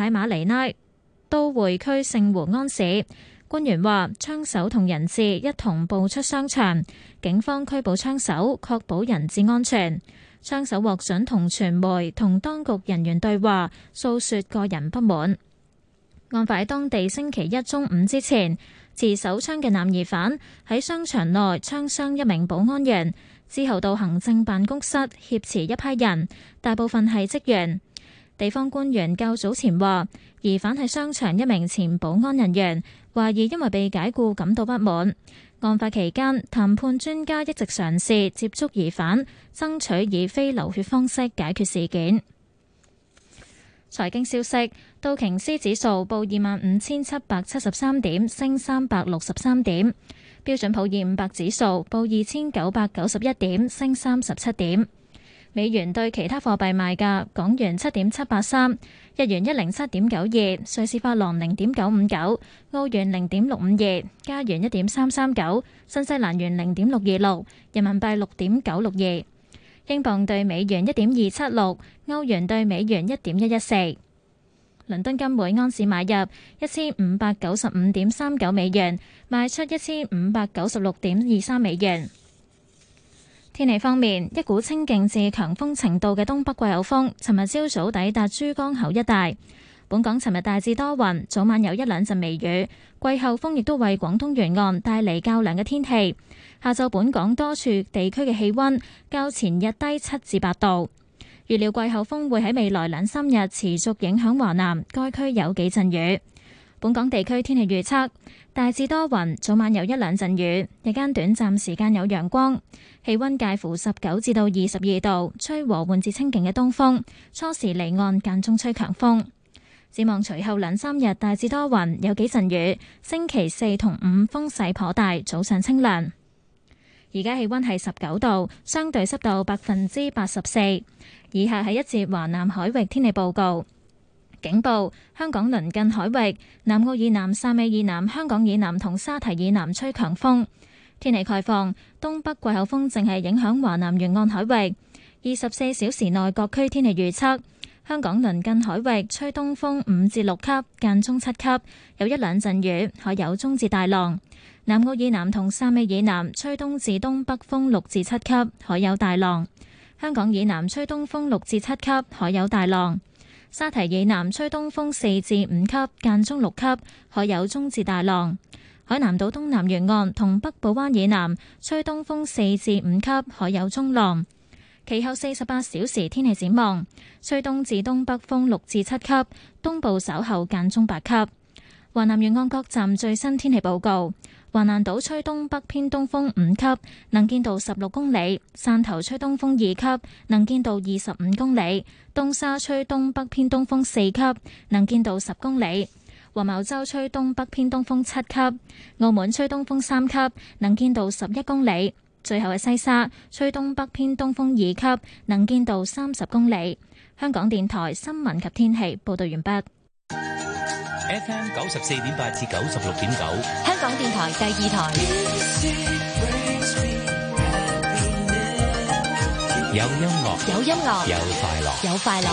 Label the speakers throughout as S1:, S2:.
S1: 太馬尼拉都會區聖胡安市。官員話，槍手同人質一同步出商場，警方拘捕槍手，確保人質安全。槍手獲准同傳媒同當局人員對話，訴說個人不滿。案發喺當地星期一中午之前，持手槍嘅男疑犯喺商場內槍傷一名保安員，之後到行政辦公室挾持一批人，大部分係職員。地方官員較早前話，疑犯係商場一名前保安人員，懷疑因為被解僱感到不滿。案發期間，談判專家一直嘗試接觸疑犯，爭取以非流血方式解決事件。財經消息，道瓊斯指數報25,773點，升363點；標準普爾500指數報2,991點，升37點。美元對其他貨幣賣價：港元7.783，日元107.92，瑞士法郎0.959，澳元0.652，加元1.339，新西蘭元0.626，人民幣6.962。英鎊對美元1.276，歐元對美元1.114。倫敦金每安士買入1595.39美元，賣出1596.23美元。天氣方面，一股清勁至強風程度嘅東北季候風，尋日朝早抵達珠江口一帶。本港尋日大致多雲，早晚有一兩陣微雨。季候風亦都為廣東沿岸帶嚟較涼嘅天氣。下晝本港多處地區嘅氣溫較前日低7至8度。預料季候風會喺未來2-3日持續影響華南，該區有幾陣雨。本港地區天氣預測，大致多雲，早晚有一兩陣雨，日間短暫時間有陽光，氣溫介乎19至到22度，吹和緩至清勁嘅東風，初時離岸間中吹強風。展望隨後2-3日大致多雲，有幾陣雨，星期4同5風勢頗大，早上清涼。而家氣溫係19度，相對濕度84%。以下係一節華南海域天氣報告。警報：香港鄰近海域、南澳以南、汕尾以南、香港以南同沙堤以南吹強風。天氣概況：東北季候風正係影響華南沿岸海域。24小時內各區天氣預測：香港鄰近海域吹東風5至6級，間中7級，有一兩陣雨，海有中至大浪。南澳以南同汕尾以南吹東至東北風6至7級，海有大浪。香港以南吹東風6至7級，海有大浪。沙堤以南吹東風4至5級，間中6級，海有中至大浪。海南島東南沿岸同北部灣以南吹東風4至5級，海有中浪。其後48小時天氣展望，吹東至東北風6至7級，東部稍後間中8級。華南沿岸各站最新天氣報告：華南島吹東北偏東風5級，能見度16公里；汕頭吹東風2級，能見度25公里；東沙吹東北偏東風4級，能見度10公里；黃茅洲吹東北偏東風7級；澳門吹東風3級，能見度11公里；最後係西沙吹東北偏東風2級，能見度30公里。香港電台新聞及天氣報道完畢。
S2: FM 94.8至96.9，
S3: 香港電台第2台。
S2: 有音樂，
S3: 有音樂，
S2: 有快樂，
S3: 有快樂。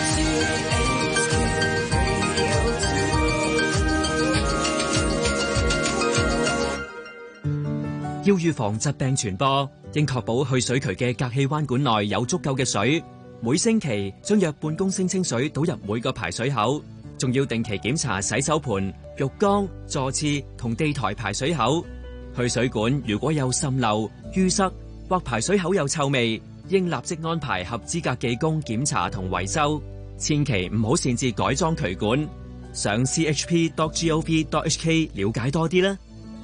S4: 要預防疾病傳播，應確保去水渠嘅隔氣彎管內有足夠嘅水。每星期將約半公升清水倒入每個排水口。仲要定期檢查洗手盆、浴缸、座廁同地台排水口。去水管如果有滲漏、淤塞或排水口有臭味，應立即安排合資格技工檢查同維修。千祈唔好擅自改裝渠管。上 chp.gov.hk 了解多啲啦。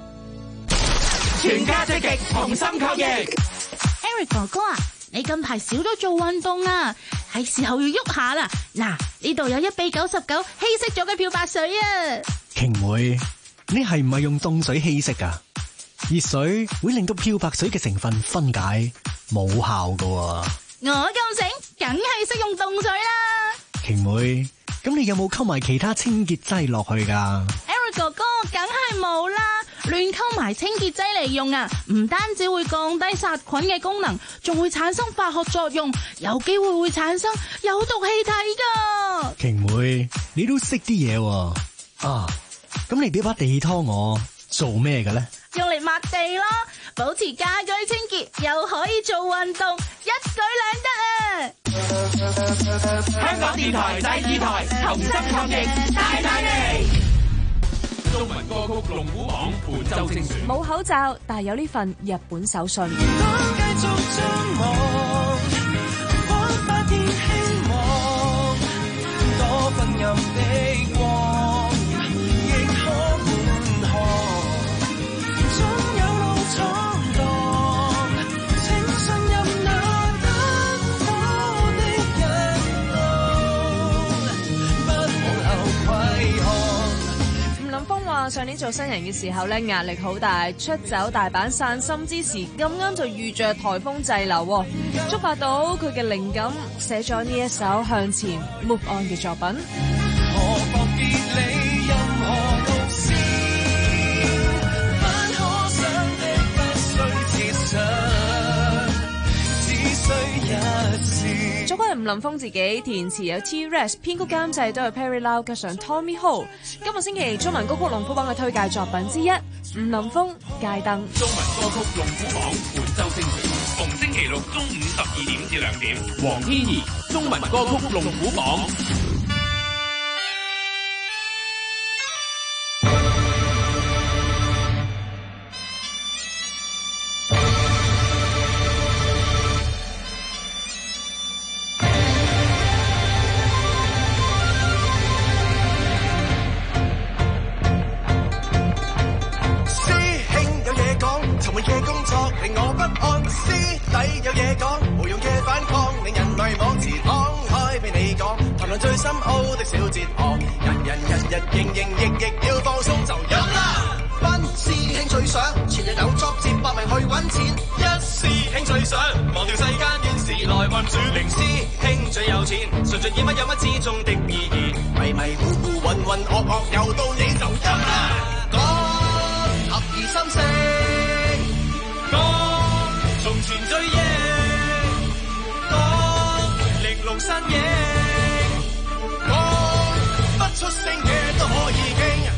S5: 全家積極，同心抗疫。
S6: Eric 哥哥啊，你近排少咗做運動啊，係時候要喐下啦。嗱，呢度有1比99稀釋咗嘅漂白水啊。
S7: 瓊妹，你係唔係用凍水稀釋啊？熱水會令到漂白水嘅成分分解，冇效噶。
S6: 我咁醒，梗係識用凍水啦。
S7: 瓊妹，咁你有冇溝埋其他清潔劑落去噶？
S6: Eric 哥哥，梗係冇啦。亂溝埋清潔劑嚟用啊，唔單止會降低殺菌嘅功能，仲會產生化學作用，有機會會產生有毒氣體噶。
S7: 瓊妹，你都識啲嘢喎。啊，咁你俾把地拖我做咩嘅咧？
S6: 用嚟抹地咯，保持家居清潔，又可以做運動，一舉兩得啊！
S5: 香港電台第2台同心抗疫，大大利。中文歌曲龍虎榜本周精選。
S8: 冇口罩，但有呢份日本手信。
S9: 多昏暗的光，亦可滿航。總有路闖蕩，請信任那燈火的日光，不往後窺看。
S8: 吳林峰話：上年做新人嘅時候咧，壓力好大，出走大阪散心之時，咁啱就遇着颱風滯留，觸發到佢嘅靈感，寫咗呢一首向前 move on 嘅作品。
S9: 何妨別理任何路線，不可想的不需設想，只需一試。
S8: 作曲係吳林峰自己，填詞有 T-Rex， 編曲監製都係 Perry Lau 加上 Tommy Ho。今個星期中文歌曲龍虎榜嘅推介作品之一，吳林峰《街燈》。
S5: 中文歌曲龍虎榜本周精選，逢星期六中午12點至2點。黃天怡中文歌曲龍虎榜。
S9: 嘅工作令我不安，師弟有嘢講，無用嘅反抗令人迷惘，自敞開俾你講，談論最深奧的小哲學，人日營要放鬆就飲啦。班師兄最想前日有作接搏命去揾錢，一師兄最想忘掉世間亂事來運轉，零師兄最有錢，純粹以乜有乜之中的意義，迷糊糊渾噩又到你就飲啦。講合而心聲。從前最贏，講玲瓏身影，講不出聲嘅都可以傾。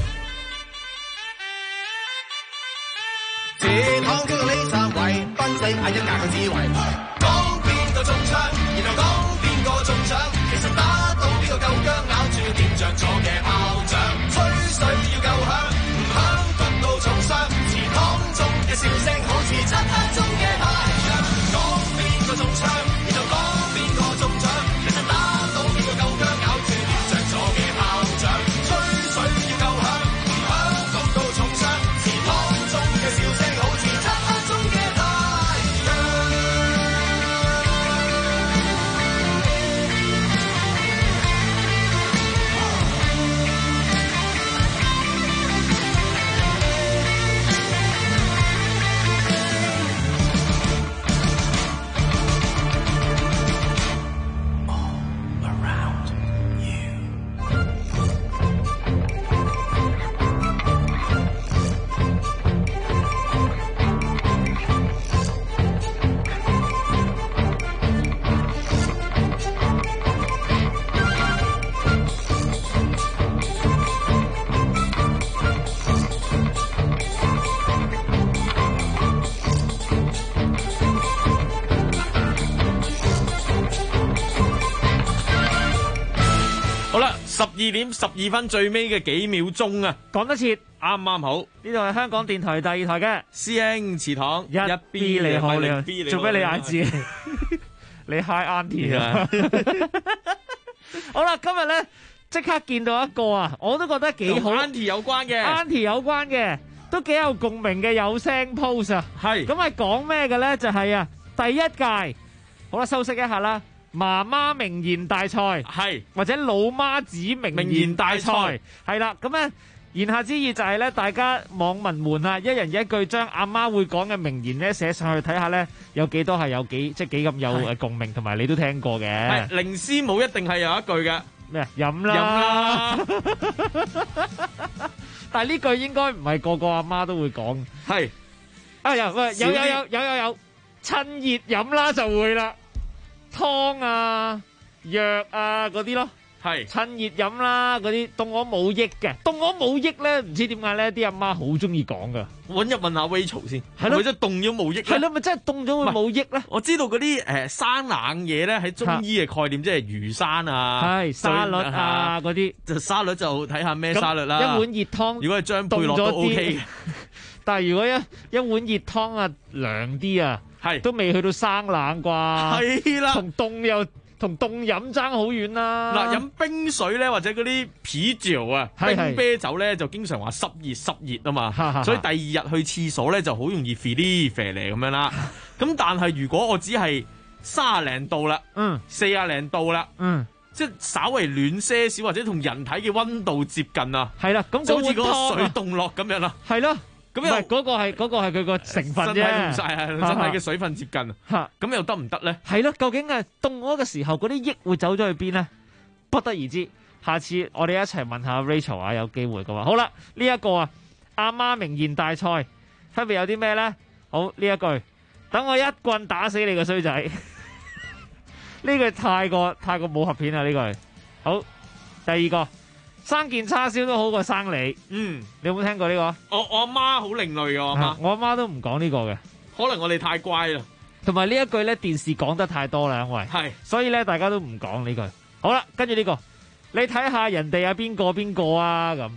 S9: 這堂叫做李三位，分析係一架嘅智慧。講邊個中槍，然後講邊個中獎，其實打到邊個夠薑，咬住掂着咗嘅炮仗，吹水要夠響，唔響焗到重傷。祠堂中嘅笑聲好似漆黑中嘅太陽，講邊個中槍，然後講邊個中獎，其實打到邊個夠薑，咬住掂着咗嘅炮仗，吹水要夠響，唔響焗到重傷。祠堂中嘅笑聲好似漆黑中嘅太陽。
S10: 12點12分最尾嘅幾秒鐘啊，
S11: 講得切，
S10: 啱啱好。
S11: 呢度係香港電台第2台嘅
S10: 師兄祠堂
S11: 一 B 你好，你好，做咩你嗌自己？你 Hi Auntie 啊！好啦，今日咧即刻見到一個啊，我都覺得幾好
S10: ，Auntie 有關嘅
S11: ，Auntie 有關嘅，都幾有共鳴嘅有聲 post 啊。
S10: 係
S11: 咁係講咩嘅咧？就係啊，第一屆，好啦，修飾一下啦。媽媽名言大賽
S10: 係，
S11: 或者老媽子名言大賽係啦，咁咧言下之意就係咧，大家網民們啊，一人一句將阿媽會講嘅名言咧寫上去睇下咧，有幾多係有幾即係幾咁有共鳴，同埋你都聽過嘅。
S10: 係凌師母一定係有一句嘅
S11: 咩？飲啦！但係呢句應該唔係個個阿媽都會講。
S10: 係
S11: 啊，有，趁熱飲啦就會啦。湯啊、藥啊嗰啲咯，
S10: 係
S11: 趁熱飲啦，嗰啲凍我冇益嘅，凍我冇益咧，唔知點解咧，啲阿媽好中意講噶。
S10: 揾日問下 Rachel 先，
S11: 係咯，
S10: 咪真係凍咗冇益？
S11: 係咯，咪真係凍咗會冇益咧？
S10: 我知道嗰啲生冷嘢咧喺中醫嘅概念，即係魚生啊，
S11: 係沙律啊嗰啲，
S10: 就沙律就睇下咩沙律啦。
S11: 一碗熱湯，
S10: 如果係張貝樂都 OK 嘅，
S11: 但係如果一碗熱湯啊涼啲啊，
S10: 係
S11: 都未去到生冷啩？
S10: 係啦，
S11: 同凍飲爭好遠啦！
S10: 嗱，飲冰水咧，或者嗰啲啤酒啊、冰啤酒咧，就經常話濕熱啊嘛，所以第二日去廁所咧就好容易肥啲肥嚟咁樣啦。咁但係如果我只係30零度啦，40零度啦，即係稍微暖些少，或者同人體嘅溫度接近啊，
S11: 係啦，咁
S10: 就好似嗰個水凍落咁樣啦，
S11: 係咯。
S10: 咁又
S11: 嗰個係佢個成分啫，
S10: 身體唔晒啊，身體嘅水分接近，咁又得唔得咧？
S11: 係咯，究竟係凍嗰個時候嗰啲益會走咗去邊咧？不得而知。下次我哋一齊問下 Rachel 啊，有機會嘅話。好啦，呢一個啊，阿媽名言大賽分別有啲咩咧？好，呢一句，等我一棍打死你個衰仔。呢句太過武俠片啦，呢句。好，第二個。生件叉燒都好過生你，你有冇聽過呢個？我阿媽好另類嘅，我阿媽都唔講呢個嘅，
S10: 可能我哋太乖啦，
S11: 同埋呢一句咧電視講得太多啦，因為係，所以咧大家都唔講呢句。好啦，跟住呢個，你睇下人哋啊邊個啊咁，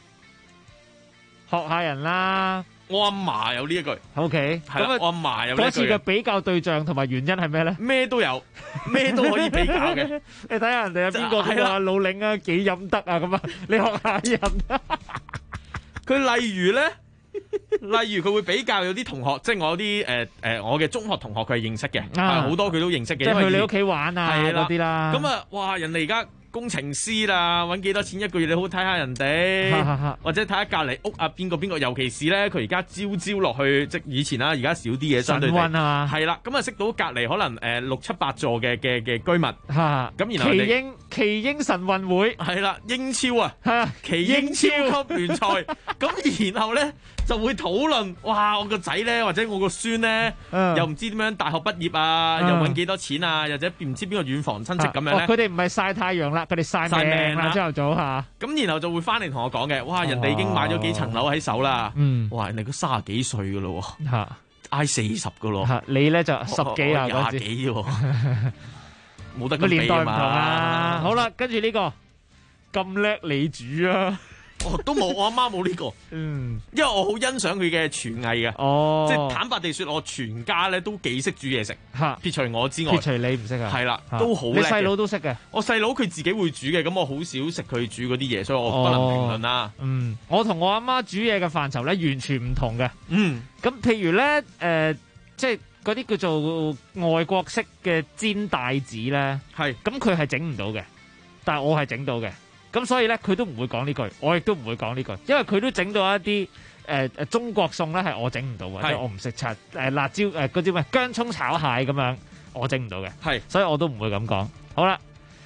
S11: 學下人啦。
S10: 我阿嫲有呢一句
S11: ，OK，咁啊，
S10: 我阿嫲有呢一句。
S11: 嗰次嘅比較對象同埋原因係咩咧？
S10: 咩都有，咩都可以比較嘅。
S11: 你睇下人哋有邊個啊老領啊幾飲得啊咁啊，你學下人。
S10: 佢例如咧，佢會比較有啲同學，即係我有啲我嘅中學同學佢係認識嘅，好多佢都認識嘅，
S11: 即係去你屋企玩啊嗰啲啦。
S10: 咁啊，哇！人哋而家工程師啦，揾幾多錢一個月，你好睇下人哋，或者睇下隔離屋啊邊個，尤其是咧佢而家朝落去，即以前啦，而家少啲嘢相對地。係啦，咁啊識到隔離可能6、7、8座嘅居民，咁然後
S11: 奇英神運會
S10: 係啦，英超啊，奇英超級聯賽，咁然後咧就會討論，哇！我個仔咧或者我個孫咧又唔知點樣大學畢業啊，又揾幾多錢啊，或者唔知邊個遠房親戚咁樣咧。
S11: 佢哋唔係曬太陽啦。佢哋晒命啦，朝頭早嚇。
S10: 咁然後就會翻嚟同我講嘅，哇！人哋已經買咗幾層樓喺手啦。哇！人哋都30幾歲噶咯喎，挨40噶咯。
S11: 你咧就10幾啊，
S10: 廿幾喎，冇得
S11: 個年代唔同啊。好啦，跟住呢個咁叻你煮啊！
S10: 都冇，我阿媽冇呢個。因為我好欣賞佢嘅廚藝嘅。即係坦白地說，我全家咧都幾識煮嘢食。撇除我之外，
S11: 撇除你唔識啊。
S10: 係啦，都好叻。
S11: 你細佬都識嘅。我細
S10: 佬佢自己會煮嘅，咁我好少食佢煮嗰啲嘢，所以我不能評論啦。
S11: 我同我阿媽煮嘢嘅範疇咧完全唔同嘅。咁譬如咧，即係嗰啲叫做外國式嘅煎帶子咧，咁佢係整唔到嘅，但係我係整到嘅。咁所以咧，佢都唔會講呢句，我亦都唔會講呢句，因為佢都整到一啲中國餸咧，係我整唔到嘅，即係我唔識拆辣椒嗰啲咩薑葱炒蟹咁樣，我整唔到嘅，所以我都唔會咁講。好啦，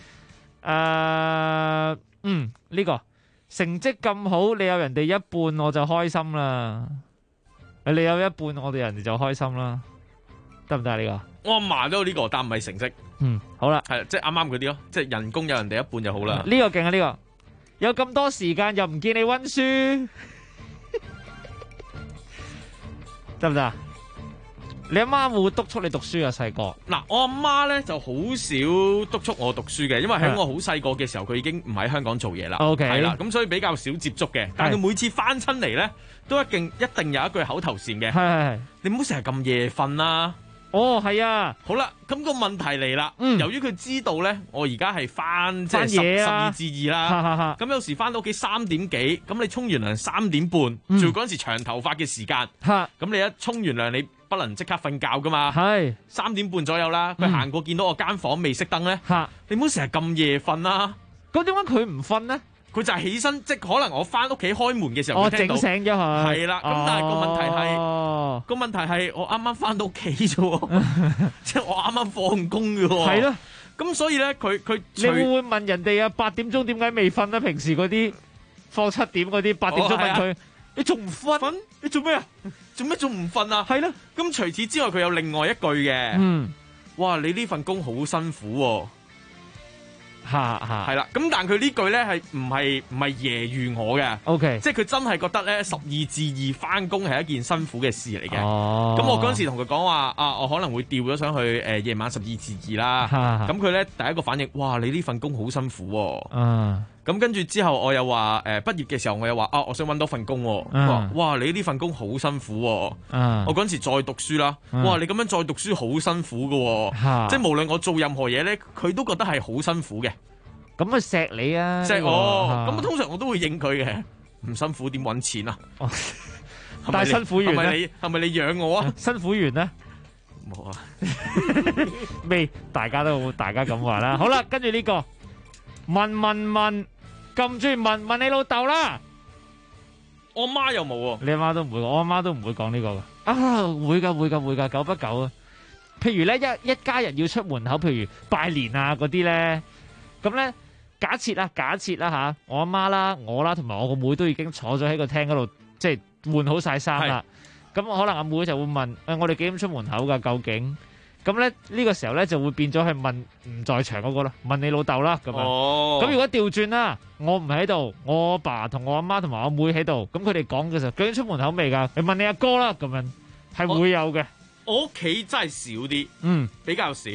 S11: 呢個成績咁好，你有人哋一半我就開心啦，你有一半我哋人哋就開心啦，得唔得呢個？
S10: 我阿嫲都有呢個，但唔係成績。
S11: 好啦，
S10: 係即係啱啱嗰啲咯，即係人工有人哋一半就好啦。
S11: 呢個勁啊！呢個有咁多時間又唔見你溫書，得唔得啊？你阿媽會唔會督促你讀書啊？細個
S10: 嗱，我阿媽咧就好少督促我讀書嘅，因為喺我好細個嘅時候，佢已經唔喺香港做嘢啦。
S11: OK，
S10: 係啦，咁所以比較少接觸嘅。但係佢每次翻親嚟咧，都一定有一句口頭禪嘅。係，你唔好成日咁夜瞓啦。
S11: 係啊，
S10: 好啦，咁個問題嚟啦。由於佢知道咧，我而家係翻即係12至2啦。咁有時翻到屋企3點幾，咁你沖完涼3點半，仲嗰陣時長頭髮嘅時間。咁你一沖完涼，你不能即刻瞓覺噶嘛。係3點半左右啦。佢行過見到我間房未熄燈咧，你唔好成日咁夜瞓啦。
S11: 咁點解佢唔瞓咧？
S10: 佢就係起身，即係可能我翻屋企開門嘅時候，
S11: 整醒咗佢。
S10: 係啦，咁但係個問題係我啱啱翻到屋企啫，即係我啱啱放工嘅。係咯，咁所以咧，佢
S11: 你會唔會問人哋啊？8點鐘點解未瞓咧？平時嗰啲放7點嗰啲8點鐘問佢，你仲唔瞓？你做咩啊？做咩仲唔瞓啊？係咯。咁除此之外，佢有另外一句嘅。哇！你呢份工好辛苦喎。
S10: 係啦。咁但佢呢句咧係唔係揶揄我嘅
S11: ？OK，
S10: 即係佢真係覺得咧12至2翻工係一件辛苦嘅事嚟嘅。
S11: 哦，
S10: 咁我嗰陣時同佢講話我可能會調咗上去夜晚12至2啦。咁佢咧第一個反應，哇！你呢份工好辛苦喎。咁跟住之後我又話畢業嘅時候我又話我想搵多份工喎。佢話哇！你呢份工好辛苦喎。我嗰陣時再讀書啦。哇！你咁樣再讀書好辛苦㗎喎。即係無論我做任何嘢咧，佢都覺得係好辛苦嘅。
S11: 咁咪錫你啊！
S10: 錫我。咁通常我都會應佢嘅。唔辛苦點搵錢啊？
S11: 但係辛苦完咧，
S10: 係咪你養我啊？
S11: 辛苦完咧，
S10: 冇啊。
S11: 未，大家咁話啦。好啦，跟住呢個問，咁中意問你老豆啦。
S10: 我媽又冇喎。
S11: 你阿媽都唔會，我阿媽都唔會講呢個噶。會噶，久不久啊。譬如咧一家人要出門口，譬如拜年啊嗰啲咧，咁咧。假設啦吓，我阿媽啦，我啦，同埋我個妹都已經坐咗喺個廳嗰度，即係換好晒衫啦。咁可能阿妹就會問：我哋幾點出門口㗎？究竟？咁咧呢個時候咧就會變咗係問唔在場嗰個啦，問你老豆啦咁樣。咁如果調轉啦，我唔喺度，我阿爸同我阿媽同埋我妹喺度，咁佢哋講嘅時候，究竟出門口未㗎？你問你阿哥啦，咁樣係會有嘅。
S10: 我屋企真係少啲，比較少。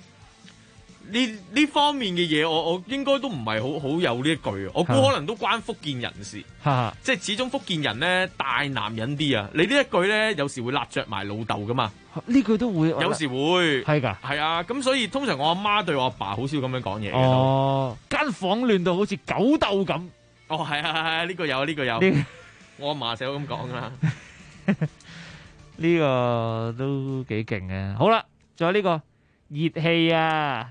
S10: 呢方面嘅嘢，我應該都唔係好有呢一句，我估可能都關福建人事，即係始終福建人咧大男人啲啊！你呢一句咧，有時會揦着埋老豆噶嘛？
S11: 呢句都會，
S10: 有時會
S11: 係㗎，
S10: 係啊！咁所以通常我阿媽對我阿爸好少咁樣講嘢嘅。
S11: 哦，間房亂到好似狗竇咁。
S10: 哦，係呢個有，我阿嫲成日咁講啦。
S11: 呢個都幾勁嘅。好啦，仲有呢個熱氣啊！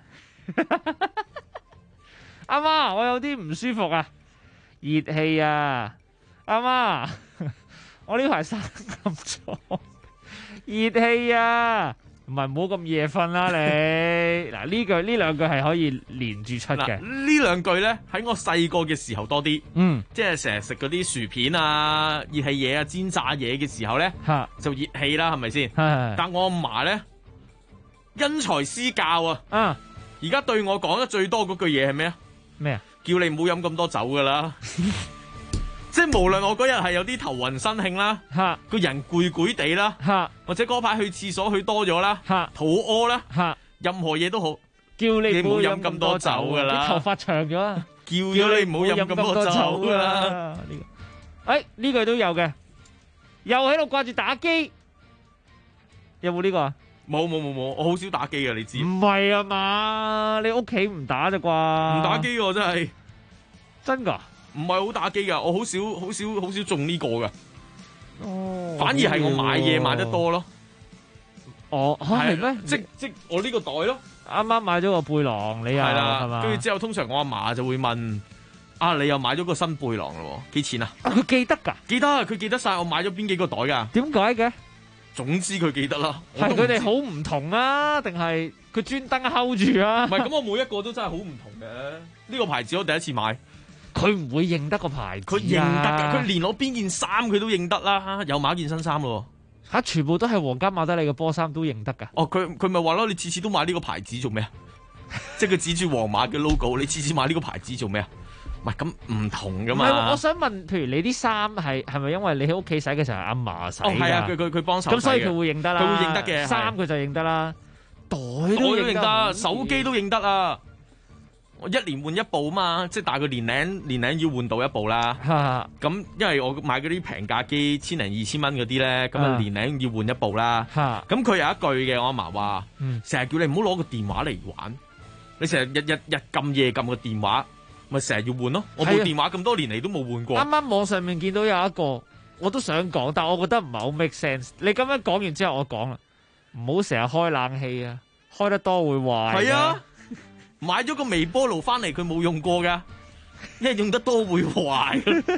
S11: 阿媽，我有啲唔舒服啊！熱氣啊！阿媽，我呢排生咁咗，熱氣啊！唔係唔好咁夜瞓啦你。嗱呢兩句係可以連住出嘅。
S10: 呢兩句咧喺我細個嘅時候多啲，即係成日食嗰啲薯片啊、熱氣嘢啊、煎炸嘢嘅時候咧，就熱氣啦，係咪先？但我阿嫲咧因材施教啊！而家對我講得最多嗰句嘢係咩啊？
S11: 咩啊？
S10: 叫你唔好飲咁多酒噶啦！即係無論我嗰日係有啲頭暈身㷫啦，個人攰攰地啦，或者嗰排去廁所去多咗啦，肚屙啦，任何嘢都好，
S11: 叫你
S10: 唔好飲咁多酒噶啦。
S11: 啲頭髮長咗啊！
S10: 叫咗你唔好飲咁多酒噶啦。
S11: 呢句都有嘅，又喺度掛住打機，有冇呢個啊？
S10: 冇，我好少打機㗎，你知？
S11: 唔係啊嘛，你屋企唔打咋啩？
S10: 唔打機喎，真係
S11: 真噶，
S10: 唔係好打機噶，我好少中呢個噶。哦，反而係我買嘢買得多咯。
S11: 哦，係咩？
S10: 即我呢個袋咯，
S11: 啱啱買咗個背囊，你又係嘛？
S10: 跟住之後，通常我阿嫲就會問：你又買咗個新背囊咯？幾錢啊？
S11: 佢記得㗎？
S10: 記得，佢記得晒我買咗邊幾個袋㗎？
S11: 點解嘅？
S10: 總之佢記得啦，
S11: 係佢哋好唔同啊，定係佢專登 hold 住啊？
S10: 唔係咁，我每一個都真係好唔同嘅。呢個牌子我第一次買，
S11: 佢唔會認得個牌子，
S10: 佢認得㗎，佢連攞邊件衫佢都認得啦。又買一件新衫咯，
S11: 全部都係皇家馬德里嘅波衫都認得㗎。
S10: 哦，佢咪話咯，你次次都買呢個牌子做咩啊？即係佢指住皇馬嘅 logo，你次次買呢個牌子做咩啊？唔係咁唔同噶嘛。唔係，
S11: 我想問，譬如你啲衫係咪因為你喺屋企洗嘅時候阿嫲洗？
S10: 係啊，佢幫手洗嘅。
S11: 咁所以佢會認得啦。
S10: 佢會認得嘅。
S11: 衫佢就認得啦，袋都認得，
S10: 手機都認得啊！我一年換一部啊嘛，即係大概年齡要換到一部啦。咁因為我買嗰啲平價機1000零2000蚊嗰啲咧，咁啊年齡要換一部啦。咁佢有一句嘅，我阿嫲話，成日叫你唔好攞個電話嚟玩，你成日日咁夜撳個電話。咪成日要換咯，我部電話咁多年嚟都冇換過。
S11: 啱啱網上面見到有一個，我都想講，但我覺得唔係好 make sense。你咁樣講完之後，我講啦，唔好成日開冷氣啊，開得多會壞。係啊，
S10: 買咗個微波爐翻嚟，佢冇用過噶，因為用得多會壞。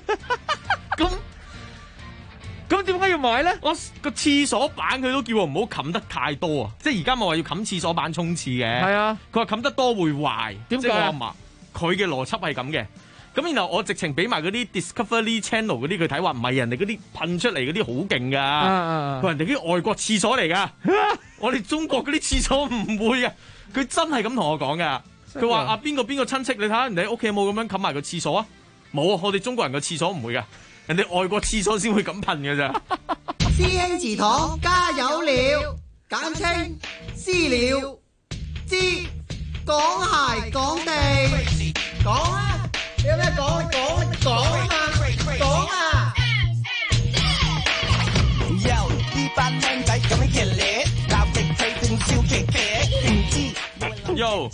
S11: 咁點解要買咧？
S10: 我個廁所板佢都叫我唔好冚得太多啊，即係而家咪話要冚廁所板沖廁嘅。係啊，佢話冚得多會壞。點解啊？佢嘅邏輯係咁嘅，咁然後我直情俾埋嗰啲 Discovery Channel 嗰啲佢睇，話唔係人哋嗰啲噴出嚟嗰啲好勁噶，佢人哋啲外國廁所嚟噶，我哋中國嗰啲廁所唔會啊，佢真係咁同我講噶。 佢話啊邊個親戚，你睇下人哋屋企有冇咁樣冚埋個廁所啊？冇啊，我哋中國人個廁所唔會噶，人哋外國廁所先會咁噴嘅咋。
S12: 師兄祠堂加油了，簡稱私了，知講鞋講地，講啊！你有咩講啊嘛，講啊！呢班靚仔咁樣騎呢，鬧極氣正笑騎騎，唔知。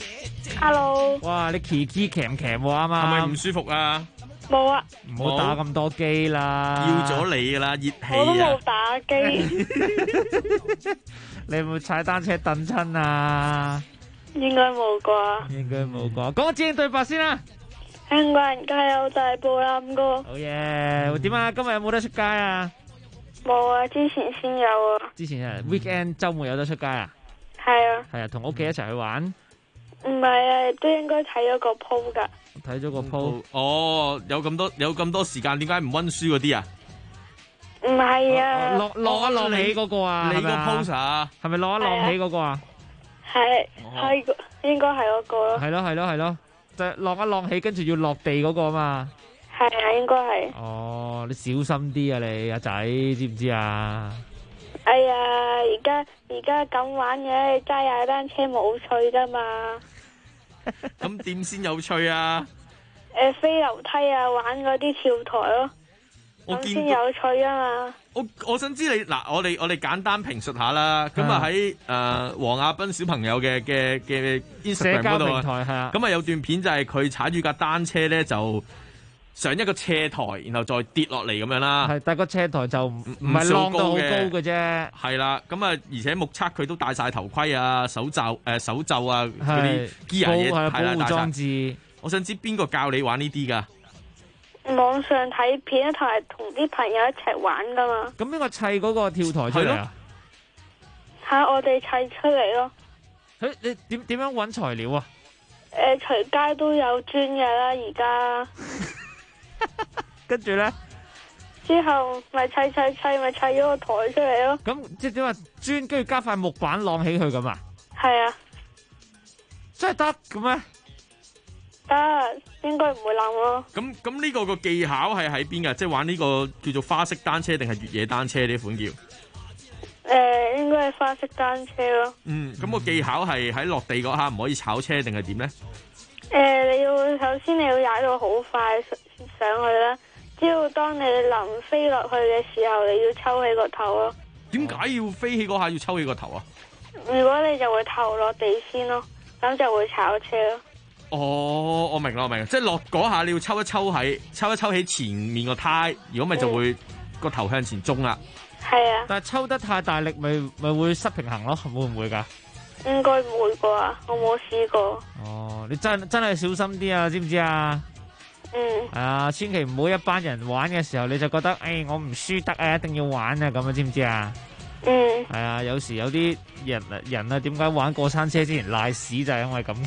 S13: Hello。
S11: 哇！你騎騎鉗鉗喎，啱啱。
S10: 係咪唔舒服啊？
S13: 冇啊。
S11: 唔好打咁多機啦。
S10: 要咗你噶啦，熱氣啊！
S13: 我都冇打機。
S11: 你有冇踩單車蹬親啊？
S13: 應該冇啩。
S11: 應該冇啩。講個致敬對白先啦。
S13: 香港人加油，大步攬歌。
S11: 好嘢！點啊？今日有冇得出街啊？
S13: 冇啊，之前先有啊。
S11: 之前啊 weekend 週末有得出街啊？
S13: 係啊。
S11: 係啊，同屋企一齊去玩。
S13: 唔係啊，都應該睇咗個 po 噶。
S11: 睇咗個 po。
S10: 哦，有咁多時間，點解唔溫書嗰啲啊？
S13: 唔係啊。
S11: 落一落起嗰個啊？
S10: 你個 post 啊？
S11: 係咪落一落起嗰個啊？
S13: 係應該係嗰個咯。
S11: 係咯，就落一落起，跟住要落地嗰個啊嘛。
S13: 係啊，應該係。
S11: 哦，你小心啲啊，你阿仔知唔知啊？
S13: 哎呀，而家咁玩嘅，揸踩單車冇趣啫嘛。
S10: 咁點先有趣啊？
S13: 飛樓梯啊，玩嗰啲跳台咯，咁先有趣啊嘛。
S10: 我想知你嗱，我哋簡單評述下啦。咁啊喺黃亞斌小朋友嘅 Instagram 嗰度啊，咁啊有段片就係佢踩住架單車咧就上一個斜台，然後再跌落嚟咁樣啦。
S11: 係，但係個斜台就唔係浪到好高嘅啫。
S10: 係啦，咁啊，而且目測佢都戴晒頭盔啊、手袖啊嗰啲 gear 嘢，係
S11: 保護裝置。
S10: 我想知邊個教你玩呢啲㗎？
S13: 網上睇片同埋同啲朋友一齊玩噶嘛。
S11: 咁邊個砌嗰個跳台出嚟啊？
S13: 我哋砌出嚟咯。
S11: 你點樣揾材料啊？
S13: 隨街都有磚嘅啦，而家。
S11: 跟住咧，
S13: 之後咪砌咪砌咗個台出嚟咯。
S11: 咁即係點話磚，跟住加塊木板晾起佢咁啊？
S13: 係啊。
S11: 真係得嘅咩？
S13: 得，應該唔會冧咯。
S10: 咁呢個技巧係喺邊噶？即係玩呢個叫做花式單車定係越野單車呢款叫？
S13: 應該係花式單車咯。
S10: 咁個技巧係喺落地嗰下唔可以炒車定係點咧？
S13: 首先你要踩到好快上去啦，只要當你臨飛落去嘅時候，你要抽起個頭咯。
S10: 點解要飛起嗰下要抽起個頭啊？
S13: 如果你就會頭落地先咯，咁就會炒車咯。
S10: 哦，我明啦，即係落嗰下你要抽一抽起前面個胎，如果咪就會個頭向前衝啦。
S13: 係啊。
S11: 但係抽得太大力咪會失平衡咯，會唔會噶？
S13: 應該唔會啩，我冇試過。
S11: 哦，你真係小心啲啊，知唔知啊？千祈唔好一班人玩嘅時候你就覺得，我唔輸得啊，一定要玩啊，咁啊，知唔知啊？係啊，有時有啲人啊，點解玩過山車之前賴屎就係因為咁，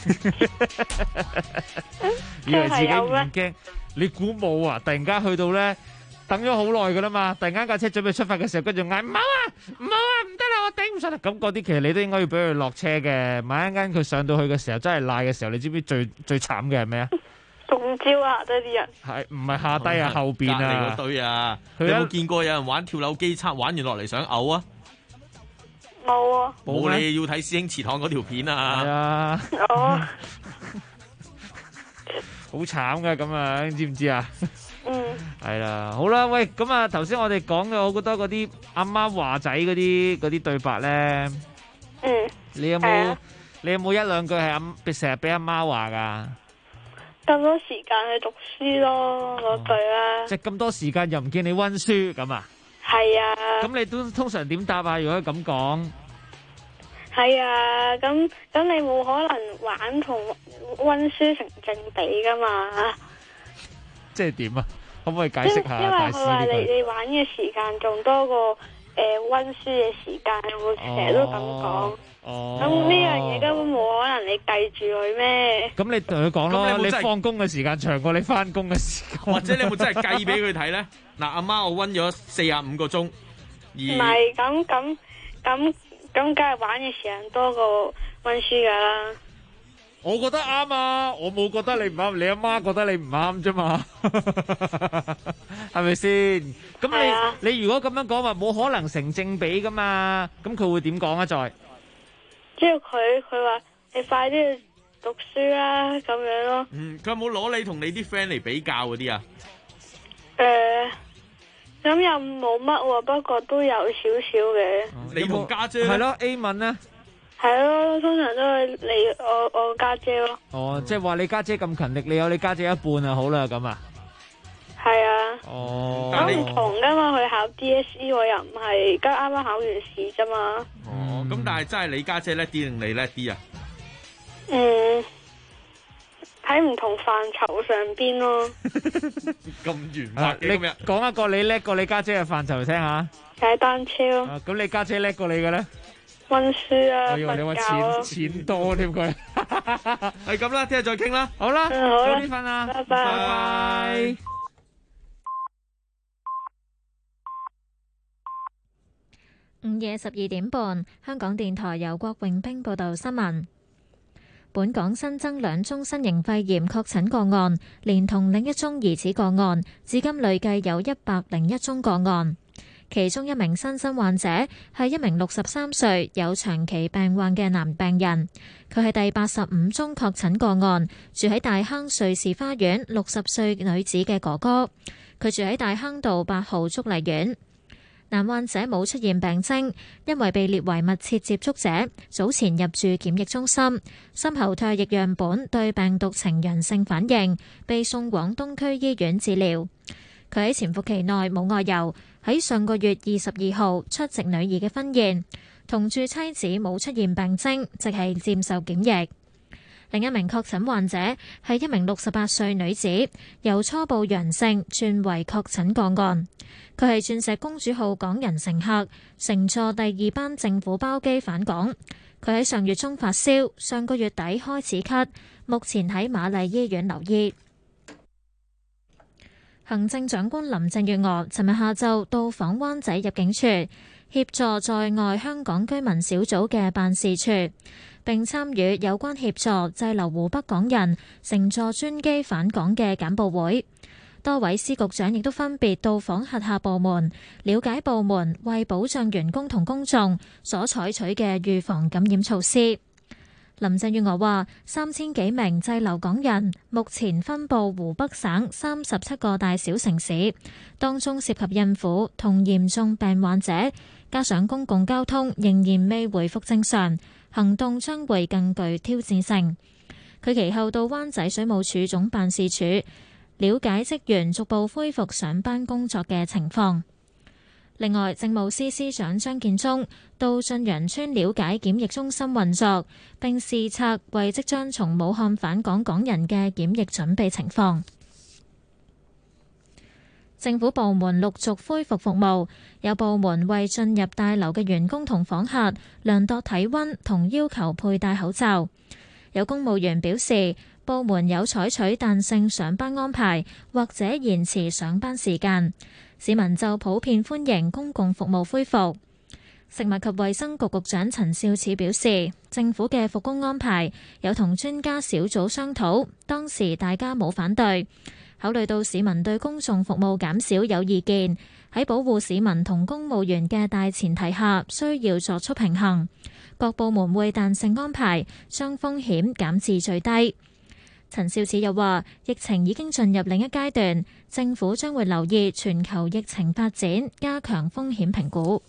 S11: 以為自己唔驚，你估冇啊？突然間去到咧，等咗好耐噶啦嘛，突然間架車準備出發嘅時候，跟住嗌唔好啊，唔得啦，我頂唔順啦。咁嗰啲其實你都應該要俾佢落車嘅，萬一間佢上到去嘅時候真係賴嘅時候，你知唔知最慘嘅係咩啊？
S13: 中招下低啲人
S11: 係唔係下低啊？後邊啊，
S10: 隔離嗰堆啊！你有冇見過有人玩跳樓機測玩完落嚟想嘔啊？
S13: 冇啊！
S10: 冇，你要睇師兄祠堂嗰條片啊！
S11: 係啊！
S13: 哦，
S11: 好慘噶咁樣，知唔知啊？係啦，好啦，喂，咁啊，頭先我哋講咗好多嗰啲阿媽話仔嗰啲對白咧，你有冇一兩句係成日俾阿媽話噶？
S13: 咁多時間去讀書咯，嗰句啦。
S11: 即係咁多時間又唔見你溫書咁啊？
S13: 係啊。咁
S11: 你都通常點答啊？如果咁講？
S13: 係啊，咁你冇可能玩同溫書成正比噶嘛？
S11: 即係點啊？可唔可以解釋下？
S13: 因為佢話你玩嘅時間仲多過溫書嘅時間，會成日都咁講。咁呢樣嘢根本冇可能你計住佢咩？
S11: 咁你同佢講咯，你放工嘅時間長過你翻工嘅時間，
S10: 或者你有冇真係計俾佢睇咧？嗱，阿媽我溫咗45個鐘，
S13: 唔係咁梗係玩嘅時間多過溫書噶啦。
S11: 我覺得啱啊，我冇覺得你唔啱，你阿媽覺得你唔啱啫嘛，係咪先？咁你如果咁樣講話，冇可能成正比噶嘛？咁佢會點講啊？再
S13: 之後佢話你快啲去讀書啦，咁樣咯。
S10: 佢有冇攞你同你啲 friend 嚟比較嗰啲啊？
S13: 咁又冇乜喎，不過都有少少嘅。
S10: 你同家姐
S11: 係咯 A 文咧？
S13: 係咯，通常都係你我家姐咯。
S11: 哦，即係話你家姐咁勤力，你有你家姐一半啊，好啦咁啊。
S13: 係啊。
S11: 哦。
S13: 咁唔同噶嘛，佢考 DSE 我又唔係，而家啱啱考完試啫嘛。
S10: 哦，咁但係真係你家姐叻啲定你叻啲啊？
S13: 喺唔同範疇上邊咯。
S10: 咁圓滑嘅咁樣。
S11: 你講一個你叻過你家姐嘅範疇嚟聽下。
S13: 踩單車咯。
S11: 咁你家姐叻過你嘅咧？
S13: 溫書啊，
S11: 我以為你話錢多添佢。
S10: 係咁啦，聽日再傾啦。
S11: 好啦，早啲瞓啦，
S13: 拜
S11: 拜。
S1: 午夜12點半，香港電台由郭榮兵報道新聞。本港新增2宗新型肺炎確診個案，連同另一宗疑似個案，至今累計有101宗個案。其中一名新增患者係一名63歲有長期病患嘅男病人，佢係第85宗確診個案，住喺大坑瑞士花園60歲女子嘅哥哥，佢住喺大坑道8號竹麗苑。男患者冇出現病徵，因為被列為密切接觸者，早前入住檢疫中心，深喉唾液樣本對病毒呈陽性反應，被送廣東區醫院治療。佢喺潛伏期內冇外遊，喺上個月22號出席女兒嘅婚宴，同住妻子冇出現病徵，即係接受檢疫。另一名確診患者係一名68歲女子，由初步陽性轉為確診個案。佢係鑽石公主號港人乘客，乘坐第2班政府包機返港。佢喺上月中發燒，上個月底開始咳，目前喺瑪麗醫院留醫。行政長官林鄭月娥尋日下晝到訪灣仔入境處，協助在外香港居民小組嘅辦事處，並參與有關協助滯留湖北港人乘坐專機返港嘅簡報會。多位司局長亦都分別到訪轄下部門，了解部門為保障員工同公眾所採取嘅預防感染措施。林鄭月娥話：3000幾名滯留港人目前分佈湖北省37個大小城市，當中涉及孕婦同嚴重病患者，加上公共交通仍然未回復正常，行動將會更具挑戰性。佢其後到灣仔水務署總辦事處，了解職員逐步恢復上班工作嘅情況。另外，政務司司長張建宗到駿洋邨了解檢疫中心運作，並視察為即將從武漢返港港人嘅檢疫準備情況。政府部門陸續恢復服務，有部門為進入大樓嘅員工同訪客量度體溫同要求佩戴口罩。有公務員表示，部門有採取彈性上班安排，或者延遲上班時間。市民就普遍歡迎公共服務恢復。食物及衛生局局長陳肇始表示，政府嘅復工安排有同專家小組商討，當時大家冇反對。考慮到市民對公眾服務減少有意見，喺保護市民同公務員嘅大前提下，需要作出平衡。各部門會彈性安排，將風險減至最低。陳肇始又話：疫情已經進入另一階段，政府將會留意全球疫情發展，加強風險評估。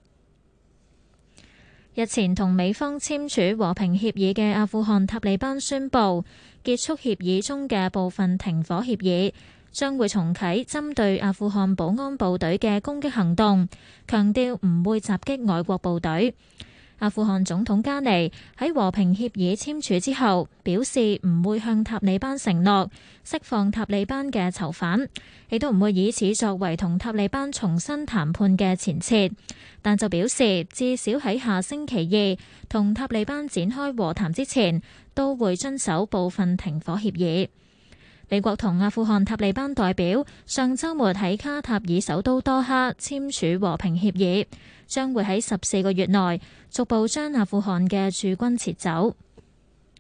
S1: 日前同美方簽署和平協議嘅阿富汗塔利班宣布結束協議中嘅部分停火協議，將會重啟針對阿富汗保安部隊嘅攻擊行動，強調唔會襲擊外國部隊。阿富汗總統加尼喺和平協議簽署之後表示唔會向塔利班承諾釋放塔利班嘅囚犯，亦都唔會以此作為同塔利班重新談判嘅前設，但就表示至少喺下星期2同塔利班展開和談之前都會遵守部分停火協議。美國同阿富汗塔利班代表上週末喺卡塔爾首都多哈簽署和平協議，將會喺14個月內逐步將阿富汗嘅駐軍撤走。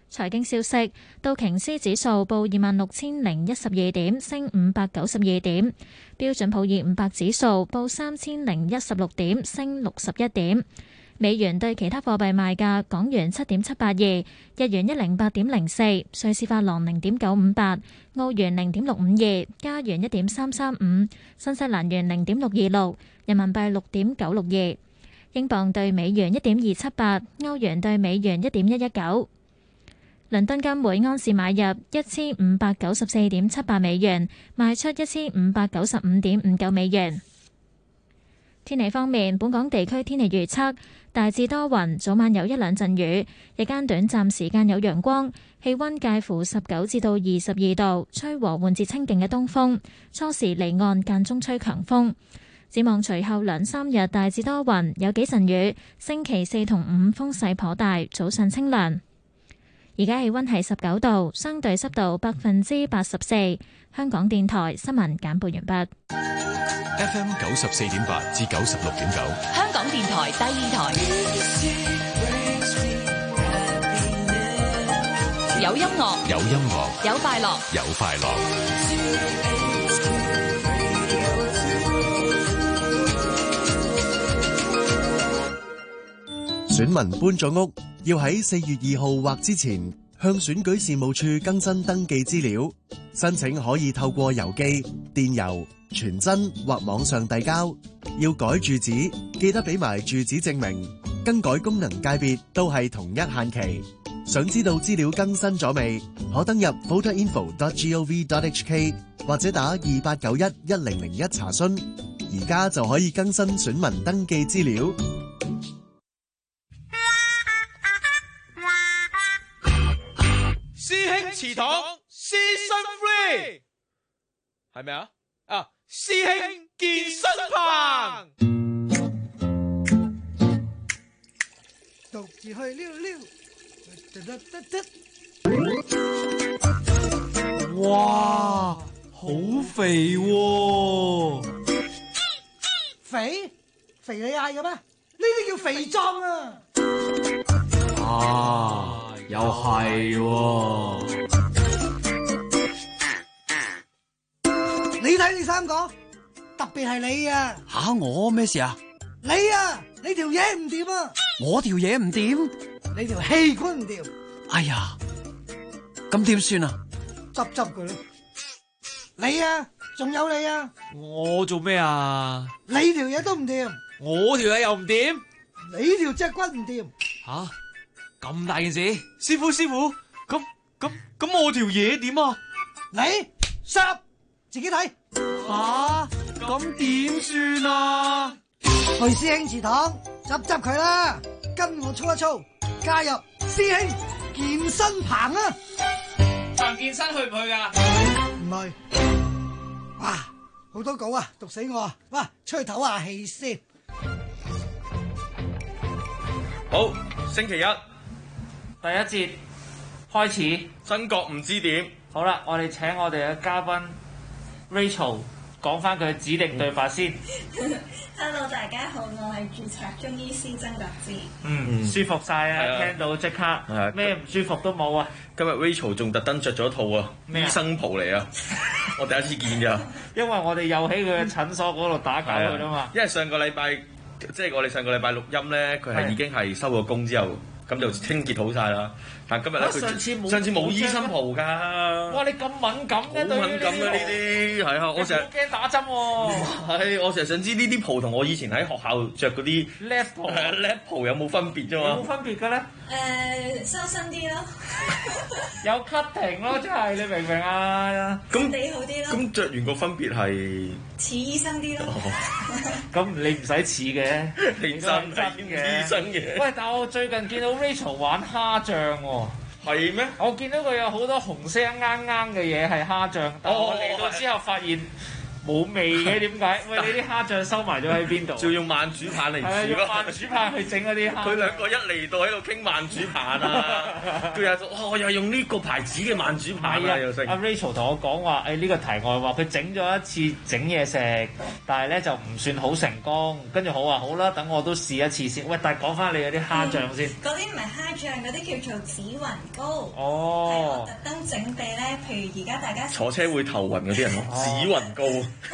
S1: 財經消息，道瓊斯指數報26,012點，升592點；標準普爾500指數報3,016點，升61點。美元對其他貨幣賣價：港元7.782，日元108.04，瑞士法郎0.958，澳元0.652，加元1.335，新西蘭元0.626，人民幣6.962，英鎊對美元1.278，歐元對美元1.119。倫敦金每安士買入1594.78美元，賣出1595.59美元。天氣方面，本港地區天氣預測大致多雲，早晚有一兩陣雨，日間短暫時間有陽光，氣溫介乎19至到22度，吹和緩至清勁嘅東風，初時離岸間中吹強風。展望隨後2、3日大致多雲，有幾陣雨，星期4同5風勢頗大，早上清涼。而家氣溫係19度，相對濕度84%。香港電台新聞簡報完畢。
S14: FM 94.8至96.9，
S3: 香港電台第二台，有音樂，
S14: 有音樂，
S3: 有快樂，
S14: 有快樂。
S15: 選民搬咗屋，要喺4月2號或之前向選舉事務處更新登記資料。申請可以透過郵寄、電郵、傳真或網上遞交。要改住址，記得俾埋住址證明。更改功能界別都係同一限期。想知道資料更新咗未？可登入 voterinfo.gov.hk 或者打28911001查詢。而家就可以更新選民登記資料。
S5: 師兄祠堂 Season 3係咪啊？啊，師兄健身棚，
S12: 獨自去溜溜，
S16: 哇，好肥喎！
S12: 肥你嗌嘅咩？呢啲叫肥壯啊！
S16: 啊，又係喎！
S12: 你睇你三個，特別係你啊！
S16: 吓，我咩事啊？
S12: 你啊，你條嘢唔掂啊！
S16: 我條嘢唔掂，
S12: 你條氣管唔掂。
S16: 哎呀，咁點算啊？
S12: 執佢啦！你啊，仲有你啊！
S16: 我做咩啊？
S12: 你條嘢都唔掂，
S16: 我條嘢又唔掂，
S12: 你條脊骨唔掂。
S16: 吓，咁大件事？
S10: 師傅，咁我條嘢點啊？
S12: 你濕，自己睇。
S16: 吓，咁點算啊？
S12: 去師兄祠堂執佢啦，跟我操一操，加入師兄健身棚啊！
S16: 場健身去唔去噶？
S12: 唔去。哇，好多稿啊，讀死我啊！哇，出去唞下氣先。
S10: 好，星期一
S11: 第一節開始，
S10: 真覺唔知點。
S11: 好啦，我哋請我哋嘅嘉賓 Rachel 講翻佢指定對白先。
S17: Hello， 大家好，我係註冊中醫師曾達志。
S11: 舒服晒啊！聽到即刻咩唔舒服都冇啊！
S10: 今日 Rachel 仲特登着咗套醫生袍嚟啊！我第一次見㗎。
S11: 因為我哋又喺佢嘅診所嗰度打攪佢啦嘛。
S10: 因為上個禮拜即係我哋上個禮拜錄音咧，佢係已經係收咗工之後，咁就清潔好晒啦。但今日咧，佢上次冇醫生袍㗎。
S11: 哇！你咁敏感嘅，
S10: 好敏感嘅呢啲係啊！我成日
S11: 好驚打針喎。
S10: 係，我成日想知呢啲袍同我以前喺學校着嗰啲
S11: lab
S10: 袍有冇分別啫嘛？
S11: 有冇分別嘅咧？
S17: 收身啲咯。
S11: 有 cutting 咯，即係你明唔明啊？
S10: 咁
S17: 地好啲咯。
S10: 咁着完個分別係
S17: 似醫生啲咯。
S11: 咁你唔使似嘅，
S10: 你真係醫生嘅。
S11: 喂，但我最近見到 Rachel 玩蝦醬喎。
S10: 係咩？
S11: 我見到佢有好多紅色啱嘅嘢係蝦醬，但我嚟到之後發現冇味嘅，點解？喂，你啲蝦醬收埋咗喺邊度？
S10: 仲要用慢煮棒嚟煮咯，
S11: 用慢煮棒去整嗰啲蝦。
S10: 佢兩個一嚟到喺度傾慢煮棒啊！佢又我又用呢個牌子嘅慢煮棒啊！又
S11: 阿 Rachel 同我講話，呢個題外話，佢整咗一次整嘢食，但係咧就唔算好成功。跟住好話好啦，等我都試一次先。喂，但係講翻你嗰啲蝦醬先。
S17: 嗰啲唔係蝦醬，嗰啲叫做紫雲糕。
S11: 哦。
S17: 係我特登整俾咧，譬如而家大家
S10: 坐車會頭暈嗰啲人咯，紫雲糕。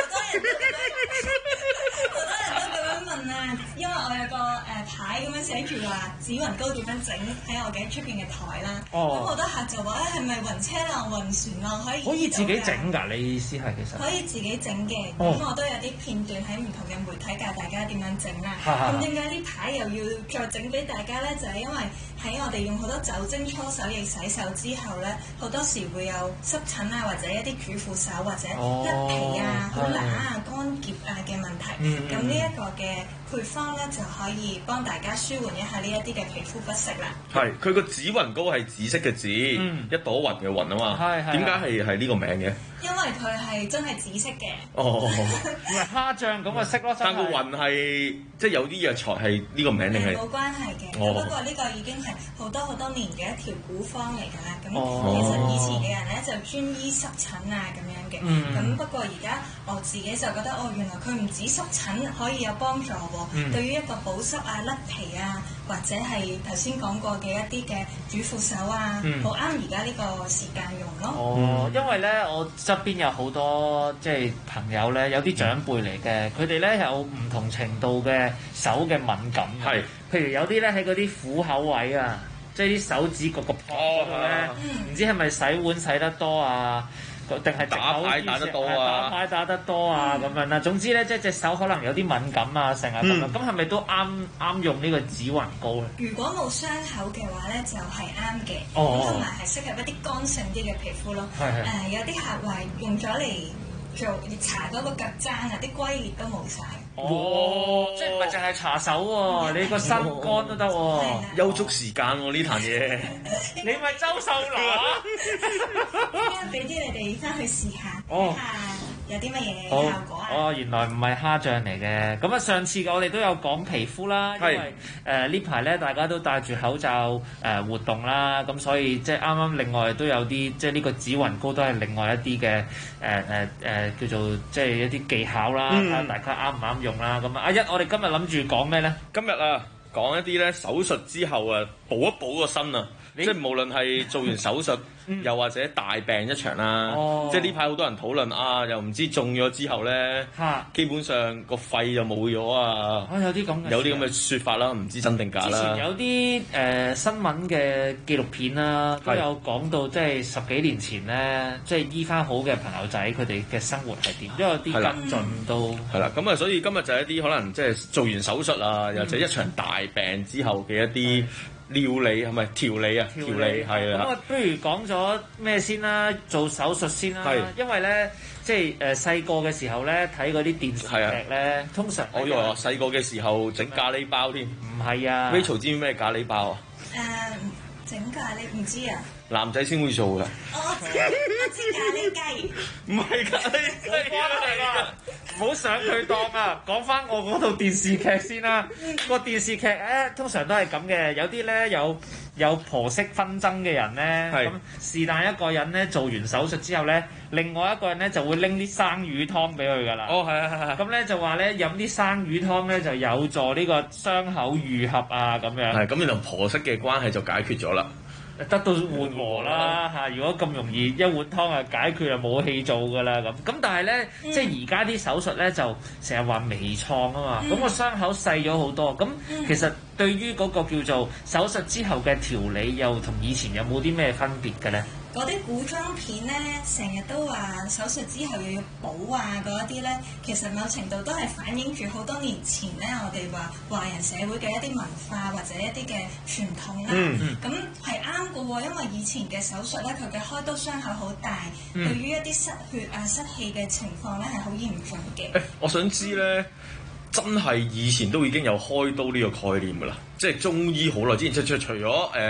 S17: 因為我有個牌咁樣寫住話紫雲糕點樣整喺我嘅出邊嘅台啦，咁好多客就話係咪雲車浪、雲船浪可以
S11: 自己整㗎？你意思係其實
S17: 可以自己整嘅，咁我都有啲片段喺唔同嘅媒體教大家點樣整啦。咁點解呢排又要再整俾大家咧？就係因為喺我哋用好多酒精搓手液洗手之後咧，好多時會有濕疹啊，或者一啲主婦手或者甩皮啊、好乸啊、乾澀啊嘅問題。咁呢一個嘅配方咧就可以幫大家舒緩一下呢一啲嘅皮膚不適啦。
S10: 係，佢個紫雲糕係紫色嘅紫，一朵雲嘅雲啊嘛。點解係呢個名嘅？
S17: 因為佢係真係紫色嘅。
S11: 哦，蝦醬咁嘅色咯。
S10: 但個雲係即係有啲藥材係呢個名定係？
S17: 冇關係嘅，不過呢個已經係好多年嘅一條古方嚟㗎啦。咁其實以前嘅人咧就專醫濕疹啊咁樣嘅。咁不過而家我自己就覺得原來佢唔止濕疹可以有幫助喎。對於一個保濕啊、甩皮啊，或者係頭先講過嘅一啲嘅主婦手啊，好啱而家呢個時間用咯。
S11: 因為咧我側邊有好多即係朋友咧，有啲長輩嚟嘅，佢哋咧有唔同程度嘅手嘅敏感。係，譬如有啲咧喺嗰啲虎口位啊，即係啲手指個泡嗰度咧，唔知係咪洗碗洗得多啊？定係
S10: 打牌打得多啊？
S11: 打牌打得多啊咁樣啦。總之咧，即係隻手可能有啲敏感啊，成日咁樣。咁係咪都啱用呢個紫雲糕咧？
S17: 如果冇傷口嘅話咧，就係啱嘅。同埋係適合一啲乾性啲嘅皮膚咯。有啲客話用咗嚟做搽嗰個腳踭啊，啲龜裂都冇晒。
S11: 即係唔係淨係搽手喎？你個身乾都得喎。
S10: 休足時間喎呢壇嘢。
S11: 你咪周秀娜。
S17: 俾啲你哋翻去試下，睇下有啲乜嘢效果啊？
S11: 原來唔係蝦醬嚟嘅。咁啊，上次我哋都有講皮膚啦，因為呢排咧大家都戴住口罩活動啦，咁所以即係啱啱另外都有啲即係呢個紫雲糕都係另外一啲嘅叫做即係一啲技巧啦，睇下大家啱唔啱用啦。咁阿一，我哋今日諗住講咩咧？
S10: 今日啊，講一啲咧手術之後啊，補一補個身啊。即係無論係做完手術，又或者大病一場啦。即係呢排好多人討論啊，又唔知中咗之後咧，基本上個肺就冇咗啊。
S11: 有啲咁
S10: 嘅説法啦，唔知真定假啦。
S11: 之前有啲新聞嘅紀錄片啦，都有講到即係10幾年前咧，即係醫翻好嘅朋友仔，佢哋嘅生活係點？都有啲跟進都係啦。
S10: 咁啊，所以今日就係一啲可能即係做完手術啊，又或者一場大病之後嘅一啲。料理係咪調理啊？調理係啦。咁
S11: 啊，不如講咗咩先啦？做手術先啦。因為咧，即係細個嘅時候咧，睇嗰啲電視劇咧，通常
S10: 我以為我細個嘅時候整咖喱包添。
S11: 唔係啊
S10: ，Rachel 知唔知咩咖喱包啊？
S17: 整咖喱唔知啊。
S10: 男仔先會做㗎。
S17: 我知咖喱雞。
S10: 唔係咖喱雞
S11: 啊！唔好上佢當啊！講翻我嗰套電視劇先啦。個電視劇咧通常都係咁嘅，有啲咧有婆媳紛爭嘅人咧，咁是但一個人咧做完手術之後咧，另外一個人咧就會拎啲生魚湯俾佢㗎啦。係。咁咧就話咧飲啲生魚湯咧就有助呢個傷口愈合啊咁樣。
S10: 係咁，然後婆媳嘅關係就解決咗啦。
S11: 得到緩和啦嚇！如果咁容易一碗湯啊解決就冇戲做㗎啦咁。但係咧，即係而家啲手術咧就成日話微創啊嘛，咁個傷口細咗好多。咁其實對於嗰個叫做手術之後嘅調理，又同以前有冇啲咩分別嘅咧？
S17: 嗰啲古裝片咧，成日都話手術之後又要補啊，嗰一啲咧，其實某程度都係反映住好多年前咧，我哋話華人社會嘅一啲文化或者一啲嘅傳統啦。咁係啱嘅喎，因為以前嘅手術咧，佢嘅開刀傷口好大，對於一啲失血啊、失氣嘅情況咧係好嚴重嘅。
S10: 我想知咧，真係以前都已經有開刀呢個概念㗎啦，即係中醫好耐之前，除咗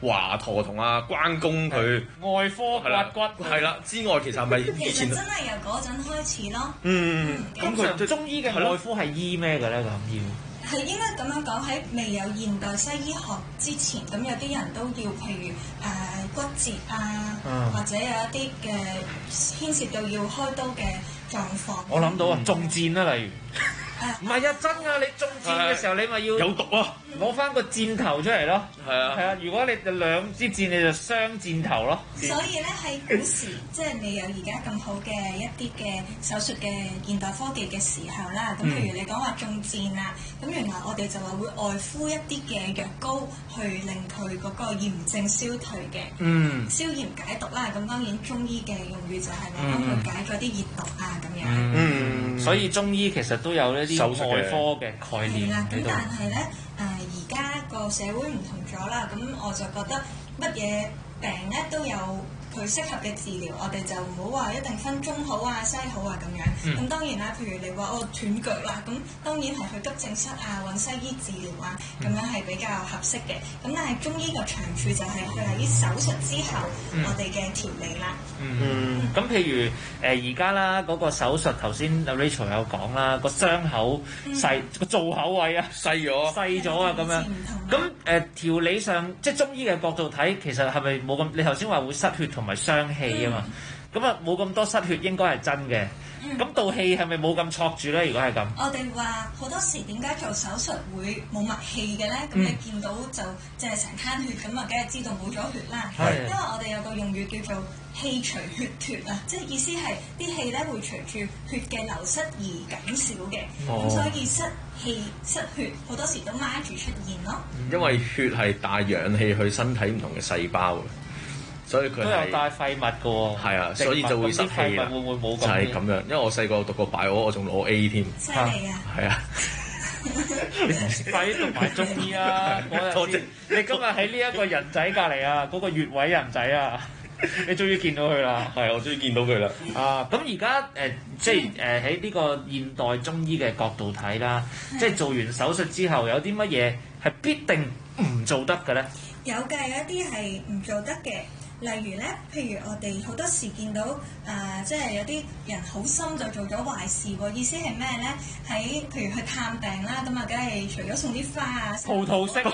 S10: 華佗同阿關公佢
S11: 外科刮骨
S10: 係啦之外，其實係咪以前
S17: 其實真係由嗰陣開始咯。
S11: 咁佢中醫嘅外科係醫咩嘅咧？咁要？
S17: 係應該咁樣講，喺未有現代西醫學之前，咁有啲人都要譬如骨折啊，或者有一啲嘅牽涉到要開刀嘅狀況。
S11: 我諗到啊，中箭啦，例如。唔係啊，真啊！你中箭嘅時候，你咪要
S10: 有毒啊！
S11: 攞翻個箭頭出嚟咯。
S10: 係啊，
S11: 係啊！如果你兩支箭，你就雙箭頭咯。
S17: 所以咧喺古時，即係未有而家咁好嘅一啲嘅手術嘅現代科技嘅時候啦。咁譬如你講話中箭啊，咁原來我哋就話會外敷一啲嘅藥膏去令佢嗰個炎症消退嘅。消炎解毒啦。咁當然中醫嘅用語就係話幫佢解咗啲熱毒啊咁樣。
S11: 所以中醫其實都有一啲外科嘅概念喺度。
S17: 咁但係咧，而家個社會唔同咗啦，咁我就覺得乜嘢病咧都有佢適合嘅治療，我哋就唔好話一定分中好啊、西好啊咁樣。咁當然啦，譬如你話斷腳啦，咁當然係去急症室啊揾西醫治療啊，咁樣係比較合適嘅。咁但係中醫嘅長處就係佢喺手術之後，我哋嘅調理啦。
S11: 咁譬如而家啦，嗰個手術頭先 Rachel 有講啦，個傷口細，個造口位啊細咗啊咁樣。咁調理上，即係中醫嘅角度睇，其實係咪冇咁？你頭先話會失血同埋傷氣啊嘛，咁啊冇咁多失血應該係真嘅。咁道氣係咪冇咁挫住咧？如果係咁，
S17: 我哋話好多時點解做手術會冇默氣嘅咧？咁你見到就即係成灘血咁啊，梗係知道冇咗血啦。因為我哋有個用語叫做氣隨血脫啊，即係意思係啲氣咧會隨住血嘅流失而減少嘅。咁所以失氣失血好多時都孖住出現咯。
S10: 因為血係帶氧氣去身體唔同嘅細胞嘅。所以佢
S11: 都有帶廢物嘅喎，
S10: 係啊，所以就會失氣啦。
S11: 會唔會冇咁？
S10: 就係咁樣，因為我細個讀過bio，我仲攞 A 添。
S17: 犀利啊！
S10: 係啊，
S11: 快啲讀埋中醫啊！多謝你今日喺呢一個人仔隔離啊，嗰個穴位人仔啊，你終於見到佢啦。
S10: 係，我終於見到佢啦。
S11: 咁而家即係喺呢個現代中醫嘅角度睇啦，即係做完手術之後有啲乜嘢係必定唔做得嘅咧？
S17: 有嘅，有一啲係唔做得嘅。例如咧，譬如我哋好多時見到即係有啲人好心就做咗壞事喎。意思係咩咧？喺譬如去探病啦，咁啊，梗係除咗送啲花啊，
S11: 葡萄色啊，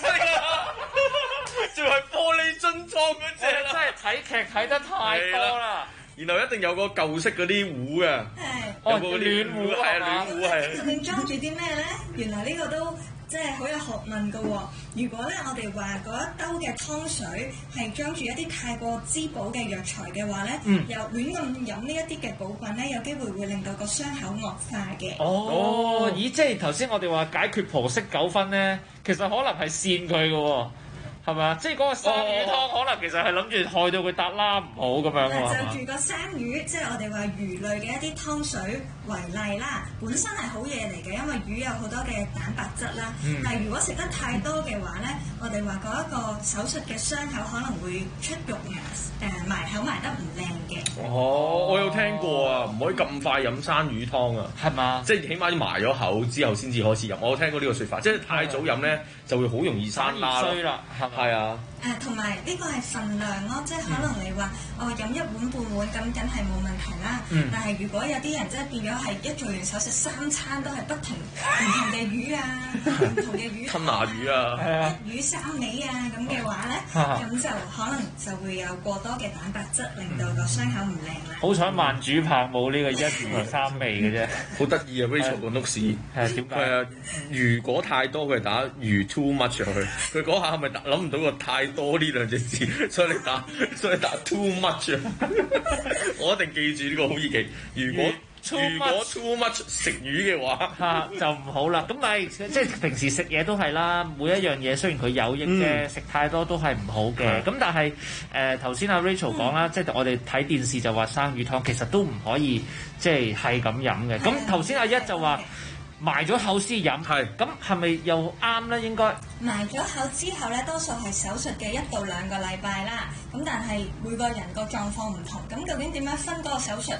S10: 仲係玻璃樽裝嗰隻啦，
S11: 真係睇劇睇得太多啦。
S10: 然後一定有個舊式嗰啲壺嘅，有個暖壺係暖壺係。
S17: 入面裝住啲咩咧？原來呢個都即係好有學問㗎喎。如果咧我哋話嗰一兜嘅湯水係裝住一啲太過滋補嘅藥材嘅話咧，又亂咁飲呢一啲嘅補品咧，有機會會令到個傷口惡化嘅。
S11: 咦！即係頭先我哋話解決婆媳糾紛咧，其實可能係扇佢嘅喎。係咪啊？即係嗰個生魚湯，可能其實係諗住害到佢搭啦唔好咁樣喎。
S17: 就住個生魚，即係我哋話魚類嘅一啲湯水為例啦，本身係好嘢嚟嘅，因為魚有好多嘅蛋白質啦。但係如果食得太多嘅話咧，我哋話嗰一個手術嘅傷口可能會出肉埋口埋得唔靚嘅。
S10: 我有聽過啊，唔可以咁快飲生魚湯啊，
S11: 係嘛？
S10: 即係起碼要埋咗口之後先至開始飲。我有聽過呢個説法，即係太早飲咧就會好容易生瘌
S11: 衰啦。
S10: 係啊，
S17: 同埋呢個係份量咯，即係可能你話飲一碗半碗咁，梗係冇問題啦。但係如果有啲人真係變咗係一做完手術3餐都係不停唔同嘅魚啊，唔同嘅魚
S10: 吞拿魚啊，
S17: 一魚三味啊咁嘅話咧，咁就可能就會有過多嘅蛋白質，令到個傷口唔靚啦。
S11: 好彩慢煮拍冇呢個一魚三味嘅啫，
S10: 好得意啊！Rachel 個 notes
S11: 係點解？
S10: 如果太多佢打如 too much 上去，佢嗰下係咪諗唔到個太多呢兩隻字，所以打 too much 啊！我一定記住呢個好易記。如果 too much 食魚嘅話，
S11: 就唔好啦。咁但係即係平時食嘢都係啦，每一樣嘢雖然佢有益嘅，食太多都係唔好嘅。咁但係頭先阿 Rachel 講啦，即係我哋睇電視就話生魚湯，其實都唔可以即係咁飲嘅。咁頭先阿一就話埋咗口先飲，咁係咪又啱咧？應該
S17: 埋咗口之後咧，多數係手術嘅1到2個禮拜啦。咁但係每個人個狀況唔同，咁究竟點樣分嗰個手術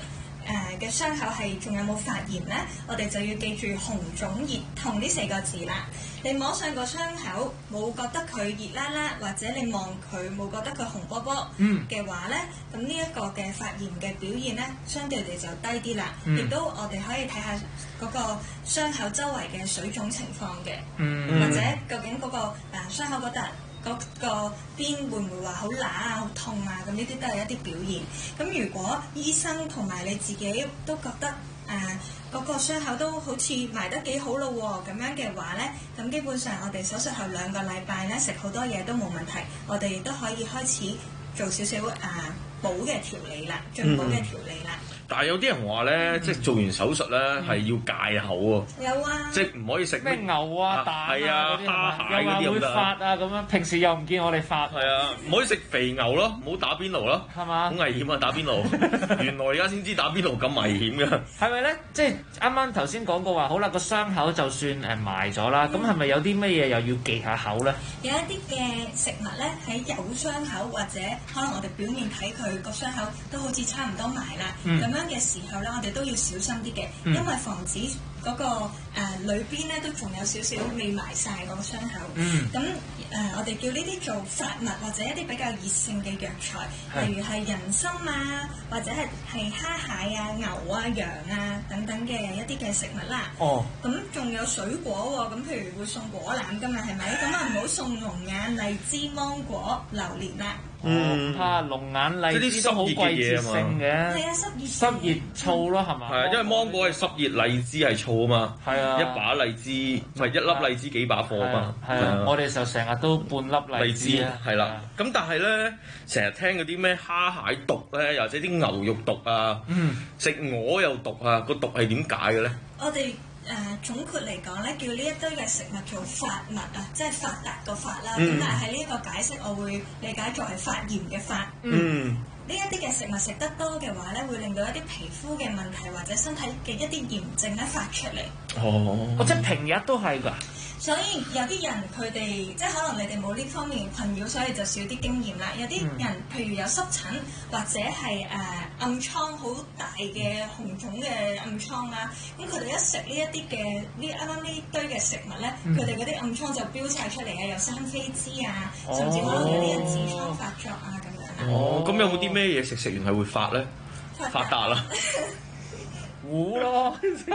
S17: 嘅傷口係仲有冇發炎咧，我哋就要記住紅腫熱痛呢4個字啦。你摸上個傷口冇覺得佢熱辣辣，或者你望佢冇覺得佢紅波波嘅話咧，咁呢一個嘅發炎嘅表現咧，相對地就低啲啦。亦都我哋可以睇下嗰個傷口周圍嘅水腫情況嘅，或者究竟嗰個傷口嗰個邊會唔會話好乸啊、好痛啊？咁呢啲都係一啲表現。咁如果醫生同埋你自己都覺得嗰個傷口都好似埋得幾好咯喎，咁樣嘅話咧，咁基本上我哋手術後2個禮拜咧，食好多嘢都冇問題，我哋亦都可以開始做少少補嘅調理啦，進補嘅調理啦。
S10: 但係有啲人話咧，即係做完手術咧係要戒口喎。
S17: 有啊，
S10: 即係唔可以食
S11: 咩牛啊、蛋啊、
S10: 蝦蟹嗰啲
S11: 會發啊咁樣。平時又唔見我哋發。
S10: 係啊，唔可以食肥牛咯，唔好打邊爐咯，
S11: 係嘛？
S10: 好危險啊！打邊爐，原來而家先知打邊爐咁危險㗎。
S11: 係咪咧？即係啱啱頭先講過話，好啦，個傷口就算埋咗啦，咁係咪有啲乜嘢又要忌下口咧？
S17: 有一啲嘅食物咧，喺有傷口或者可能我哋表面睇佢個傷口都好似差唔多埋啦，咁樣嘅時候咧，我哋都要小心啲嘅，因為防止嗰個裏邊咧都仲有少少未埋晒個傷口。咁我哋叫呢啲做發物或者一啲比較熱性嘅藥材，例如係人參啊，或者係蝦蟹啊、牛啊、羊啊等等嘅一啲嘅食物啦。咁仲有水果喎，咁譬如會送果籃㗎嘛，係咪？咁唔好送龍眼、荔枝、芒果、榴蓮啦。
S11: 龍眼、荔枝都好季節性嘅。
S17: 係啊，濕熱
S11: 醋咯，係嘛？
S10: 係啊，因為芒果係濕熱，荔枝係醋啊嘛。
S11: 係啊，
S10: 一把荔枝唔係一粒荔枝幾把貨啊嘛。
S11: 係啊，我哋就成日都半粒荔枝啊。
S10: 係啦，咁但係咧，成日聽嗰啲咩蝦蟹毒咧，又或者啲牛肉毒啊，食鵝有毒啊，個毒係點解嘅咧？
S17: 我哋總括嚟講咧，叫呢一堆嘅食物做發物啊，即係發達個發啦。咁但係喺呢一個解釋，我會理解作係發炎嘅發。呢一啲嘅食物食得多嘅話咧，會令到一啲皮膚嘅問題或者身體嘅一啲炎症咧發出嚟。
S11: 即係平日都係㗎。
S17: 所以有啲人佢哋即係可能你哋冇呢方面嘅困擾，所以就少啲經驗啦。有啲人譬如有濕疹或者係暗瘡好大嘅紅腫嘅暗瘡啦，咁佢哋一食呢一啲嘅啱啱呢堆嘅食物咧，佢哋嗰啲暗瘡就飆晒出嚟啊，有生痱滋啊，甚至可能有啲人痔瘡發作啊咁樣啦。
S10: 咁有冇啲咩嘢食完係會發咧？發達啦！
S11: 糊咯，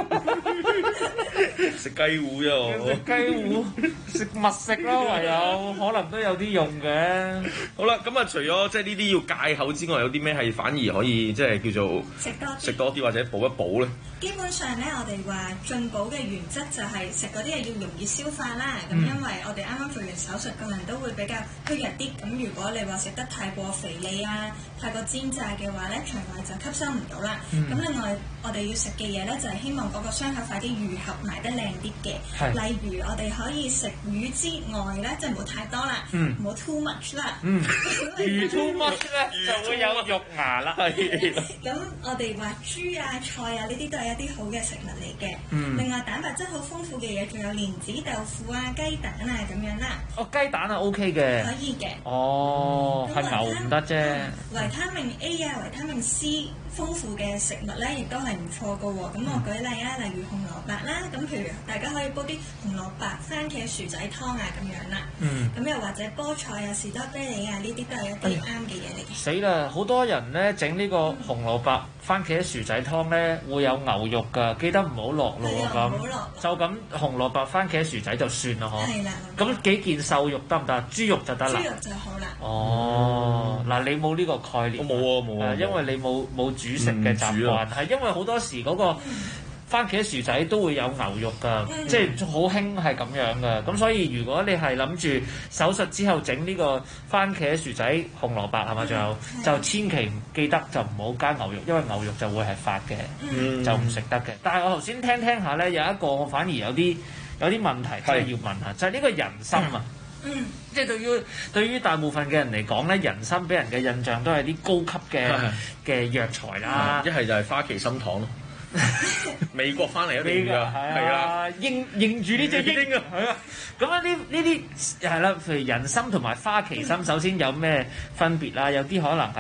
S10: 食雞糊啫，
S11: 食雞糊，食蜜食咯，唯有可能都有啲用嘅。
S10: 好啦，咁啊，除咗即係呢啲要戒口之外，有啲咩係反而可以即係叫做食多啲或者補一補咧？
S17: 基本上咧，我哋話進補嘅原則就係食嗰啲嘢要容易消化啦。咁因為我哋啱啱做完手術，個人都會比較虛弱啲。咁如果你話食得太過肥膩啊、太過煎炸嘅話咧，腸胃就吸收唔到啦。咁另外我哋要食嘅嘢咧，就係希望嗰個傷口快啲愈合，埋得靚啲嘅。例如我哋可以食魚之外咧，即係唔好太多啦，唔好 too much 啦。
S11: 魚 too much 咧就會有肉芽啦。
S17: 咁我哋話豬啊、菜啊呢啲都係一啲好嘅食物嚟嘅。另外蛋白質好豐富嘅嘢，仲有蓮子、豆腐啊、雞蛋啊咁樣啦。
S11: 雞蛋係 OK 嘅。
S17: 可以嘅。
S11: 係牛唔得啫。
S17: 維他命 A 啊、維他命 C 豐富嘅食物咧，亦都係唔錯㗎喎。咁我舉例啊，例如紅蘿蔔啦，咁譬如大家可以煲啲紅蘿蔔、番茄薯仔湯啊咁樣啦。咁又或者菠菜啊、士多啤梨啊，呢啲都係一啲啱嘅嘢嚟嘅。
S11: 死啦！好多人咧整呢個紅蘿蔔、番茄薯仔湯咧會有牛肉㗎，記得唔好落咯喎咁。就咁紅蘿蔔、番茄薯仔就算啦，嗬。係啦。咁幾件瘦肉得唔得？豬肉就得啦。
S17: 豬肉就好啦。
S11: 嗱，你冇呢個概念。
S10: 我冇啊，
S11: 因為你冇煮食嘅習慣，係因為好多時嗰個番茄薯仔都會有牛肉㗎，即係好興係咁樣㗎。咁所以如果你係諗住手術之後整呢個番茄薯仔紅蘿蔔係咪？仲有就千祈唔記得就唔好加牛肉，因為牛肉就會係發嘅，就唔食得嘅。但係我頭先聽下咧，有一個我反而有啲問題，即係要問下，就係呢個人參啊。即係對於大部分嘅人嚟講咧，人參俾人嘅印象都係啲高級嘅藥材啦。
S10: 一係就係花旗參糖咯。美國翻嚟一定㗎，係啊，
S11: 認住呢隻鷹啊，係啊。咁啊呢啲係啦，譬如人參同埋花旗參，首先有咩分別啦？有啲可能係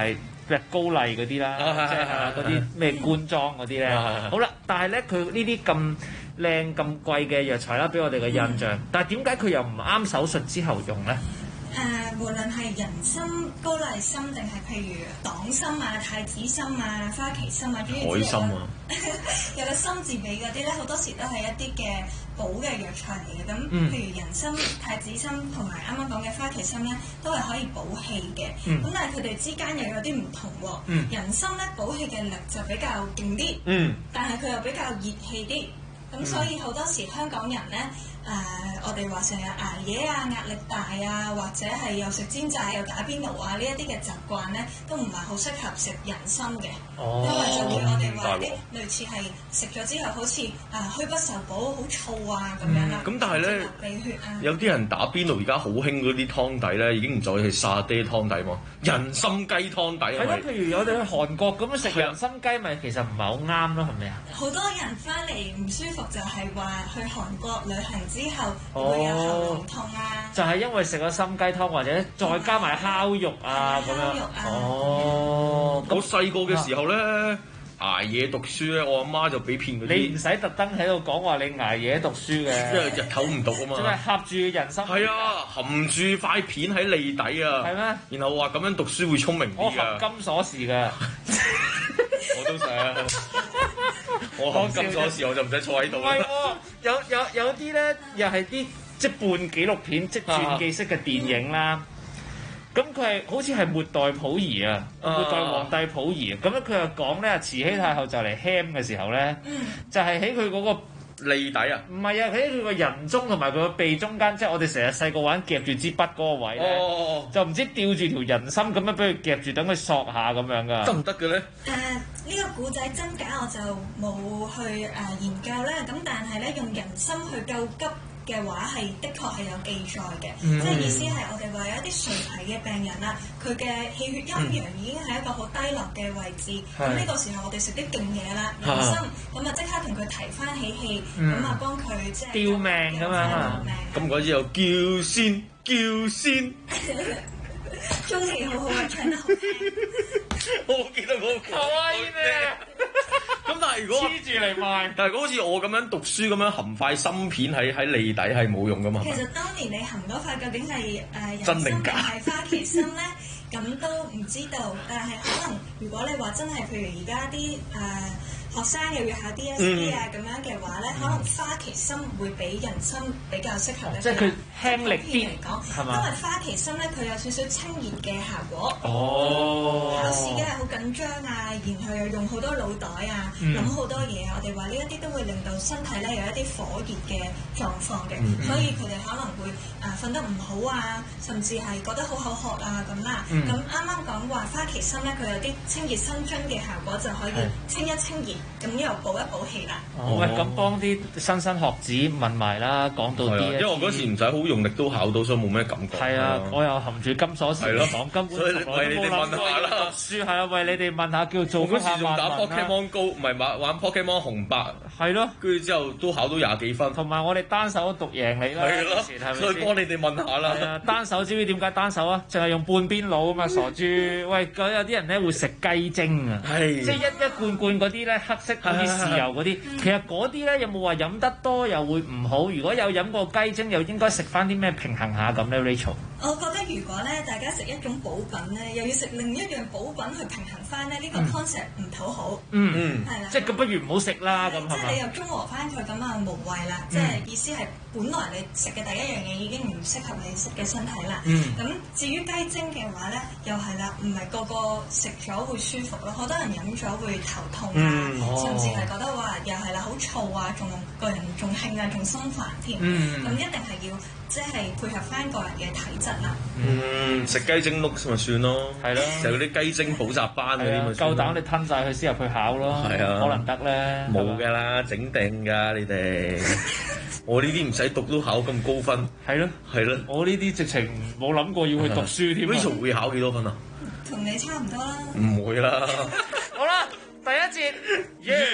S11: 高麗嗰啲啦，即係嗰啲咩官裝嗰啲咧。好啦，但係咧佢呢啲咁靚咁貴嘅藥材啦，俾我哋嘅印象。但係點解佢又唔啱手術之後用咧？
S17: 無論係人參、高麗參定係譬如黨參啊、太子參啊、花旗參啊，海參啊，有個參字尾嗰啲咧，好多時都係一啲嘅補嘅藥材嚟嘅。咁譬如人參、太子參同埋啱啱講嘅花旗參咧，都係可以補氣嘅。咁但係佢哋之間又有啲唔同喎。人參咧補氣嘅力就比較勁啲，但係佢又比較熱氣啲。咁所以好多時香港人咧。我哋話成日捱夜啊、壓力大啊，或者係又食煎炸又打邊爐啊，呢一啲嘅習慣咧，都唔係好適合食人參嘅，因為就會我哋話啲類似係食咗之後好似虛不受補、好燥啊咁樣啦。
S18: 咁但係咧，有啲人打邊爐而家好興嗰啲湯底咧，已經唔再係沙爹湯底嘛，人參雞湯底係咪？
S11: 譬如我哋去韓國咁樣食人參雞，咪其實唔係好啱咯，係咪啊？
S17: 好多人翻嚟唔舒服就係話去韓國旅行之後會有喉嚨痛啊，
S11: 就係因為食咗參雞湯或者再加埋烤肉啊咁樣。
S18: 我細個嘅時候咧，捱夜讀書咧，我阿媽就俾片嗰啲。
S11: 你唔使特登喺度講話你捱夜讀書嘅，
S18: 因為日頭唔讀啊嘛。即係
S11: 合住人參。係
S18: 啊，含住塊片喺脷底啊。係咩？然後話咁樣讀書會聰明啲啊。
S11: 我含金鎖匙㗎。
S18: 我都想。我含金鎖匙我就唔使坐喺度啦。
S11: 唔係喎，有啲咧又係啲即係半紀錄片即係傳記式嘅電影啦。咁佢係好似係末代溥儀啊，末代皇帝溥儀。咁咧佢又講咧，慈禧太后就嚟 ham 嘅時候咧，就係喺佢嗰個
S18: 脷底啊？
S11: 唔係啊，喺佢個人中同埋佢個鼻中間，即係我哋成日細個玩夾住支筆嗰個位咧，就唔知吊住條人參咁樣俾佢夾住，等佢索下咁樣噶。
S18: 得唔得嘅咧？
S17: 呢個古仔真假我就冇去研究啦。咁但係咧用人參去救急嘅話係的確係有記載嘅，即係意思係我哋話有一啲垂皮嘅病人啦，佢嘅氣血陰陽已經係一個好低落嘅位置，咁呢個時候我哋食啲勁嘢啦，人參咁啊即刻同佢提翻起氣，咁啊幫佢即係
S11: 吊命咁樣啊！
S18: 咁嗰支又叫先叫先，
S17: 中氣好好啊，唱得好聽，
S18: 我記得我
S11: 可愛咩？
S18: 咁但係如果
S11: 黐住嚟賣，
S18: 但係如果好似我咁樣讀書咁樣含塊芯片喺脷底係冇用噶嘛？
S17: 其實當年你含嗰塊究竟係人參定係花旗參咧，咁都唔知道。但係可能如果你話真係譬如而家啲學生又要考 DSE 啊咁樣嘅話咧，可能花旗參會比人參比較適合咧。
S11: 即係佢輕力啲
S17: 嚟講，因為花旗參咧佢有少少清熱嘅效果。考試嘅係好緊張啊，然後又用好多腦袋啊，諗好多嘢啊。我哋話呢一啲都會令到身體咧有一啲火熱嘅狀況嘅，所以佢哋可能會瞓得唔好啊，甚至係覺得好口渴啊咁啦。咁啱啱講話花旗參咧，佢有啲清熱生津嘅效果，就可以清一清熱。咁又補一補氣啦。
S11: 喂，咁幫啲新生學子問埋啦，講到啲，
S18: 因為我嗰時唔使好用力都考到，所以冇咩感覺。
S11: 係啊，我又含住金鎖匙講，根本
S18: 為你哋問下啦。
S11: 讀書係啊，為你哋問下叫做
S18: 嗰時仲打 Pokemon Go，唔係玩 Pokemon 紅白。
S11: 係咯，
S18: 跟住之後都考到20幾分。
S11: 同埋我哋單手都讀贏你啦。係咯，
S18: 所以幫你哋問下啦。
S11: 單手知唔知點解單手啊？淨係用半邊腦啊嘛，傻豬！喂，有啲人咧會食雞精啊，即係一罐嗰啲咧黑色嗰啲豉油嗰啲，其實嗰啲咧有冇話飲得多又會唔好？如果有飲過雞精，又應該食翻啲咩平衡下咁咧 ？Rachel，
S17: 我覺得如果咧大家食一種補品咧，又要食另一樣補品去平衡翻咧，呢個 concept 唔討好。係啦，
S11: 即係咁不如唔好食啦咁。
S17: 即係你又中和翻佢咁啊無謂啦，即係意思係本來你食嘅第一樣嘢已經唔適合你食嘅身體啦。咁至於雞精嘅話咧，又係啦，唔係個個食咗會舒服咯，好多人飲咗會頭痛啊，甚至係覺得話又係啦好燥啊，仲個人仲興啊，仲心煩添。咁一定係要即係配合翻個人嘅體質啦。
S18: 食雞精碌咪算咯，係咯，就嗰啲雞精補習班嗰啲咪
S11: 夠膽你吞晒佢先入去考咯，係啊，可能得咧。
S18: 冇㗎啦，整定㗎你哋。我呢啲唔使讀都考咁高分。係咯，係咯。
S11: 我呢啲直情冇諗過要去讀書添。
S18: Rachel 會考幾多分啊？
S17: 同你差唔多啦。
S18: 唔會啦。
S11: 好啦，第一節完。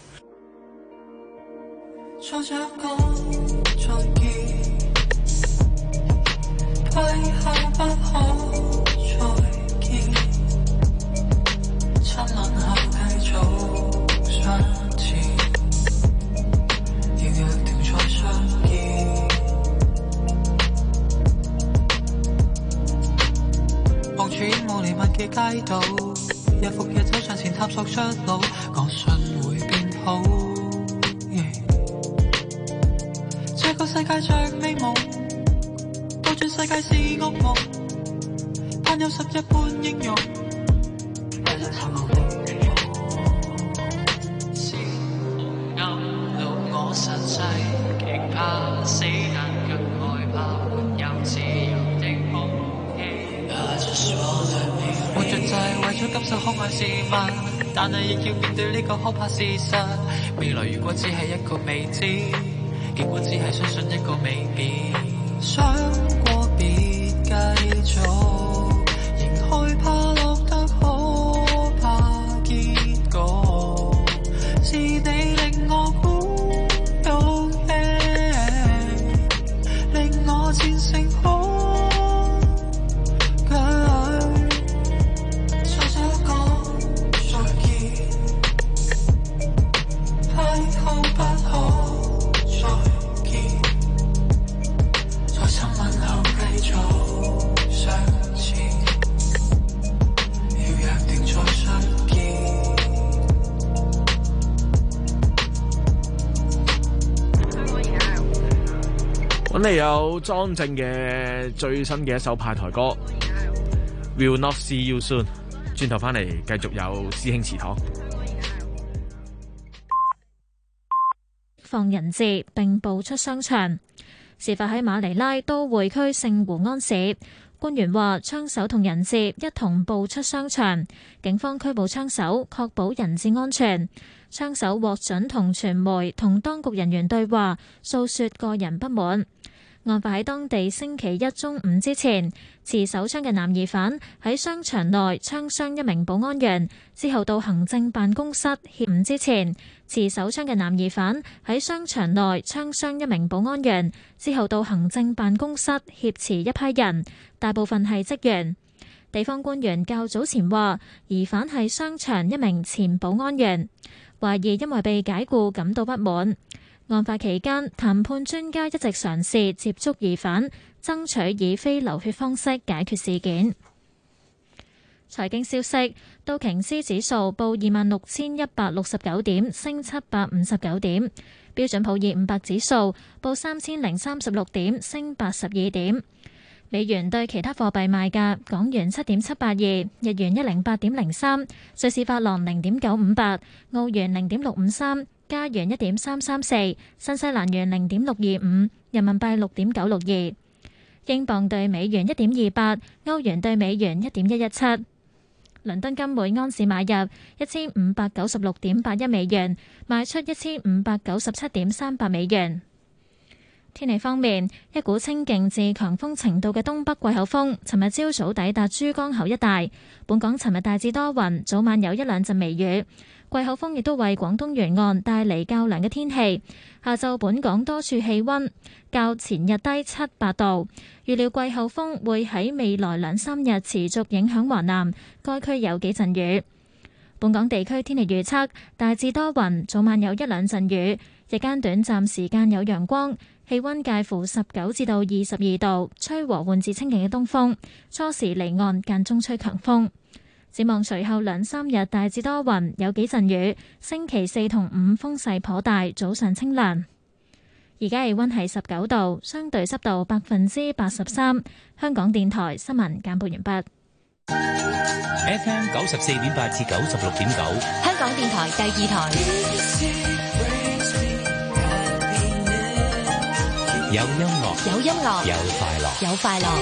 S19: 再想講再見，退後不可再見。 街道，日復日走向前探索出路，我信會變好。這個世界像美夢，倒轉世界是噩夢，但有11般英勇。日日探望的是暗路，我實際極怕死，但更害怕沒有自由的空氣。活着就係為咗感受可愛事物，但係亦要面對呢個可怕事實。未來如果只係一個未知，結果只係相信一個未必。想過別繼續，仍害怕落得可怕結局。是你令我鼓勇氣，令我戰勝恐懼。再講再見，批好不可再見，在親吻後繼續相前，要約定再相見。
S10: 咁你有莊正嘅最新嘅一首派台歌 Will Not See You Soon， 轉頭翻嚟繼續有師兄祠堂。
S1: 放人質並步出商場，事發喺馬尼拉都會區聖胡安市。官員話槍手同人質一同步出商場，警方拘捕槍手，確保人質安全。槍手獲准同傳媒同當局人員對話，訴說個人不滿。案發喺當地星期一中午之前，持手槍嘅男疑犯喺商場內槍傷一名保安員，之後到行政辦公室挾誤之前，持手槍嘅男疑犯喺商場內槍傷一名保安員，之後到行政辦公室挾持一批人，大部分係職員。地方官員較早前話，疑犯係商場一名前保安員，懷疑因為被解僱感到不滿。案發期間，談判專家一直嘗試接觸疑犯，爭取以非流血方式解決事件。財經消息，道瓊斯指數報26,169點，升759點；標準普爾500指數報3,036點，升82點。美元對其他貨幣賣價：港元7.782，日元108.03，瑞士法郎0.958，澳元0.653。加元1.334，新西蘭元0.625，人民幣6.962，英鎊對美元1.28，歐元對美元1.117。倫敦金每安士買入1596.81美元，賣出1597.38美元。天氣方面，一股清勁至強風程度嘅東北季候風，尋日朝早抵達珠江口一帶。本港尋日大致多雲，早晚有一兩陣微雨。季候風亦都為廣東沿岸帶嚟較涼嘅天氣。下晝本港多處氣溫較前日低7-8度。預料季候風會喺未來2-3日持續影響華南，該區有幾陣雨。本港地區天氣預測大致多雲，早晚有一兩陣雨，日間短暫時間有陽光，氣溫介乎19至到22度，吹和緩至清勁嘅東風，初時離岸間中吹強風。展望隨後2-3日大致多雲，有幾陣雨。星期4同5風勢頗大，早上清涼。而家氣溫係19度，相對濕度83%。香港電台新聞簡報完畢。
S2: FM 94.8至96.9，
S3: 香港電台第2台。
S2: 有音樂，
S3: 有音樂，
S2: 有快樂，
S3: 有快樂。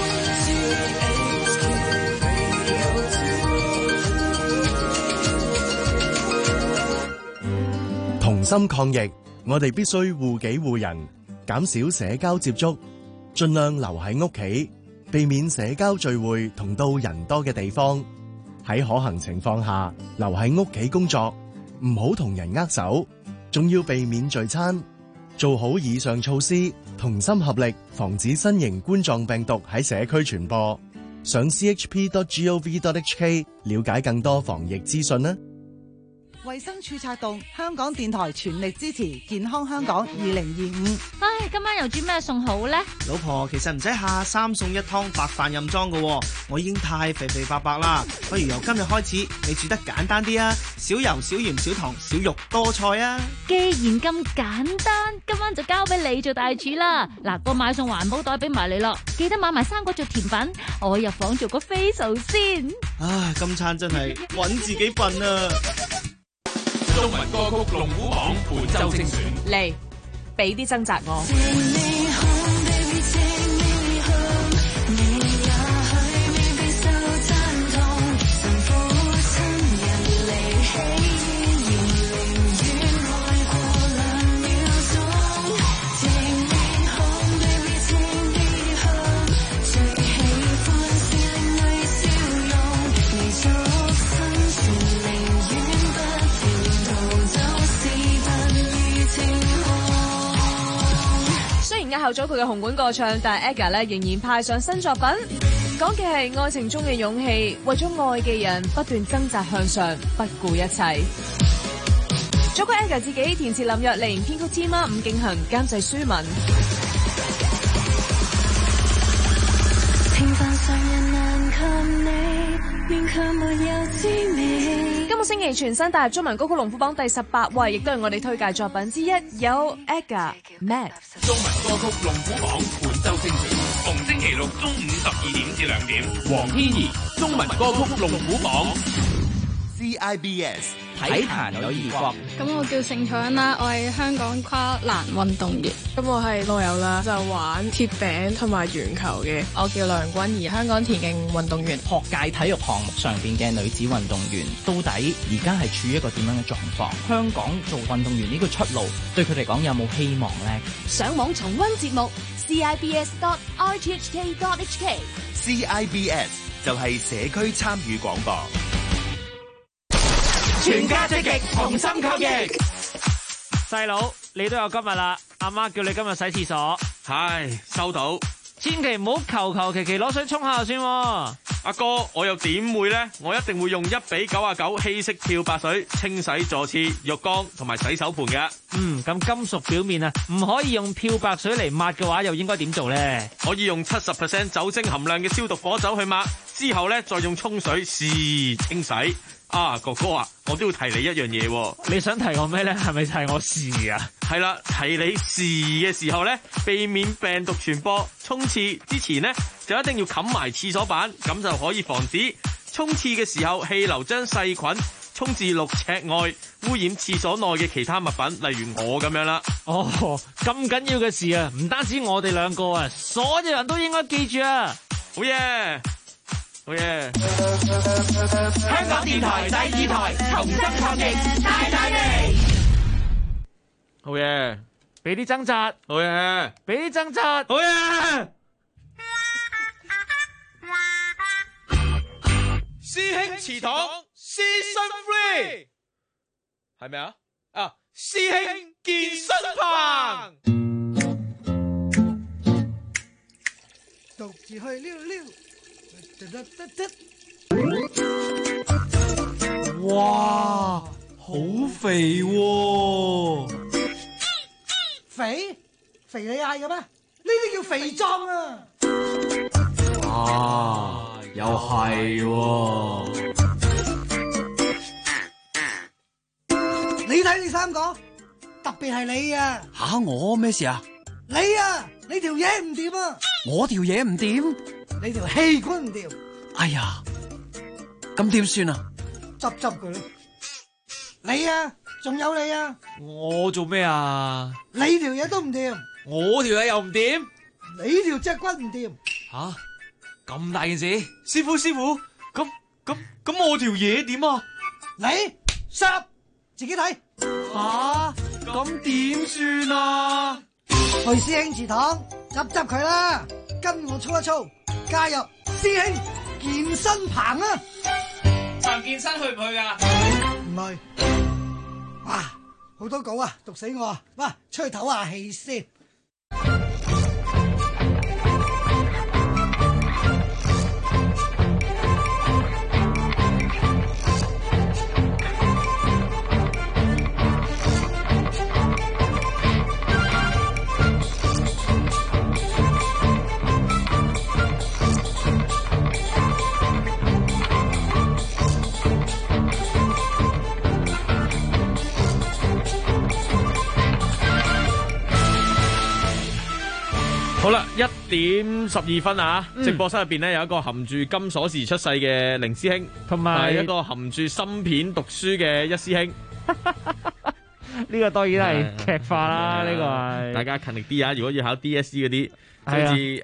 S15: 同心抗疫，我哋必須護己護人，減少社交接觸，盡量留喺屋企，避免社交聚會同到人多嘅地方。喺可行情況下，留喺屋企工作，唔好同人握手，仲要避免聚餐。做好以上措施，同心合力，防止新型冠狀病毒喺社區傳播。上 chp.gov.hk 了解更多防疫資訊啦。
S20: 衛生署策動，香港電台全力支持健康香港2025。
S1: 唉，今晚又煮咩餸好呢？
S21: 老婆，其實唔使下3餸1湯白飯任裝㗎，我已經太肥肥白白啦。不如由今日開始，你煮得簡單啲啊，少油少鹽少糖少肉多菜啊。
S1: 既然咁簡單，今晚就交俾你做大廚啦。嗱，我買餸環保袋俾埋你咯，記得買埋生果做甜品。我入房做個飛壽先。
S21: 唉，今餐真係揾自己笨啊！
S5: 中文歌曲龍虎榜本周精選，
S8: 嚟俾啲掙扎我。押後咗佢嘅紅館歌唱，但係 AGA 仍然派上新作品，講嘅係愛情中嘅勇氣，為咗愛嘅人不斷掙扎向上，不顧一切。作曲 AGA 自己，填詞林若寧，編曲 Tima 伍敬恒，監製舒文。平凡常人難及你，勉強沒有滋味。今個星期全新踏入中文歌曲龍虎榜第18位，亦都係我哋推介作品之一，有 AGA Mad。
S5: 中文歌曲龍虎榜本周精選，逢星期六中午12點至2點，黃天怡中文歌曲龍虎榜。
S22: CIBS 體壇有異國。
S23: 咁我叫盛彩欣啦，我係香港跨欄運動員。
S24: 咁我係樂友啦，就玩鐵餅同埋鉛球嘅。我叫梁君怡，香港田徑運動員。
S22: 學界體育項目上邊嘅女子運動員，到底而家係處於一個點樣嘅狀況？香港做運動員呢個出路，對佢嚟講有冇希望呢？
S3: 上網重溫節目 CIBS.RTHK.HK。
S22: CIBS 就係社區參與廣播。
S5: 全家積極，同心抗疫。
S11: 細佬，你都有今日啦，阿媽叫你今日洗廁所。
S10: 係，收到。
S11: 千祈唔好求其攞水沖下先。
S10: 阿哥，我又點會呢？我一定會用1:99稀釋漂白水清洗座廁、浴缸同埋洗手盤嘅。
S11: 咁金屬表面啊，唔可以用漂白水嚟抹嘅話，又應該點做呢？
S10: 可以用70% 酒精含量嘅消毒火酒去抹，之後呢，再用沖水試清洗。啊，哥哥啊，我都要提你一樣嘢。
S11: 你想提我咩呢？係咪提我試啊？
S10: 係啦，提你試嘅時候呢，避免病毒傳播，沖廁之前呢，就一定要冚埋廁所板，咁就可以防止沖廁嘅時候氣流將細菌沖至6尺外，污染廁所內嘅其他物品，例如我咁樣啦。
S11: 哦，咁緊要嘅事啊，唔單止我哋兩個啊，所有人都應該記住啊！
S10: 好嘢！好嘢！
S5: 香港電台第2台同心抗疫，大大地。
S10: 好嘢！
S11: 俾啲掙扎。
S10: 好嘢！
S11: 俾啲掙扎。
S10: 好嘢！師兄祠堂 Season 3係咪啊？啊！師兄健身棚。
S12: 獨自去溜溜。
S16: 哇，好肥喎！
S12: 肥你嗌嘅咩？呢啲叫肥壯啊！
S16: 啊，又係喎！
S12: 你睇你3個，特別係你啊！
S16: 吓，我咩事啊？
S12: 你啊，你條嘢唔掂啊！
S16: 我條嘢唔掂？
S12: 你條氣管唔掂。
S16: 哎呀，咁點算啊？
S12: 執佢咯。你啊，仲有你啊。
S11: 我做咩啊？
S12: 你條嘢都唔掂。
S11: 我條嘢又唔掂。
S12: 你條脊骨唔掂。
S16: 吓，咁大件事？
S10: 師傅，咁我條嘢點啊？
S12: 你濕，自己睇。
S16: 吓，咁點算啊？
S12: 去師兄祠堂執佢啦，跟我操一操，加入師兄健身棚啊！
S16: 陳健身去唔去噶？
S12: 唔去。哇，好多稿啊，讀死我啊！哇，出去唞下氣先。
S10: 好啦，1:12啊！直播室入邊咧有一個含住金鎖匙出世嘅凌師兄，
S11: 同埋
S10: 一個含住芯片讀書嘅一師兄。
S11: 呢個當然係劇化啦，呢個係
S10: 大家勤力啲啊！如果要考 DSE 嗰啲，好似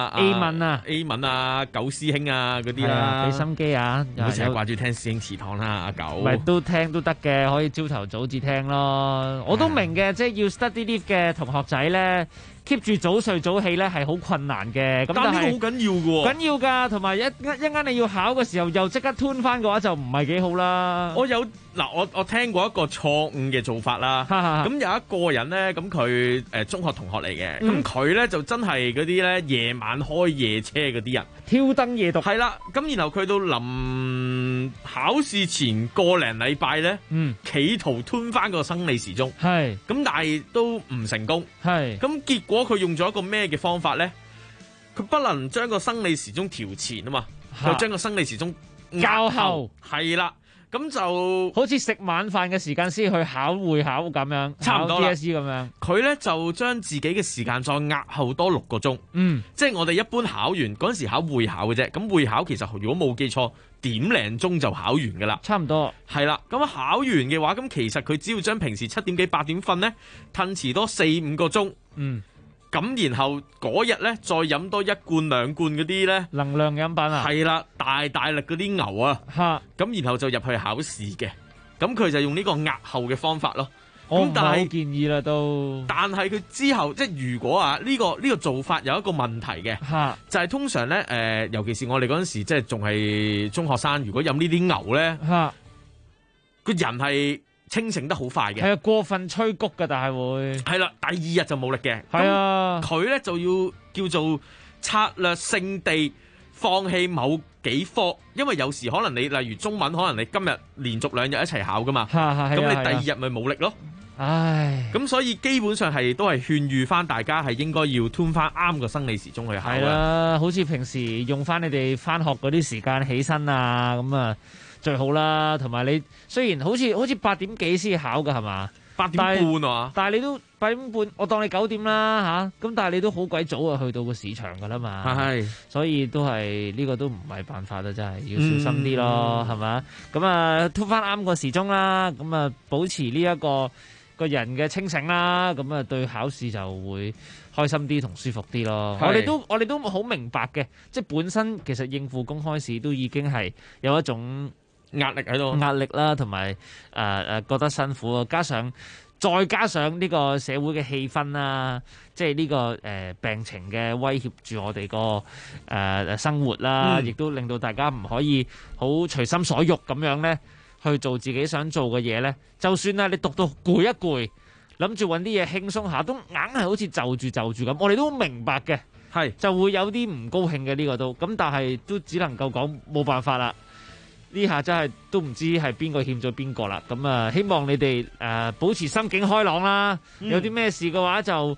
S10: A 文啊、九師兄啊嗰啲啦，
S11: 俾心機啊！
S10: 唔好成日掛住聽師兄祠堂啦，阿九。
S11: 唔係都聽都得嘅，可以朝頭早至聽咯。我都明嘅，即係要 study leave 嘅同學仔咧。keep 住早睡早起咧係好困難嘅，咁但係
S10: 呢個好緊要嘅喎，
S11: 緊要㗎，同埋一間你要考嘅時候又即刻 turn 翻嘅話就唔係幾好啦。
S10: 我聽過一個錯誤嘅做法啦，咁有一個人咧，咁佢中學同學嚟嘅，咁佢咧就真係嗰啲咧夜晚開夜車嗰啲人，
S11: 挑燈夜讀。
S10: 係啦，咁然後佢到臨考試前個零禮拜咧，企圖 turn 翻個生理時鐘，
S11: 係，咁
S10: 但係都唔成功，
S11: 係，
S10: 咁結果佢用咗一個咩嘅方法咧？佢不能將個生理時鐘調前啊嘛，就將個生理時鐘
S11: 較後，
S10: 係啦，咁就
S11: 好似食晚飯嘅時間先去考會考咁樣，
S10: 差唔多啦
S11: DSE 咁樣。
S10: 佢咧就將自己嘅時間再押後多6個鐘，即係我哋一般考完嗰陣時考會考嘅啫，咁會考其實如果冇記錯1:00鐘就考完噶啦，
S11: 差唔多
S10: 係啦。咁考完嘅話，咁其實佢只要將平時7點幾8點瞓咧，褪遲多4-5個鐘，咁然後嗰日咧再飲多1罐2罐嗰啲咧
S11: 能量飲品啊，
S10: 係啦，大力嗰啲牛啊，咁然後就入去考試嘅，咁佢就用呢個押後嘅方法咯。
S11: 我唔係好建議啦都，
S10: 但係佢之後即係如果啊呢個做法有一個問題嘅，就係通常咧尤其是我哋嗰陣時即係仲係中學生，如果飲呢啲牛咧，個人係清醒得好快嘅，
S11: 係啊，過分催谷嘅，但係會
S10: 係啦，第2日就冇力嘅，
S11: 係啊，
S10: 佢咧就要叫做策略性地放棄某幾科，因為有時可能你例如中文，可能你今日連續2日一齊考噶嘛，咁你第2日咪冇力咯。
S11: 唉，
S10: 咁所以基本上都係勸喻翻大家係應該要 tune 翻啱個生理時鐘去考啦。
S11: 好似平時用翻你哋翻學嗰啲時間起身啊，咁啊最好啦。同埋你雖然好似8點幾先考噶係嘛
S10: ，8點半啊，
S11: 但係你都8點半，我當你9點啦嚇。咁但係你都好鬼早啊去到個市場噶啦嘛，係，所以都係呢個都唔係辦法啦，真係要小心啲咯，係嘛？咁啊 tune 翻啱個時鐘啦，咁啊保持呢一個人嘅清醒啦，咁啊對考試就會開心啲同舒服啲咯。我哋都好明白嘅，即係本身其實應付公開試都已經係有一種
S10: 壓力喺度，
S11: 壓力啦，同埋覺得辛苦啊，再加上呢個社會嘅氣氛啦，即係呢個病情嘅威脅住我哋個生活啦，亦都令到大家唔可以好隨心所欲咁樣咧去做自己想做嘅嘢咧，就算你讀到攰一攰，諗住揾啲嘢輕鬆下，都硬係好似就住咁。我哋都明白嘅，係就會有啲唔高興嘅呢個都，咁但係都只能夠講冇辦法啦。呢下真係都唔知係邊個欠咗邊個啦。咁啊，希望你哋保持心境開朗啦。有啲咩事嘅話就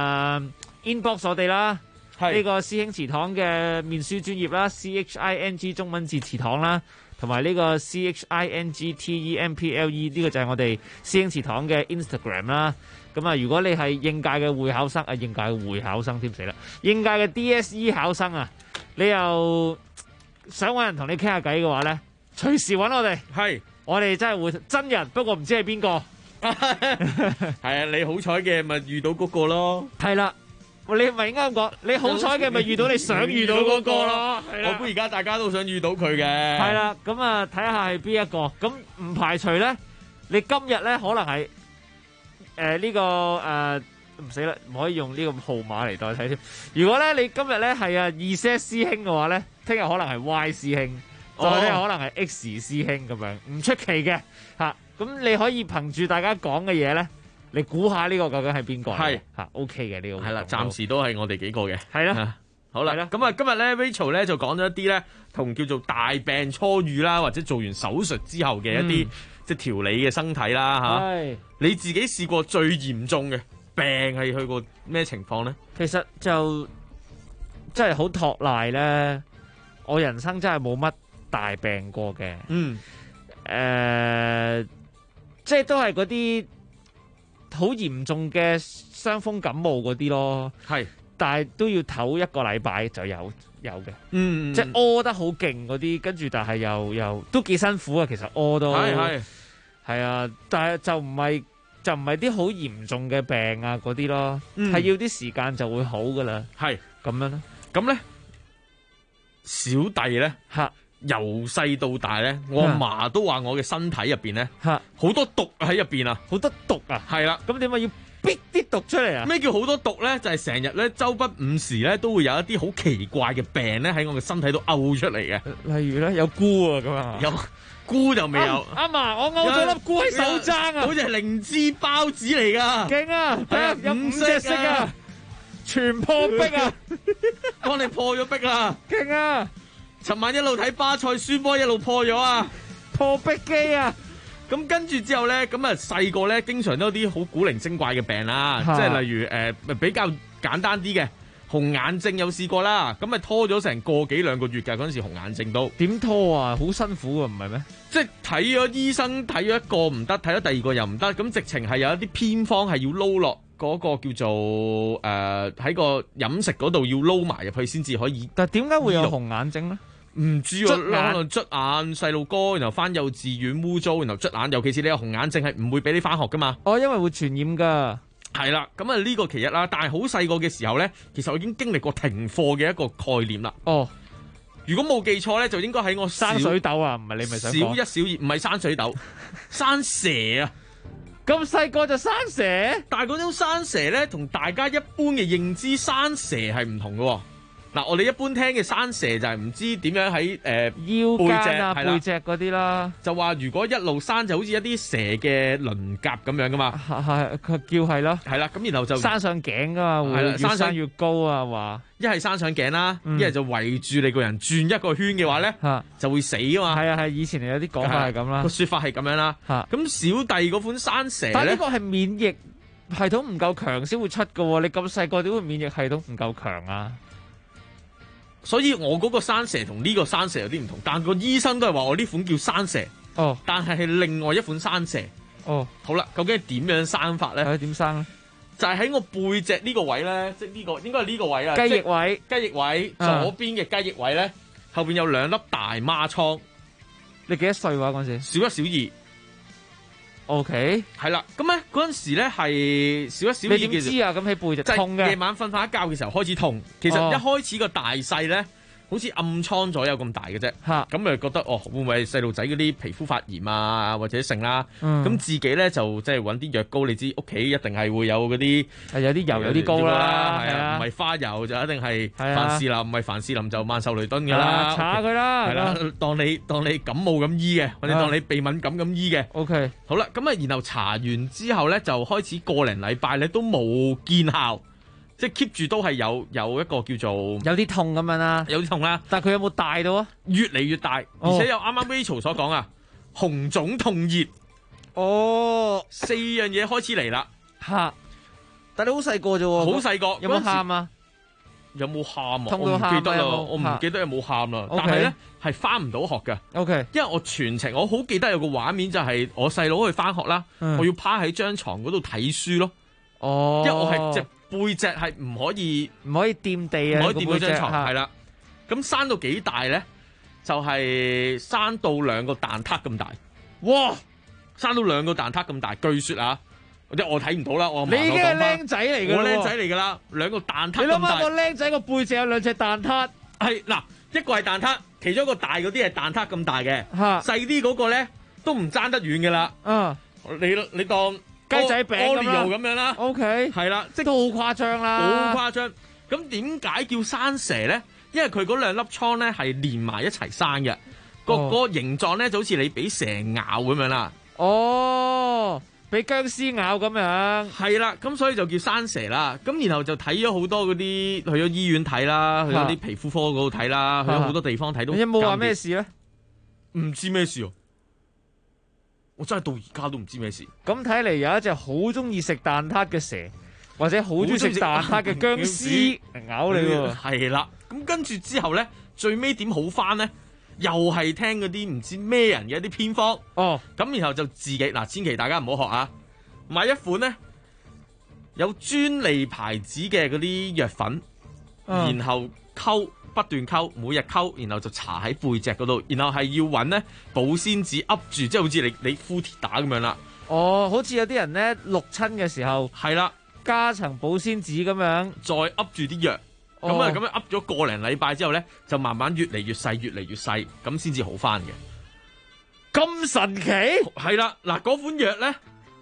S11: inbox 我哋啦。呢個師兄祠堂嘅面書專頁啦，CHING 中文字祠堂啦。同埋呢個 CHINGTEMPLE 呢個就係我哋師兄祠堂嘅 Instagram 啦。咁啊，如果你係應屆嘅會考生應屆嘅會考生添死啦，應屆嘅 DSE 考生啊，你又想揾人同你傾下偈嘅話咧，隨時揾我哋。係，我哋真係會真人，不過唔知係邊個。
S10: 係啊，你好彩嘅咪遇到嗰個咯。
S11: 係啦。你咪應該咁講，你好彩嘅咪遇到你想遇到嗰個咯。
S10: 我估而家大家都想遇到佢嘅。
S11: 係啦，咁啊睇下係邊一個，咁唔排除咧，你今日咧可能係呢個唔死啦，唔可以用呢個號碼嚟代替添。如果咧你今日咧係Z師兄嘅話咧，聽日可能係 Y 師兄，再咧可能係 X 師兄咁樣，唔出奇嘅嚇。咁你可以憑住大家講嘅嘢咧，你估下呢個究竟係邊個？係嚇 OK 嘅呢個。係啦，
S10: 暫時都係我哋幾個嘅。
S11: 係啦，
S10: 好啦，咁啊，今日咧 Rachel 咧就講咗一啲咧，同叫做大病初愈啦，或者做完手術之後嘅一啲即係調理嘅身體啦嚇。係你自己試過最嚴重嘅病係去過咩情況咧？
S11: 其實就真係好托賴咧，我人生真係冇乜大病過嘅。即係都係嗰啲好嚴重嘅傷風感冒嗰啲咯，係但係都要唞一個禮拜就有嘅，
S10: 即
S11: 係屙得好勁嗰啲，跟住但係又都幾辛苦啊，其實屙都係啊，但係就唔係啲好嚴重嘅病啊嗰啲咯，係要啲時間就會好噶啦，
S10: 係
S11: 咁樣咯。
S10: 咁咧，小弟咧由細到大咧，我阿嫲都話我嘅身體入邊咧好多毒喺入邊啊，
S11: 好多毒啊，
S10: 係啦，
S11: 咁點解要逼啲毒出嚟啊？
S10: 咩叫好多毒咧？就係成日咧周不五時咧都會有一啲好奇怪嘅病咧喺我嘅身體度嘔出嚟嘅，
S11: 例如咧有菇啊咁啊，
S10: 有菇就未有。
S11: 阿嫲，我嘔咗粒菇喺手踭啊，
S10: 好似係靈芝包子嚟噶，
S11: 勁啊！睇下有5隻色啊，全破壁啊，
S10: 幫你破咗壁啦，
S11: 勁啊！
S10: 尋晚一路睇巴塞輸波一路破咗啊，
S11: 破壁機啊！
S10: 咁跟住之後咧，咁啊細個咧經常都有啲好古靈精怪嘅病啦，即係例如比較簡單啲嘅紅眼症有試過啦，咁啊拖咗成個幾兩個月㗎，嗰陣時紅眼症都
S11: 點拖啊？好辛苦啊，唔係咩？
S10: 即係睇咗醫生睇咗一個唔得，睇咗第二個又唔得，咁直情係有一啲偏方係要撈落嗰個叫做喺個飲食嗰度要撈埋入去先至可以。
S11: 但係點解會有紅眼症咧？
S10: 唔知啊，可能捽眼細路哥，然後翻幼稚園污糟，然後捽眼，尤其是你有紅眼症係唔會俾你翻學噶嘛。
S11: 因為會傳染噶。
S10: 係啦，咁啊呢個其一啦，但係好細個嘅時候咧，其實我已經經歷過停課嘅一個概念啦。如果冇記錯咧，就應該喺我
S11: 生水痘啊，唔係你咪想講
S10: 小一小二，唔係生水痘，生蛇啊！
S11: 咁細個就生蛇，
S10: 但係嗰種生蛇咧，同大家一般嘅認知生蛇係唔同嘅。嗱，我哋一般聽嘅生蛇就係唔知點樣喺
S11: 腰間啊背脊嗰啲啦，
S10: 就話如果一路生就好似一啲蛇嘅鱗甲咁樣噶嘛，
S11: 佢叫係咯，
S10: 係啦，咁然後就
S11: 生上頸噶嘛，會越生越高啊，話一
S10: 係生上頸啦，一係就圍住你個人轉一個圈嘅話咧，就會死噶嘛。
S11: 係啊係，以前有啲講法係咁啦，
S10: 個說法係咁樣啦。咁小弟嗰款生蛇咧，
S11: 但係呢個係免疫系統唔夠強先會出噶喎，你咁細個點會免疫系統唔夠強啊？
S10: 所以我嗰個生蛇同呢個生蛇有啲唔同，但個醫生都係話我呢款叫生蛇，但係另外一款生蛇。好啦，究竟係點樣生法咧？
S11: 點生咧？
S10: 就係喺我背脊呢個位咧，即係呢個應該係呢個位啊，
S11: 雞翼位，
S10: 雞翼位左邊嘅雞翼位咧，後邊有2粒大孖瘡。
S11: 你幾多歲話嗰陣時？
S10: 小一小二。
S11: OK，
S10: 係啦，咁咧嗰陣時咧係小一小二嘅。
S11: 你點知啊？咁喺背脊痛嘅，
S10: 夜晚瞓覺嘅時候開始痛。其實一開始個大細咧，好似暗瘡左右咁大嘅啫。咁咪覺得會唔會係細路仔嗰啲皮膚發炎啊，或者剩啦？咁自己咧就即係揾啲藥膏，你知屋企一定係會有嗰啲
S11: 有啲油有啲膏啦，
S10: 係啊，唔係花油就一定係凡士林，唔係凡士林就曼秀雷敦㗎啦，
S11: 搽下佢啦，
S10: 係啦，當你感冒咁醫嘅，或者當你鼻敏感咁醫嘅。
S11: OK，
S10: 好啦，咁啊，然後搽完之後咧，就開始個零禮拜咧都冇見效。即係 keep 住都係有一個叫做
S11: 有啲痛咁樣啦，
S10: 有啲痛啦。
S11: 但係佢有冇大到啊？
S10: 越嚟越大，而且有啱啱 Rachel 所講啊，紅腫痛熱。4樣嘢開始嚟啦。
S11: 但係你好細個啫喎，
S10: 好細個，
S11: 有冇喊啊？
S10: 有冇喊啊？
S11: 痛到喊啊？
S10: 我唔記得啦，我唔記得有冇喊啦。但係咧係翻唔到學嘅。
S11: OK，
S10: 因為我全程我好記得有個畫面就係我細佬去翻學啦，我要趴喺張床嗰度睇書咯。因為我係隻背脊係唔可以
S11: 掂地啊，
S10: 唔可以掂到張床，係啦。咁生到幾大咧？就係生到2個蛋撻咁大。哇！生到2個蛋撻咁大，據說啊，即係我睇唔到啦。我
S11: 你已經係僆仔嚟㗎，
S10: 我僆仔嚟㗎啦，2個蛋撻咁大。
S11: 你諗下個僆仔個背脊有2隻蛋撻，
S10: 係嗱，一個係蛋撻，其中一個大嗰啲係蛋撻咁大嘅，細啲嗰個咧都唔爭得遠㗎啦。你當
S11: 雞仔餅
S10: 咁樣啦
S11: ，OK，
S10: 係啦，
S11: 即係都好誇張啦，
S10: 好誇張。咁點解叫生蛇咧？因為佢嗰2粒瘡咧係連埋一齊生嘅，個形狀咧就好似你俾蛇咬咁樣啦。
S11: 俾僵屍咬咁樣。
S10: 係啦，咁所以就叫生蛇啦。咁然後就睇咗好多嗰啲，去咗醫院睇啦，去咗啲皮膚科嗰度睇啦，去咗好多地方睇到。
S11: 有冇話咩事咧？
S10: 唔知咩事。我真係到而家都唔知咩事。
S11: 咁睇嚟有一隻好中意食蛋撻嘅蛇，或者好中意食蛋撻嘅僵屍嚟咬你喎。
S10: 係啦，咁跟住之後咧，最尾點好翻咧？又係聽嗰啲唔知咩人嘅一啲偏方。咁然後就自己嗱，千祈大家唔好學啊！買一款咧有專利牌子嘅嗰啲藥粉，然後不斷溝，每日溝，然後就搽喺背脊嗰度，然後係要揾咧保鮮紙噏住，即係好似你敷鐵打咁樣啦。
S11: 哦，好似有啲人咧淥親嘅時候，
S10: 係啦，
S11: 加層保鮮紙咁樣，
S10: 再噏住啲藥，咁樣噏咗個零禮拜之後咧，就慢慢越嚟越細，越嚟越細，咁先至好翻嘅。
S11: 咁神奇？
S10: 係啦，嗱嗰款藥咧，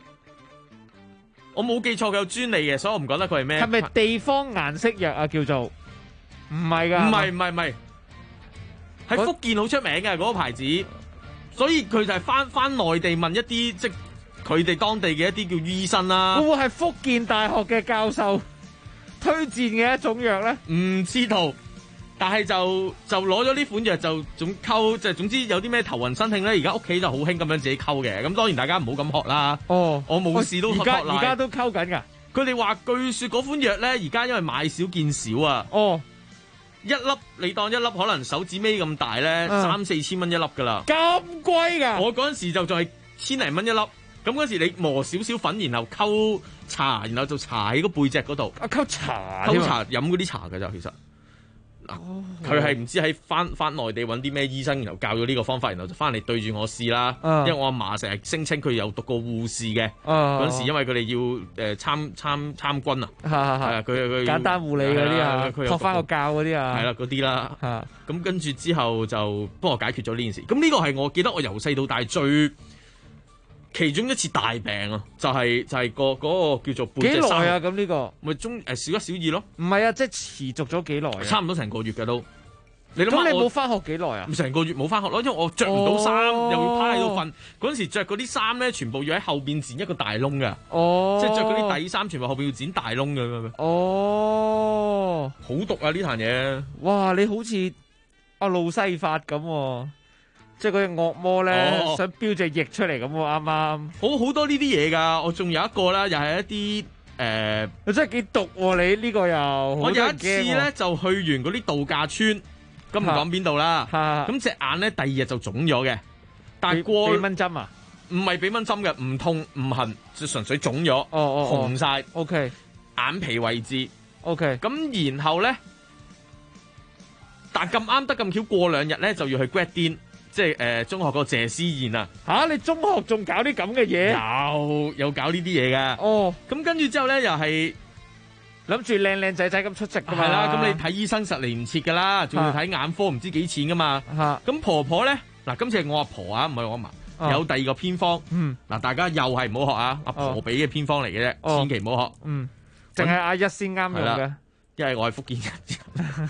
S10: 我冇記錯佢有專利嘅，所以我唔覺得佢係咩。
S11: 係咪地方顏色藥啊？叫做？唔係噶，
S10: 唔係，喺福建好出名嘅嗰個牌子，所以佢就係翻內地問一啲即係佢哋當地嘅一啲叫醫生啦。
S11: 會唔會係福建大學嘅教授推薦嘅一種藥咧？
S10: 唔知道，但係就攞咗呢款藥就總溝，即係總之有啲咩頭暈身㷫咧，而家屋企就好興咁樣自己溝嘅。咁當然大家唔好咁學啦。
S11: 哦，
S10: 我冇事都學啦。
S11: 而家都溝緊㗎。
S10: 佢哋話據說嗰款藥咧，而家因為買少見少啊。
S11: 哦。
S10: 一粒你當一粒可能手指尾咁大咧，3-4千蚊一粒噶啦，
S11: 咁貴噶！
S10: 我嗰陣時就係千零蚊一粒，咁嗰時你磨少少粉，然後溝茶，然後就搽喺個背脊嗰度。
S11: 溝茶
S10: 飲嗰啲茶噶咋，其實佢係唔知喺翻內地揾啲咩醫生，然後教咗呢個方法，然後就翻嚟對住我試啦。因為我阿嫲成日聲稱佢有讀過護士嘅嗰陣時，因為佢哋要參軍啊，係啊，佢
S11: 簡單護理嗰啲啊，托翻個教嗰啲啊，
S10: 係啦嗰啲啦。咁跟住之後就幫我解決咗呢件事。咁呢個係我記得我由細到大最其中一次大病啊，就係嗰個叫做背脊生。幾
S11: 耐啊？咁呢個
S10: 咪小一小二咯？
S11: 唔係啊，即係持續咗幾耐啊？
S10: 差唔多成個月嘅都。你
S11: 諗下，你冇翻學幾耐啊？
S10: 成個月冇翻學咯，因為我着唔到衫，又要趴喺度瞓。嗰陣時着嗰啲衫咧，全部要喺後邊剪一個大窿嘅。哦，即係着嗰啲底衫，全部後邊要剪大窿嘅。
S11: 哦，
S10: 好毒啊！呢壇嘢。
S11: 哇，你好似阿路西法咁。即係嗰隻惡魔咧，想標隻翼出嚟咁喎，啱啱。
S10: 好多呢啲嘢㗎，我仲有一個啦，又係一啲
S11: 真係幾毒喎！你呢個又，
S10: 我有一次咧就去完嗰啲度假村，咁唔講邊度啦。咁隻眼咧第二日就腫咗嘅，但係過
S11: 俾蚊針啊？
S10: 唔係俾蚊針嘅，唔痛唔痕，就純粹腫咗，紅晒。
S11: OK，
S10: 眼皮位置。
S11: OK，
S10: 咁然後咧，但咁啱得咁巧，過2日咧就要去 grad din。即係中學個謝師宴啊！
S11: 你中學仲搞啲咁嘅嘢？
S10: 有搞呢啲嘢噶。哦，咁跟住之後咧，又係
S11: 諗住靚靚仔仔咁出席噶嘛。
S10: 係啦，咁你睇醫生實嚟唔切噶啦，仲要睇眼科唔知幾錢噶嘛。咁婆婆咧，嗱，今次係我阿婆啊，唔係我阿嫲，有第二個偏方。嗱，大家又係唔好學啊！阿婆俾嘅偏方嚟嘅啫，千祈唔好學。
S11: 淨係阿一先啱用嘅，
S10: 因為我係福建人，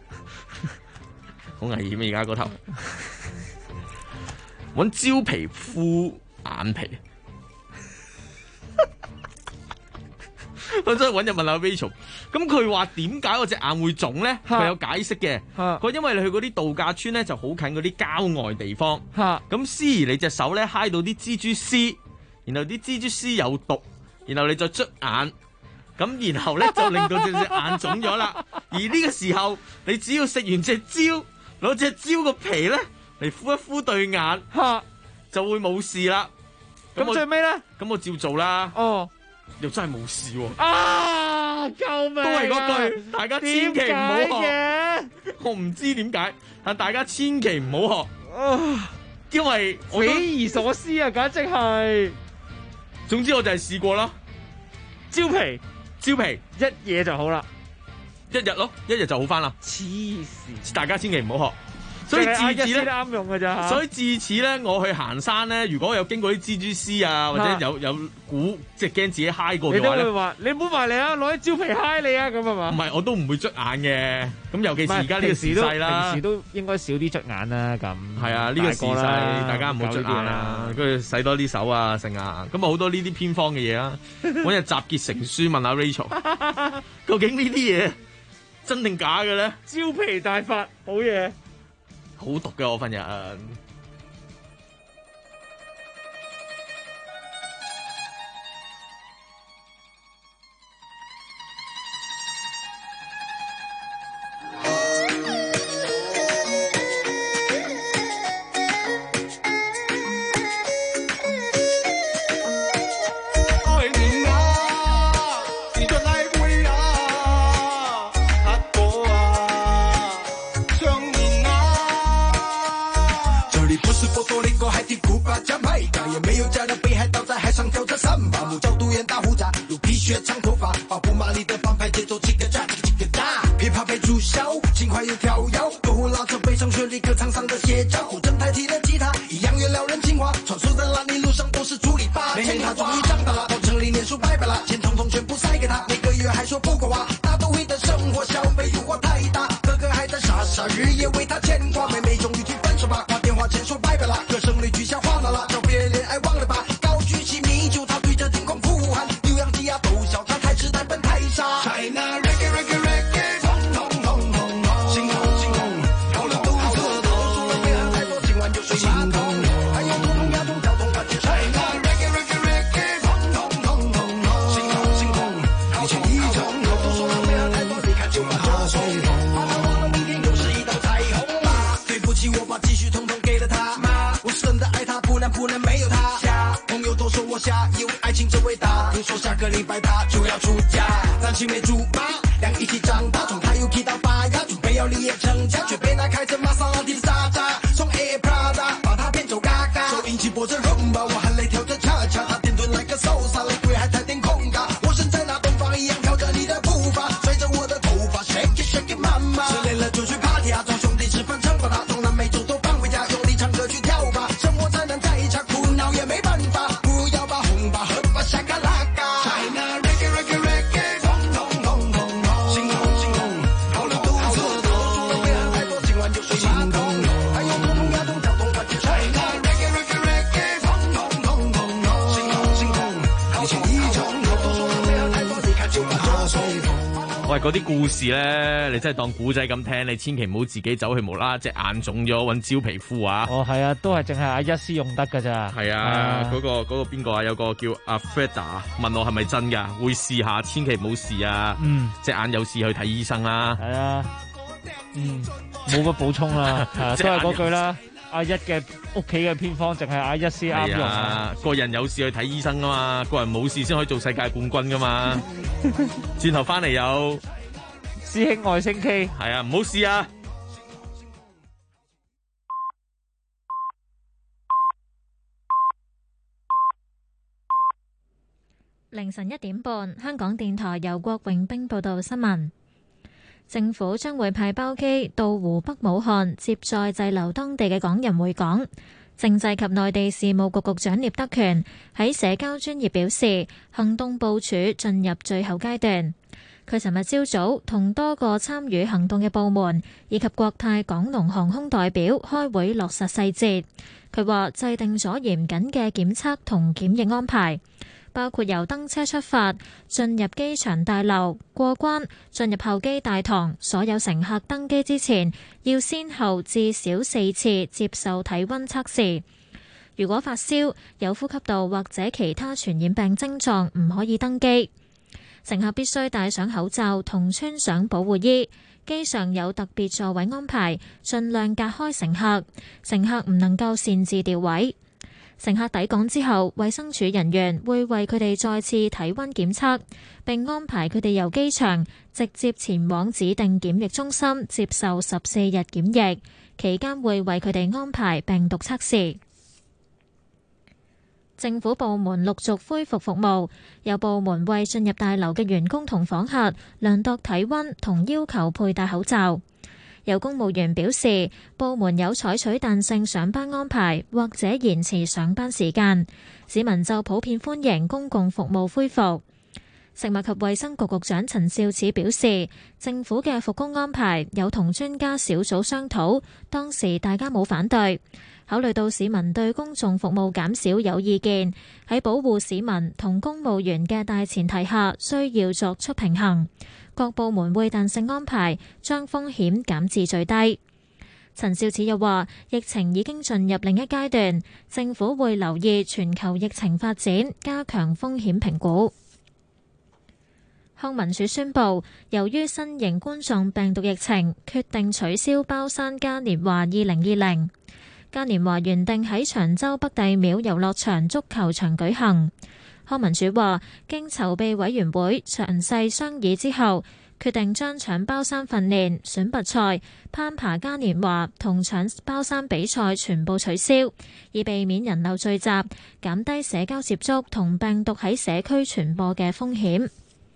S10: 好危險啊！而家嗰頭。搵蕉皮敷眼皮，我真係搵日問下 Rachel，咁佢話點解我隻眼會腫咧？佢有解釋嘅，佢因為你去嗰啲度假村咧就好近嗰啲郊外地方，咁思怡你隻手咧揩到啲蜘蛛絲，然後啲蜘蛛絲有毒，然後你就捽眼，咁然後咧就令到隻眼腫咗啦。而呢個時候，你只要食完隻蕉，攞隻蕉個皮咧。嚟敷一敷對眼，就會冇事啦。
S11: 咁最尾咧，
S10: 咁我照做啦。
S11: 哦，
S10: 又真係冇事喎。
S11: 救命！
S10: 都係嗰句，大家千祈唔好學。我唔知點解，但大家千祈唔好學。因為
S11: 匪夷所思啊，簡直係。
S10: 總之我就係試過啦。
S11: 蕉皮一嘢就好啦，
S10: 一日咯，一日就好翻啦。
S11: 黐線！
S10: 大家千祈唔好學。所以自此咧
S11: 啱用㗎咋，
S10: 所以自此咧，我去行山咧，如果有經過啲蜘蛛絲啊，或者有股即係驚自己揩過嘅話咧，
S11: 你都會話你唔好埋嚟啊，攞啲蕉皮揩你啊，咁係嘛？
S10: 唔係，我都唔會捽眼嘅。咁尤其是而家呢個時勢啦，
S11: 平時都應該少啲捽眼啦。咁
S10: 係啊，呢個時勢大家唔好捽眼啦，跟住洗多啲手啊，剩啊。咁啊好多呢啲偏方嘅嘢啊，揾日集結成書問下 Rachel， 究竟呢啲嘢真定假嘅咧？
S11: 蕉皮大法好嘢。
S10: 好毒嘅我份人。
S5: 愛你啊，
S4: 雪长头发，保护马里的帮派节奏，几个炸，几个炸，琵琶被注销，轻快又跳跃，过户拉扯悲伤旋律，歌唱上的写照，古筝代替了吉他，一样越撩人情话，传说在烂泥路上都是猪篱笆。每天他终于长大了，到城里念书拜拜了，钱统统全部塞给他，每个月还说不够花，大都会的生活消费诱惑太大，哥哥还在傻傻日夜为他牵挂，妹妹终于提分手吧，挂电话前说拜拜了，歌声里取消话了，找别恋爱忘了吧，高举起米酒，他对着天空呼喊，牛羊鸡鸭都笑他太痴太笨太傻。China reggae reggae reggae， 轰轰轰轰轰，心痛心痛，好了都是痛，说了别喊太多，今晚就睡马桶，还有通通牙痛交通发接 China reggae reggae reggae， 轰轰轰轰轰，心痛心痛，一切一种痛，都说了别喊太多，你看就把这种，把他忘了明天又是一道彩虹嘛。对不起，我把积蓄统统给了他，我真的爱他，不能没有他。朋友都说我瞎，以为爱情真伟大，听说下个礼拜他就要出嫁，单亲没竹马，两一起长大，从他又提到拔牙，准备要立业成家，却被那开着玛莎拉蒂的傻渣从 A Prada 把他骗走嘎嘎，收音机播着 rumba， 我含泪跳着恰恰，他点顿来个 salsa， 雷鬼还在点空嘎，我身在那东方一样跳着你的步伐，随着我的头发 shake it shake it mama， 失恋了就去 party 啊，找兄弟吃饭唱歌他，东南美洲都放回家，用力唱歌去跳吧，生活才能再差，苦恼也没办法，不要把红吧喝吧下个拉嘎。China reggae reggae reggae， 轰轰轰轰轰，心痛心痛，好了都是痛，说了别喊太多，今晚就睡马桶，还有通通牙痛交通发接 China reggae reggae reggae， 轰轰轰轰轰，心痛心痛，一切一种痛，都說了別喊太多，你看就把這種。
S10: 喂，嗰啲故事咧，你真係當古仔咁聽，你千祈唔好自己走去無啦啦隻眼腫咗揾焦皮膚啊！
S11: 哦，係啊，都係淨係阿一師用得㗎咋。
S10: 係啊，嗰個邊個啊？有個叫阿 Freda 問我係咪真㗎？會試下，千祈唔好試啊！隻眼有事去睇醫生啦。
S11: 係啊，冇乜補充啦，都係嗰句啦。阿一嘅屋企嘅偏方，淨係阿一師啱用啊！
S10: 個人有事去睇醫生啊嘛，個人冇事先可以做世界冠軍噶嘛。轉頭翻嚟有
S11: 師兄愛星 K，
S10: 係啊，唔好試啊！
S1: 凌晨1點半，香港電台由郭永兵報道新聞。政府將會派包機到湖北武漢接載滯留當地嘅港人回港。政制及內地事務局局長聶德權喺社交專頁表示，行動部署進入最後階段。佢尋日朝早同多個參與行動嘅部門以及國泰港龍航空代表開會落實細節。佢話制定咗嚴謹嘅檢測同檢疫安排，包括由登車出發、進入機場大樓、過關、進入候機大堂，所有乘客登機之前要先後至少4次接受體溫測試。如果發燒、有呼吸道或者其他傳染病症狀，唔可以登機。乘客必須戴上口罩同穿上保護衣。機上有特別座位安排，盡量隔開乘客。乘客唔能夠擅自調位。乘客抵港之後，衛生署人員會為佢哋再次體溫檢測，並安排佢哋由機場直接前往指定檢疫中心接受14日檢疫，期間會為佢哋安排病毒測試。政府部門陸續恢復服務，有部門為進入大樓嘅員工同訪客量度體溫同要求佩戴口罩。有公務員表示，部門有採取彈性上班安排，或者延遲上班時間。市民就普遍歡迎公共服務恢復。食物及衛生局局長陳肇始表示，政府嘅復工安排有同專家小組商討，當時大家冇反對。考慮到市民對公眾服務減少有意見，喺保護市民同公務員嘅大前提下，需要作出平衡。各部門會彈性安排，將風險減至最低。陳肇始又話，疫情已經進入另一階段，政府會留意全球疫情發展，加強風險評估。康文署宣布，由於新型冠狀病毒疫情，決定取消包山嘉年華2020。嘉年華原定喺長洲北帝廟遊樂場足球場舉行。康文署話，經籌備委員會詳細商議之後， 決定將搶包山訓練、選拔賽、攀爬嘉年華同搶包山比賽全部取消，以避免人流聚集，減低社交接觸同病毒喺社區傳播嘅風險。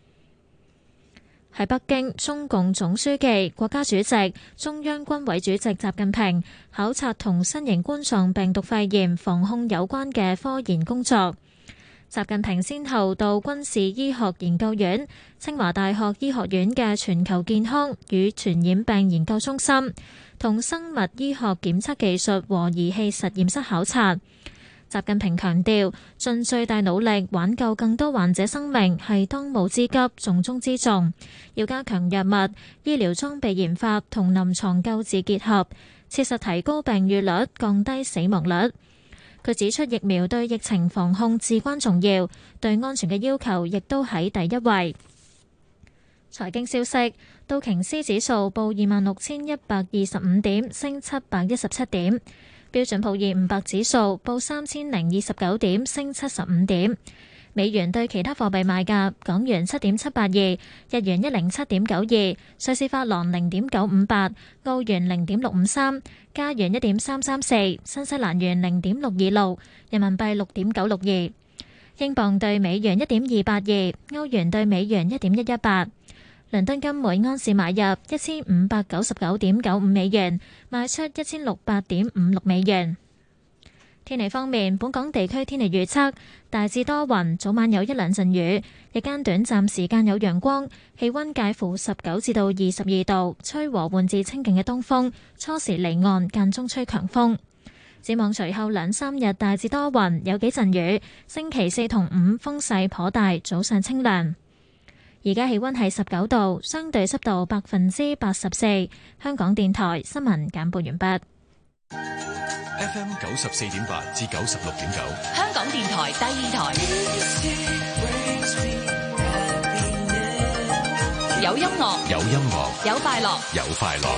S1: 喺北京，中共總書記、國家主席、中央軍委主席習近平考察同新型冠狀病毒肺炎防控有關嘅科研工作。習近平先後到軍事醫學研究院、清華大學醫學院嘅全球健康與傳染病研究中心同生物醫學檢測技術和儀器實驗室考察。習近平強調，盡最大努力挽救更多患者生命係當務之急、重中之重。要加強藥物、醫療裝備研發同臨床救治結合，切實提高病愈率，降低死亡率。佢指出，疫苗對疫情防控至關重要，對安全嘅要求亦都喺第一位。財經消息，道瓊斯指數報26,125點，升717點。標準普爾500指數報3029點，升75點。美元對其他貨幣賣價：港元7.782，日元107.92，瑞士法郎0.958，澳元0.653，加元1.334，新西蘭元0.626，人民幣6.962，英鎊對美元1.282，歐元對美元1.118。倫敦金每安士買入1599.95美元，賣出1600.56美元。天氣方面，本港地區天氣預測大致多雲，早晚有一兩陣雨，日間短暫時間有陽光，氣溫介乎19至到22度，吹和緩至清勁嘅東風，初時離岸，間中吹強風。展望隨後兩三日大致多雲，有幾陣雨。星期4同5風勢頗大，早上清涼。而家氣溫係19度，相對濕度84%。香港電台新聞簡報完畢。
S14: FM 94.8至96.9，
S3: 香港電台第二台，有音樂，
S14: 有音樂，
S3: 有快樂，
S14: 有快樂。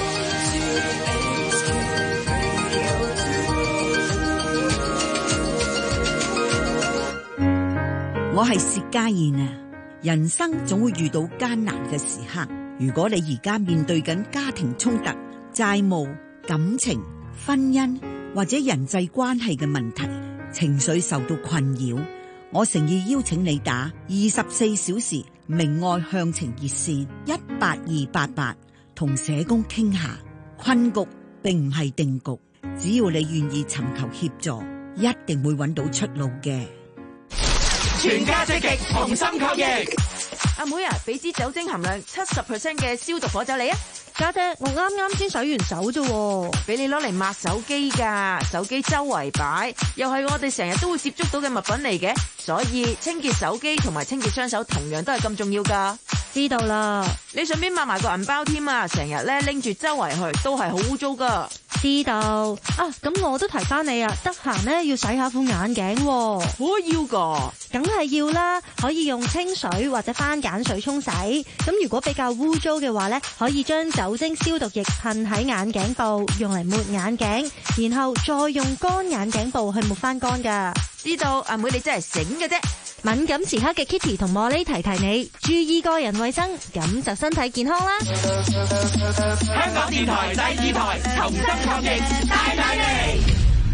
S6: 我係薛家燕啊！人生總會遇到艱難嘅時刻，如果你而家面對緊家庭衝突、債務、感情、婚姻或者人際關係嘅問題，情緒受到困擾，我誠意邀請你打24小時明愛向晴熱線18288，同社工傾下。困局並唔係定局，只要你願意尋求協助，一定會揾到出路嘅。
S5: 全家積極同心抗疫。
S8: 阿妹啊，俾支酒精含量70% 嘅消毒火酒你啊！
S7: 家姐，我啱啱先洗完手啫，
S8: 俾你攞嚟抹手機噶，手機周圍擺，又係我哋成日都會接觸到嘅物品嚟嘅，所以清潔手機同埋清潔雙手同樣都係咁重要噶。
S7: 知道啦，
S8: 你順便抹埋個銀包添啊！成日咧拎住周圍去都係好污糟噶。
S7: 知道啊，咁我都提翻你啊，得閒咧要洗下副眼鏡。
S8: 我要噶，
S7: 梗係要啦，可以用清水或者番梘水沖洗。咁如果比較污糟嘅話咧，可以將酒精消毒液噴喺眼鏡布，用嚟抹眼鏡，然後再用乾眼鏡布去抹翻乾噶。
S8: 知道，阿妹你真係醒嘅啫。
S7: 敏感時刻嘅 Kitty 同茉莉提提你，注意個人衛生，咁就身體健康啦。
S5: 香港電台第二台，同心抗疫，大大利。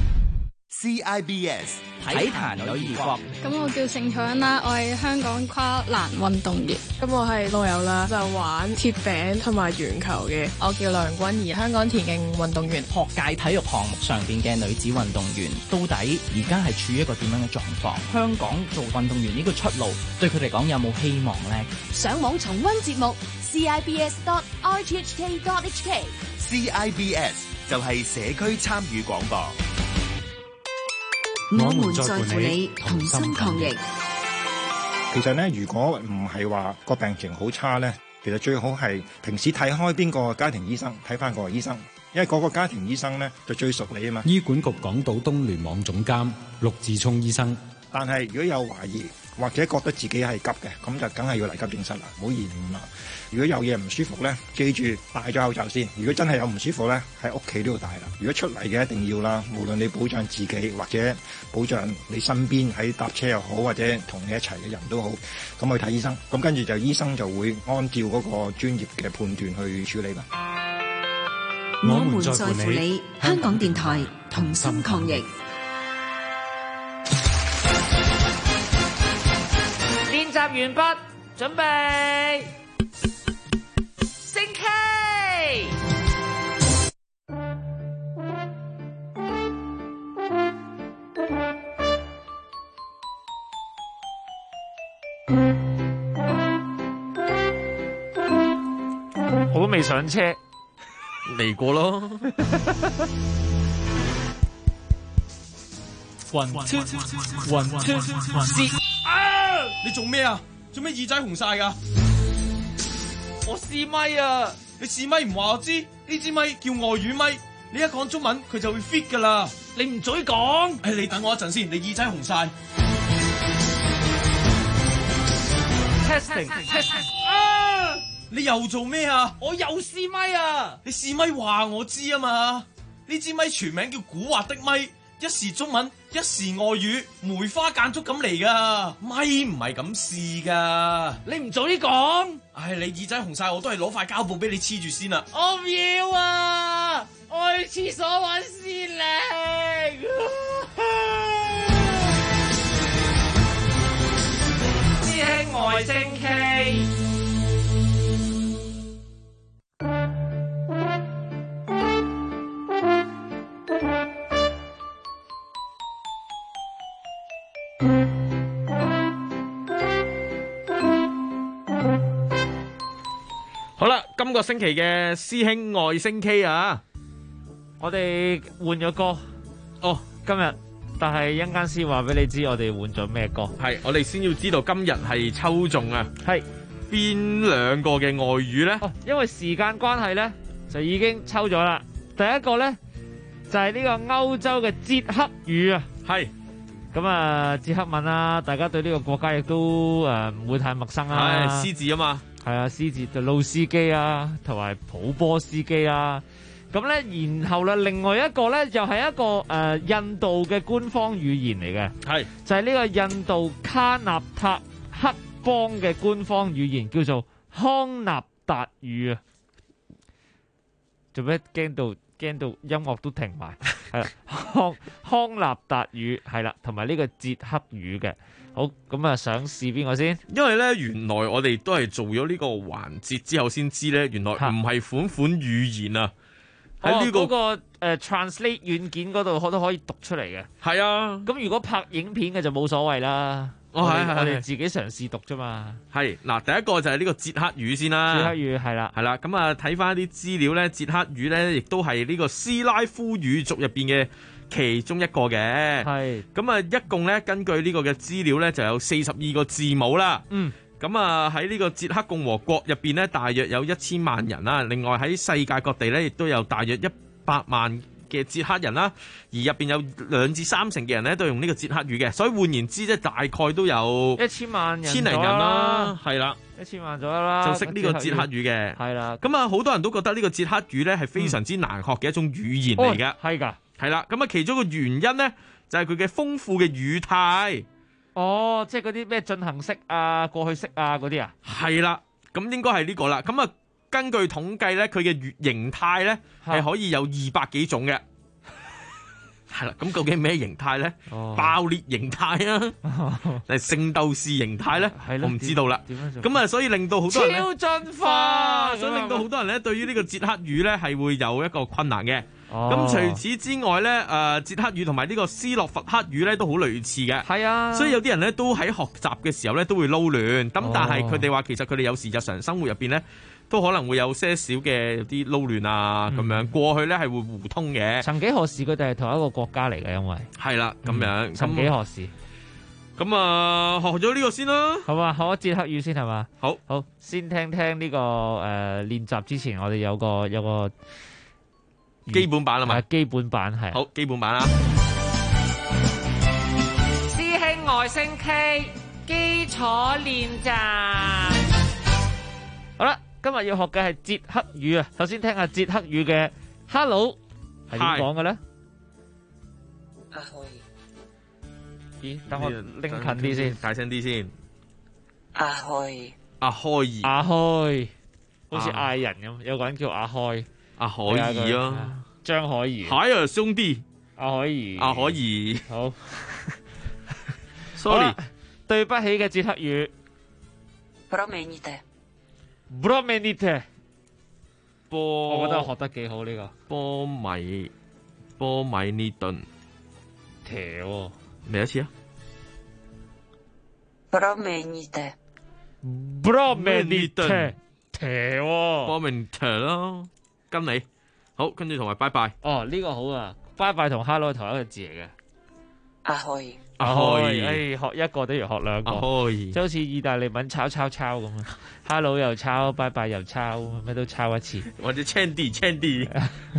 S9: CIBS
S22: 體壇女兒國。
S23: 咁我叫盛彩欣啦，我係香港跨欄運動員。咁我係老友啦，就玩鐵餅同埋鉛球嘅。我叫梁君怡，香港田徑運動員。
S22: 學界體育項目上邊嘅女子運動員，到底而家係處於一個點樣嘅狀況？香港做運動員呢個出路，對佢嚟講有冇希望呢？
S3: 上網重溫節目 CIBS.RTHK.HK。
S9: CIBS 就係社區參與廣播。
S13: 我們在乎你，同心抗疫。
S25: 其實咧，如果唔係話個病情好差咧，其實最好係平時睇開邊個家庭醫生，睇翻個醫生，因為嗰個家庭醫生咧就最熟你啊嘛。
S26: 醫管局港島東聯網總監陸志聰醫生。
S25: 但係如果有懷疑或者覺得自己係急嘅，咁就梗係要嚟急症室啦，唔好延誤啦。如果有嘢唔舒服咧，記住戴咗口罩先。如果真係有唔舒服咧，喺屋企都要戴啦。如果出嚟嘅一定要啦，無論你保障自己或者保障你身邊喺搭車又好，或者同你一齊嘅人都好，咁去睇醫生。咁跟住就醫生就會按照嗰個專業嘅判斷去處理啦。
S13: 我們在乎你，香港電台同心抗疫。
S11: 練習完畢，準備升 K。我都未上車，
S10: 嚟過咯。
S16: 你做咩啊？做咩耳仔紅晒噶？我試咪啊！你試咪唔話我知？呢支咪叫外語咪，你一講中文佢就會 fit 噶啦。你唔嘴講？你等我一陣先，你耳仔紅晒。
S11: Testing。
S16: 你又做咩啊？我又試咪啊！你試咪話我知啊嘛？呢支咪全名叫古惑的咪。一時中文，一時外語，梅花間竹咁嚟噶，咪唔係咁試噶。你唔早啲講，你耳仔紅晒，我都係攞塊膠布俾你黐住先啦。我唔要啊，我去廁所搵先靚。師兄外星 K。
S10: 好啦，今個星期嘅師兄外星 K 啊，
S11: 我哋換咗歌
S10: 哦，
S11: 今日，但係一陣間先話俾你知我哋換咗咩歌。
S10: 係，我哋先要知道今日係抽中啊，
S11: 係
S10: 邊兩個嘅外語咧？
S11: 哦，因為時間關係咧，就已經抽咗啦。第一個咧就係呢個歐洲嘅捷克語啊，
S10: 係。
S11: 咁啊，捷克文啊，大家對呢個國家亦都唔會太陌生啦。
S10: 係獅字啊嘛，
S11: 係啊，獅字就路斯基啊，同埋普波斯基啊。咁咧，然後咧，另外一個咧，又係一個印度嘅官方語言嚟嘅，
S10: 係
S11: 就係呢個印度卡納塔克邦嘅官方語言，叫做康納達語啊。做咩驚到音樂都停埋？係啦，康納達語係啦，同埋呢個捷克語嘅。好，咁啊，想試邊個先？
S10: 因為咧，原來我哋都係做咗呢個環節之後先知咧，原來唔係款語言啊。喺呢個
S11: translate 軟件嗰度，我都可以讀出嚟嘅。
S10: 係啊，
S11: 咁如果拍影片嘅就冇所謂啦。我哋自己嘗試讀啫嘛。
S10: 係嗱，第一個就係呢個捷克語先啦。
S11: 捷克語係啦，
S10: 係啦。咁啊，睇翻啲資料咧，捷克語咧亦都係呢個斯拉夫語族入邊嘅其中一個嘅。係。咁啊，一共咧根據呢個嘅資料咧就有42個字母啦。
S11: 嗯。
S10: 咁啊喺呢個捷克共和國入邊咧，大約有1000萬人啦。另外喺世界各地咧，亦都有大約100萬嘅捷克人啦，而入邊有2至3成嘅人咧都用呢個捷克語嘅，所以換言之即係大概都有
S11: 1000萬人，
S10: 千零人啦，係啦
S11: ，1000萬左右啦，
S10: 就識呢個捷克語嘅，
S11: 係啦。
S10: 咁啊，好多人都覺得呢個捷克語咧係非常之難學嘅一種語言嚟嘅，
S11: 係㗎，
S10: 係啦。咁啊，其中一個原因咧就係佢嘅豐富嘅語態。
S11: 哦，即係嗰啲咩進行式啊、過去式啊嗰啲啊？
S10: 係啦，咁應該係呢個啦。咁啊，根據統計咧，佢嘅形態咧係可以有200幾種嘅。係啦，咁究竟咩形態咧？爆裂形態啊，定係聖鬥士形態咧？我唔知道啦。咁啊，所以令到好多人
S11: 超進化，
S10: 所以令到好多人咧對於呢個捷克語咧係會有一個困難嘅。咁除此之外咧，捷克語同埋呢個斯洛伐克語咧都好類似嘅。
S11: 係啊，
S10: 所以有啲人咧都喺學習嘅時候咧都會撈亂。咁但係佢哋話其實佢哋有時日常生活入邊咧都可能會有些少嘅啲撈亂啊咁樣。過去咧係會互通嘅。
S11: 曾幾何時佢哋係同一個國家嚟嘅，因為係
S10: 啦咁樣。
S11: 曾幾何時？
S10: 咁啊，學咗呢個先啦，
S11: 好嘛？學咗捷克語先係嘛？
S10: 好，
S11: 先聽呢個練習之前，我哋有個
S10: 基本版啊嘛，
S11: 基本版係
S10: 好基本版啦。
S11: 師兄外星 K 基礎練習。好啦，今日要學嘅係捷克語啊。首先聽下捷克語嘅 Hello 係點講嘅咧？咦，等我拎近啲先，
S10: 大聲啲先。
S2: 阿開，
S10: 阿開
S11: 阿開，好似嗌人咁，有個人叫阿開，
S10: 阿海兒咯，
S11: 張海兒。
S10: 海啊，兄弟，
S11: 阿海兒，
S10: 阿海兒，
S11: 好。
S10: Sorry，
S11: 對不起嘅捷克語。Promenite，我覺得我學得幾好呢個。
S10: 波米尼頓，
S11: 斜喎，
S10: 嚟一次啊
S2: Promenite，
S11: Promenite， 斜喎
S10: Promenite 咯，跟你好，跟住同埋拜拜。
S11: 哦，呢個好啊，拜拜同 hello 係同一個字嚟嘅。
S2: 阿開，
S10: 阿開，
S11: 學一個都要學兩個，即係好似意大利文抄咁啊 ，hello 又抄，拜拜又抄，咩都抄一次。
S10: 或者 Chandy，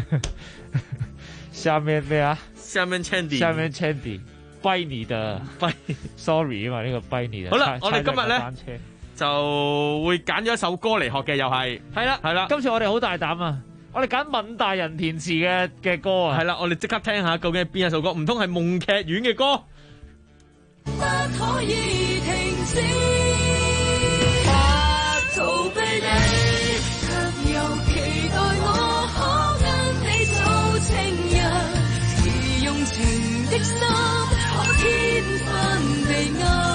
S11: 下面咩啊？
S10: 下面 Chandy，
S11: 拜你的，sorry 啊嘛，呢個拜你的。
S10: 好啦，我哋今日咧就會揀咗一首歌嚟學嘅，又係係啦。
S11: 今次我哋好大膽啊！我哋揀閔大人填詞嘅歌啊！
S10: 係啦，我哋即刻聽下究竟係邊一首歌？唔通係夢劇院嘅歌？
S4: 不可以停止，不逃避你，卻又期待我可跟你做情人，而用情的心可天分地愛。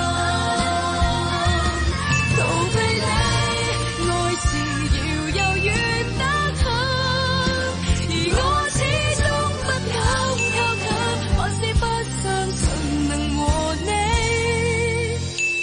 S4: 逃避你，愛是遙遙遠得很，而我始終不敢靠近，還是不相信能和你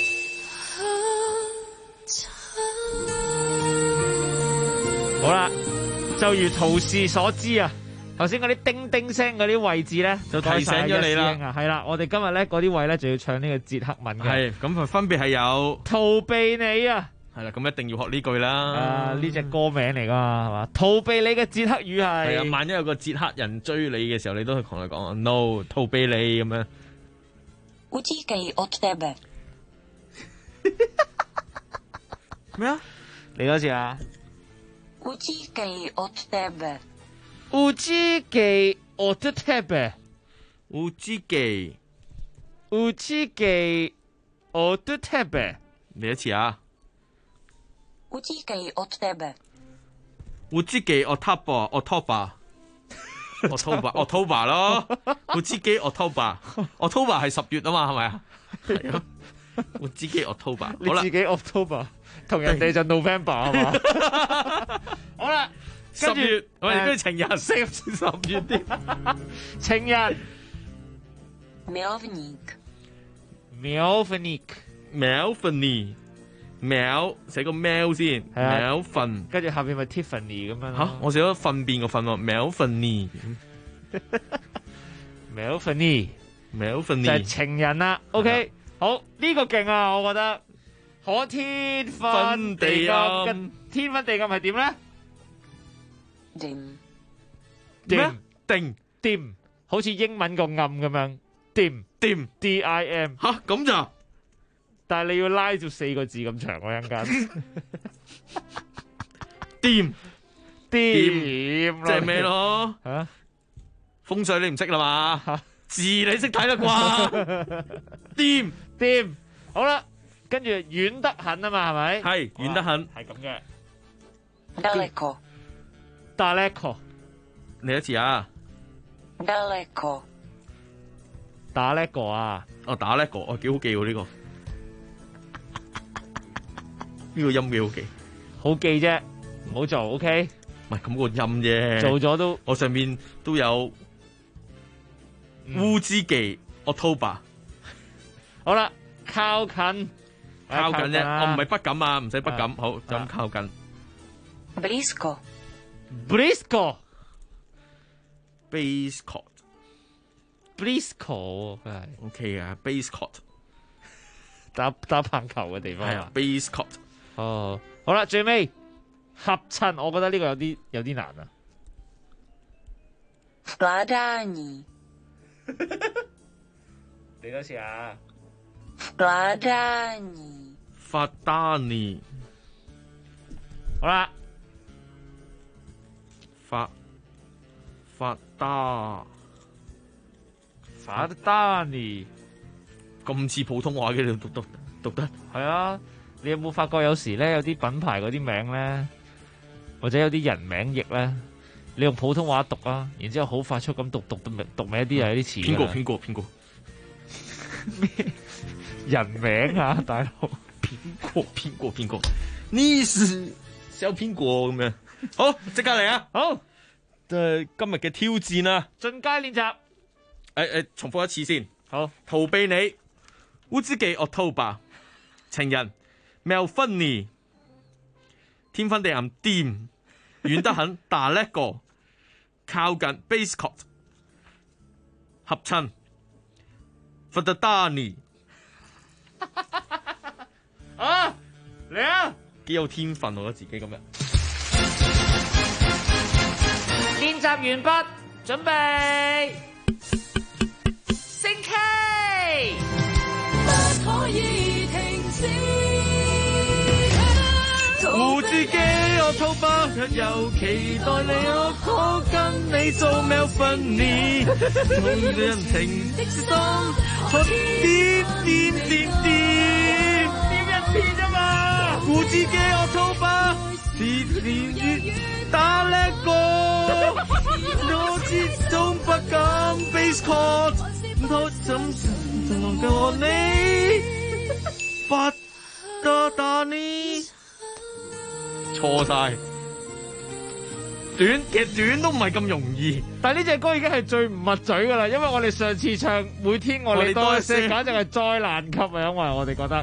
S11: 好啦，就如圖示所知啊，頭先嗰啲叮叮聲嗰啲位置咧，
S10: 就提醒咗你啦。
S11: 係啦，我哋今日咧嗰啲位咧就要唱呢個捷克文嘅。
S10: 係咁，分別係有
S11: 逃避你啊。
S10: 係啦，咁一定要學呢句啦。
S11: 呢隻歌名嚟噶嘛，係嘛？逃避你嘅捷克語係。
S10: 係啊，萬一有個捷克人追你嘅時候，你都可以同佢講 no， 逃避你咁樣。
S2: Utíkej od tebe。
S10: 咩啊？
S11: 嚟多次啊！
S2: Utíkej od tebe。
S11: Utíkej od tebe。
S10: Utíkej
S11: od tebe。
S10: 嚟一次啊！
S2: Utíkej od tebe。
S10: Utíkej od October 咯 Utíkej October 係10月啊嘛，係咪啊？係啊 Utíkej October，
S11: 你自己 October 同人哋就 November 係嘛？好啦
S10: ，10月我哋跟住情人10月啲
S11: 情人
S2: Melvnik。
S10: 喵寫個喵先，喵瞓，
S11: 跟住下邊咪 Tiffany 咁樣。
S10: 嚇，我寫咗糞便個糞喎，Melviny
S11: 就係情人啦。OK， 好呢個勁啊，我覺得可天分地暗。天分地暗係點咧？dim，好似英文個暗咁樣。dim D-I-M
S10: 嚇咁咋？
S11: 但係你要拉住4個字咁長喎，一陣間。
S10: 掂
S11: 即
S10: 係咩咯？
S11: 嚇
S10: 風水你唔識啦嘛？字你識睇啦啩？掂
S11: 好啦，跟住遠得很啊嘛，係咪？
S10: 係遠得很，
S11: 係咁嘅。
S2: Daleko。
S10: 嚟一次啊！
S2: Daleko。
S11: 打叻個啊！
S10: 哦，打叻個，哦，幾好記喎呢個。呢個音幾好記，
S11: 好記啫，唔好做 ，OK？
S10: 唔係咁個音啫，
S11: 做咗都，
S10: 我上面都有烏之記 October。
S11: 好啦，靠近啫，
S10: 我唔係不敢啊，唔使不敢，好就咁靠近。
S2: Blisko。
S10: Base
S11: court。係
S10: OK 啊 ，base court
S11: 打棒球嘅地方
S10: 係啊 ，base court。
S11: 哦，好啦，最尾合襯，我覺得呢個有啲難啊。
S2: Vkládání。
S11: 嚟多次啊
S2: 法達尼，
S11: 好啦，
S2: 法
S11: 達尼，
S2: 咁似普通話嘅你讀得
S11: 係啊！你有冇發覺有時咧有啲品牌嗰啲名咧，或者有啲人名譯咧，你用普通話讀啊，然之後好快速咁讀名一啲係有啲似㗎啦。
S2: 邊個？
S11: 咩人名啊，大佬？
S2: 邊個？呢是小蘋果咁樣。好，即刻嚟啊！
S11: 好，
S2: 今日嘅挑戰啊，
S11: 進階練習。
S2: 重複一次先。
S11: 好，
S2: 逃避你烏茲記 October 情人 Melanie 天昏地暗掂遠得很大叻個靠近 Base Court 合襯 Fadadani
S11: 啊嚟啊！
S2: 幾有天分我覺得自己咁樣。
S11: 練習完畢，準備升 K。
S5: 不可以停止。
S2: 胡自己我吐吧，卻又期待你我可跟你做 Melanie， 同人情的心，可點一點嘛？胡自己我吐吧，是年月打叻個，我始終不敢 base court， 拖怎能夠你不得打你？錯晒，其實短都唔係咁容易，
S11: 但係呢隻歌已經係最唔密嘴噶啦，因為我哋上次唱每天我哋多一些，簡直係災難級啊！因為我哋覺得，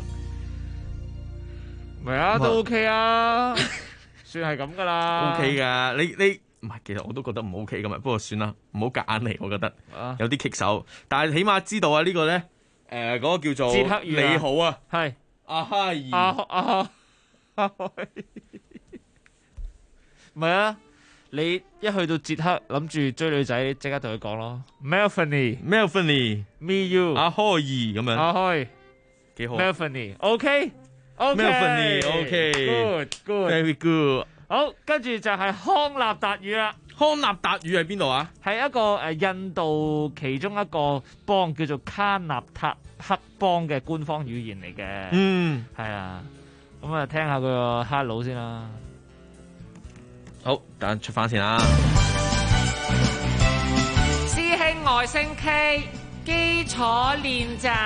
S11: 咪啊都 OK 啊，算係咁噶啦
S2: ，OK 噶，你唔係，其實我都覺得唔 OK 噶嘛，不過算啦，唔好夾硬嚟，我覺得有啲棘手，但係起碼知道啊呢個咧，嗰個叫做
S11: 捷克語
S2: 你好啊，
S11: 係
S2: 阿哈爾。
S11: 唔係啊！你一去到捷克諗住追女仔，即刻同佢講咯 ，Melanie，me you，
S2: 阿開爾咁樣，
S11: 阿開
S2: 幾好
S11: ，Melanie，OK，OK，good，good，very
S2: good。
S11: 好，跟住就係康納達語啦。
S2: 康納達語喺邊度啊？
S11: 係一個印度其中一個邦叫做卡納塔克邦嘅官方語言嚟嘅。
S2: 嗯，
S11: 係啊。咁啊，聽下佢個 hello 先啦。
S2: 好，等出翻先啦。
S11: 師兄外星 K 基礎練習。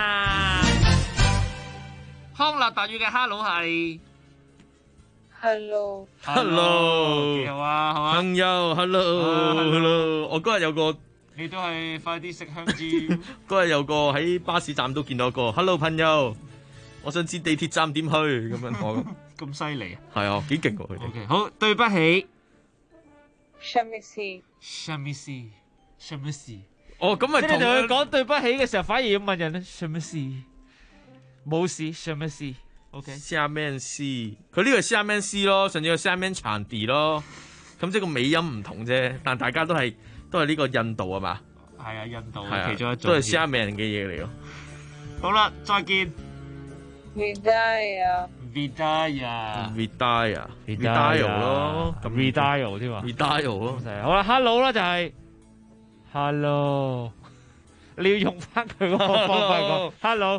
S11: 康納達語嘅 hello 係
S2: hello，
S11: 幾好啊，係嘛？
S2: 朋友 hello， 我嗰日有個，
S11: 你都係快啲食香蕉。
S2: 嗰日有個喺巴士站都見到個 hello 朋友。我想知地鐵站點去咁樣我
S11: 咁犀利啊！
S2: 係啊，幾勁喎佢哋。
S11: Okay， 好，對不起。
S8: Shamisi。
S2: 哦，咁咪
S11: 即係你同佢講對不起嘅時候，反而要問人咧 Shamisi。冇事 Shamisi。OK。
S2: 下面 C， 佢呢個係下面 C 咯，甚至個下面長 D 咯。咁即係個尾音唔同啫，但大家都係呢個印度啊嘛。
S11: 係啊，印度
S2: 係
S11: 其中一種。
S2: 都係下面嘅嘢嚟咯。
S11: 好啦，再見。
S8: Vidaya
S2: 咯
S11: ，Vidaya 添啊
S2: ，Vidaya 咯，
S11: 好啦 ，Hello 啦就係 Hello， 你要用翻佢嗰個方法講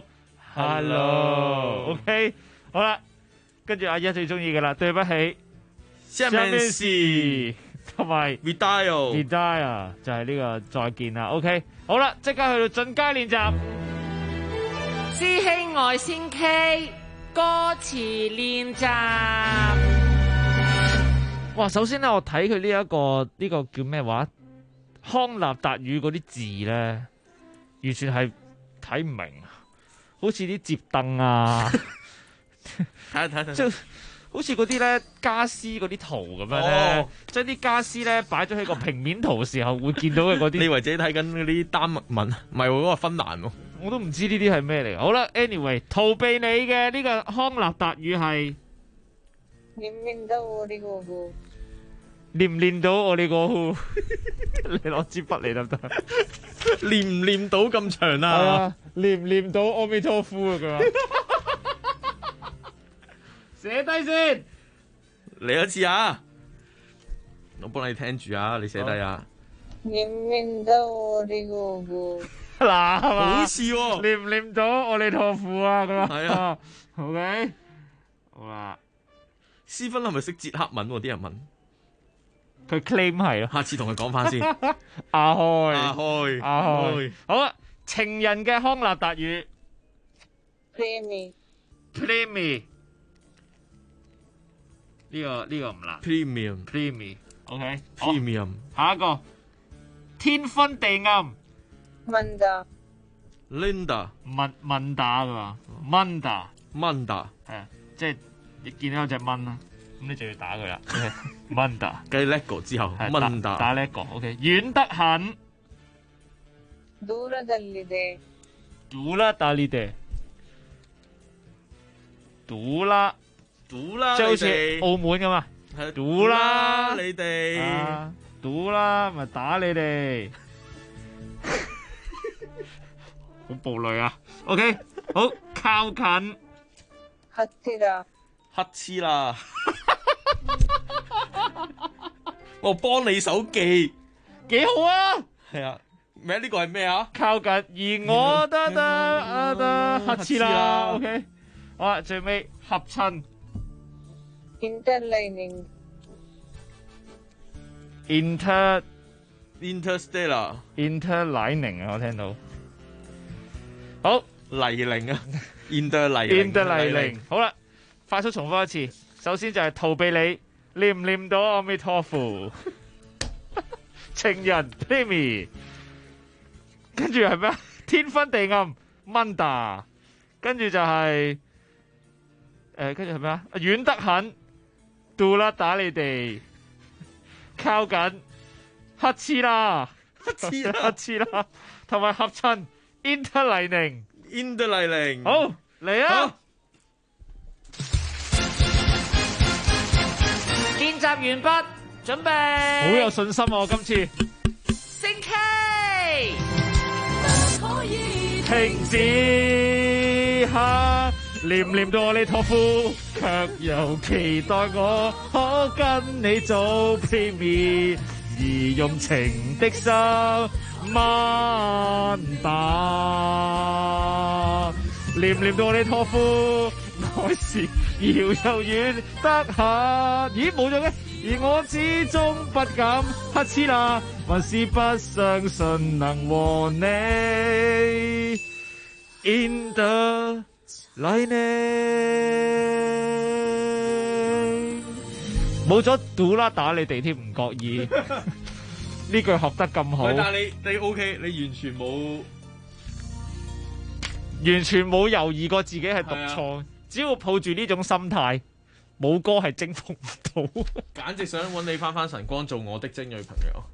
S11: Hello，OK， 好啦，跟住阿一最中意嘅啦，對不起，
S2: 下面是
S11: 同埋
S2: Vidaya
S11: 就係呢個再見啦 ，OK， 好啦，即刻去到進階練習。師兄外先 K 歌詞練習。哇！首先咧，我睇佢呢個叫咩話？康納達語嗰啲字咧，完全係睇唔明，好似啲摺凳啊，
S2: 睇，
S11: 即係好似嗰啲咧家私嗰啲圖咁樣咧，將啲家私咧擺咗喺個平面圖時候會見到嘅嗰啲。
S2: 你以為自己睇緊嗰啲丹麥文？唔係喎，嗰個芬蘭喎。
S11: 我都唔知呢啲係咩嚟。好啦 ，anyway， 逃避你嘅呢個康納達語係。 練唔練到我哋個？你攞支筆嚟得唔得？
S10: 練唔練到咁長
S11: 係
S10: 啊？
S11: 啊，練唔練到阿彌陀夫啊？佢話寫低先，
S10: 嚟一次啊！我幫你聽住啊，你寫低啊。
S15: 練唔練到我哋個？
S11: 嗱，係嘛？
S10: 好似喎，
S11: 練唔練到阿彌陀夫啊？佢話
S10: 係啊
S11: ，OK，好啦。
S10: 斯芬係咪識捷克文喎？啲人問。
S11: 佢 claim 係咯，
S10: 下次同佢講翻先。
S11: 阿開，
S10: 阿開，
S11: 阿開，好啦，情人嘅康納達語
S15: Play me，
S11: 呢個唔難
S10: premium，
S11: OK，premium， 下一個天昏地暗
S15: Linda，
S11: 蚊打噶嘛 Manda 係啊，即係你見到有隻蚊啦，咁你就要打佢啦。Manda
S10: 繼 lego 之後 Manda
S11: 打 lego OK， 遠得很
S15: Dura
S11: Dalide 賭啦，
S10: 賭啦，
S11: 即係好似澳門咁啊，賭啦，
S10: 你哋
S11: 賭啦，咪打你哋，好暴戾啊 ！OK， 好靠近，
S10: 乞嗤啦，我幫你手記，
S11: 幾好啊！
S10: 係啊，咩呢個係咩啊？
S11: 靠近，而我得乞嗤啦 ，OK。好啦，最尾合襯
S15: Interlining
S10: Interstellar
S11: 啊，我聽到。好，
S10: 黎寧啊 Interlining
S11: 好啦，快速重複一次。首先就係逃避你，念唔念到阿彌陀佛？情人 Play me， 跟住係咩啊？天昏地暗 Manda， 跟住就係。跟住係咩啊？遠得很，杜啦打你哋，靠近，乞嗤啦，同埋合襯 Interlining， 好嚟啊！練習完畢，準備，好有信心啊！我今次
S3: 升 K，
S11: 停止下。念唔念到阿彌陀夫，卻又期待我可跟你做 Play me， 而用情的心問答。念唔念到阿彌陀夫，愛是遙又遠得很。咦，冇咗嘅，而我始終不敢乞嗤啦，還是不相信能和你 in the嚟呢，冇咗賭啦打你哋添，唔覺意呢句學得咁好。
S10: 但係你 OK， 你完全冇
S11: 猶豫過自己係讀錯，只要抱住呢種心態，冇歌係征服唔到。
S10: 簡直想揾你翻晨光做我的精鋭朋友。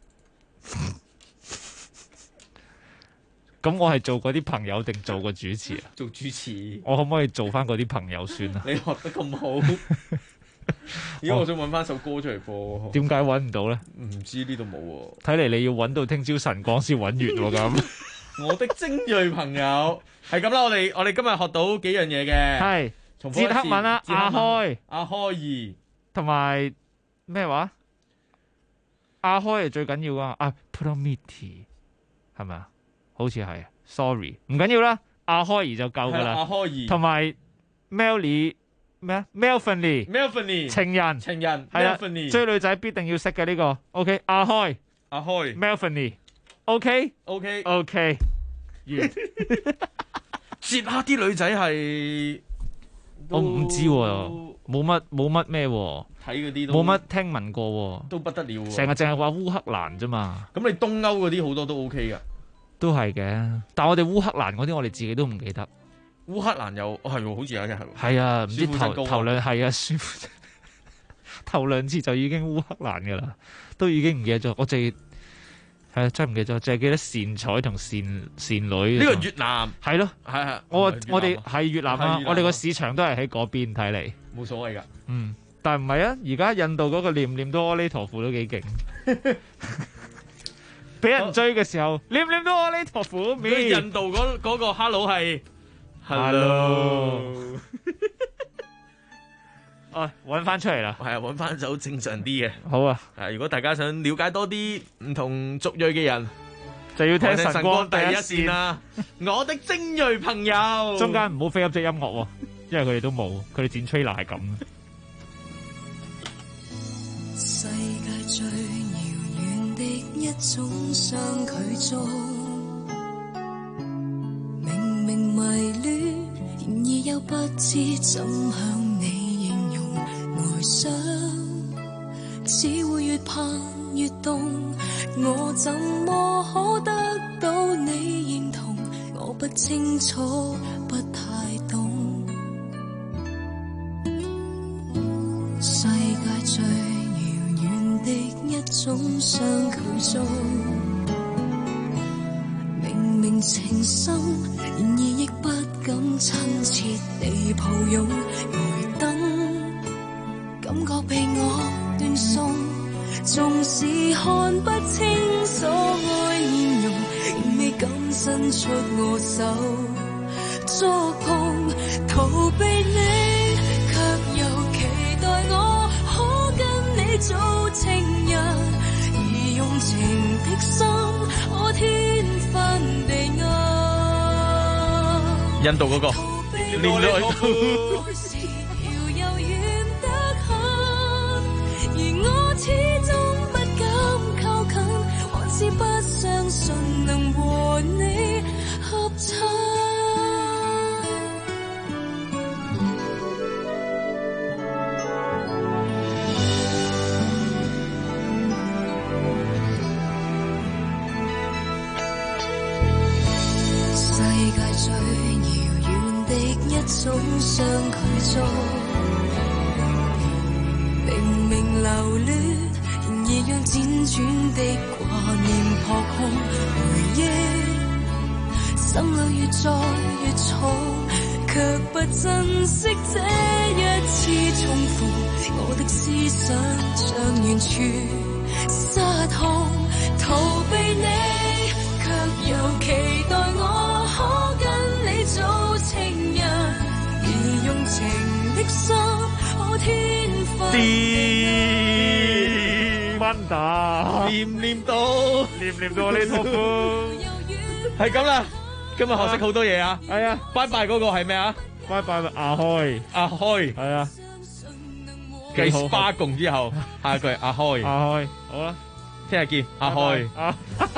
S11: 咁我係做嗰啲朋友定做個主持啊？
S10: 做主持。
S11: 我可唔可以做翻嗰啲朋友算啊？
S10: 你學得咁好，而家我想揾翻首歌出嚟播。點
S11: 解揾唔到咧？
S10: 唔知呢度冇喎。
S11: 睇嚟你要揾到聽朝晨光先揾完喎咁。
S10: 我的精鋭朋友係咁啦，我哋今日學到幾樣嘢嘅。
S11: 係。捷克文啦，阿開
S10: 二，
S11: 同埋咩話？阿開係最緊要啊！Promiti 係咪啊？好似係 ，sorry， 唔緊要啦，阿開兒就夠噶啦。
S10: 阿開兒
S11: 同埋 Melly 咩啊 ？Melfany 情人係啦，追女仔必定要識嘅呢個。OK， 阿開 Melfany，OK， 完。
S10: 捷克啲女仔係
S11: 我唔知喎，冇乜咩喎，
S10: 睇嗰啲
S11: 冇乜聽聞過喎，
S10: 都不得了喎。
S11: 成日淨係話烏克蘭啫嘛。
S10: 咁你東歐嗰啲好多都 OK 噶。
S11: 都係嘅，但係我哋烏克蘭嗰啲，我哋自己都唔記得。
S10: 烏克蘭有係喎，好似有一日係。
S11: 係啊，唔知頭兩係啊，頭兩次就已經烏克蘭噶啦，都已經唔記得咗。我淨係真係唔記得咗，淨係記得善彩同善女。
S10: 呢個越南
S11: 係咯，
S10: 係
S11: 我哋係越南啊，我哋個市場都係喺嗰邊睇嚟。
S10: 冇所謂㗎。
S11: 但係唔係啊，而家印度嗰個念唔念到阿彌陀佛都幾勁。俾人追嘅時候，念唔念到阿彌陀佛？
S10: 印度嗰個 hello 係 hello。
S11: 哦，揾翻出嚟啦，
S10: 係啊，揾翻首正常啲嘅。
S11: 好啊，
S10: 如果大家想了解多啲唔同族裔嘅人，
S11: 就要聽晨光第一線
S10: 啦。我的精鋭朋友，
S11: 中間唔好飛入隻音樂喎，因為佢哋都冇，佢哋剪 trailer 係咁。
S17: 世界最遙遠的一種相距中，明明迷戀，然而又不知怎向你。哀傷只會越盼越凍，我怎麼可得到你認同？我不清楚，不太懂。世界最遙遠的一種相距中，明明情深，然而亦不敢親切地抱擁，呆等。感覺被我斷送，縱使看不清所愛面容，仍未敢伸出我手觸碰，逃避你，卻又期待我可跟你做情人，而用情的心，我天昏地暗。
S10: 印度嗰個練咗佢。
S17: 我始終不敢靠近，還是不相信能和你合襯。世界最遙遠的一種相距中，明明留戀，然而讓輾轉的掛念撲空回憶，心裏越載越重，卻不珍惜這一次重逢。我的思想像完全失控，逃避你，卻又期待我可跟你做情人，而用情的心，我天昏。
S10: 念到呢套歌，係咁啦。今日學識好多嘢啊！
S11: 係啊，
S10: 拜拜嗰個係咩啊？
S11: 拜拜阿開，係啊。
S10: 繼巴共之後，下一句阿開，
S11: 好啦，
S10: 聽日見，阿開。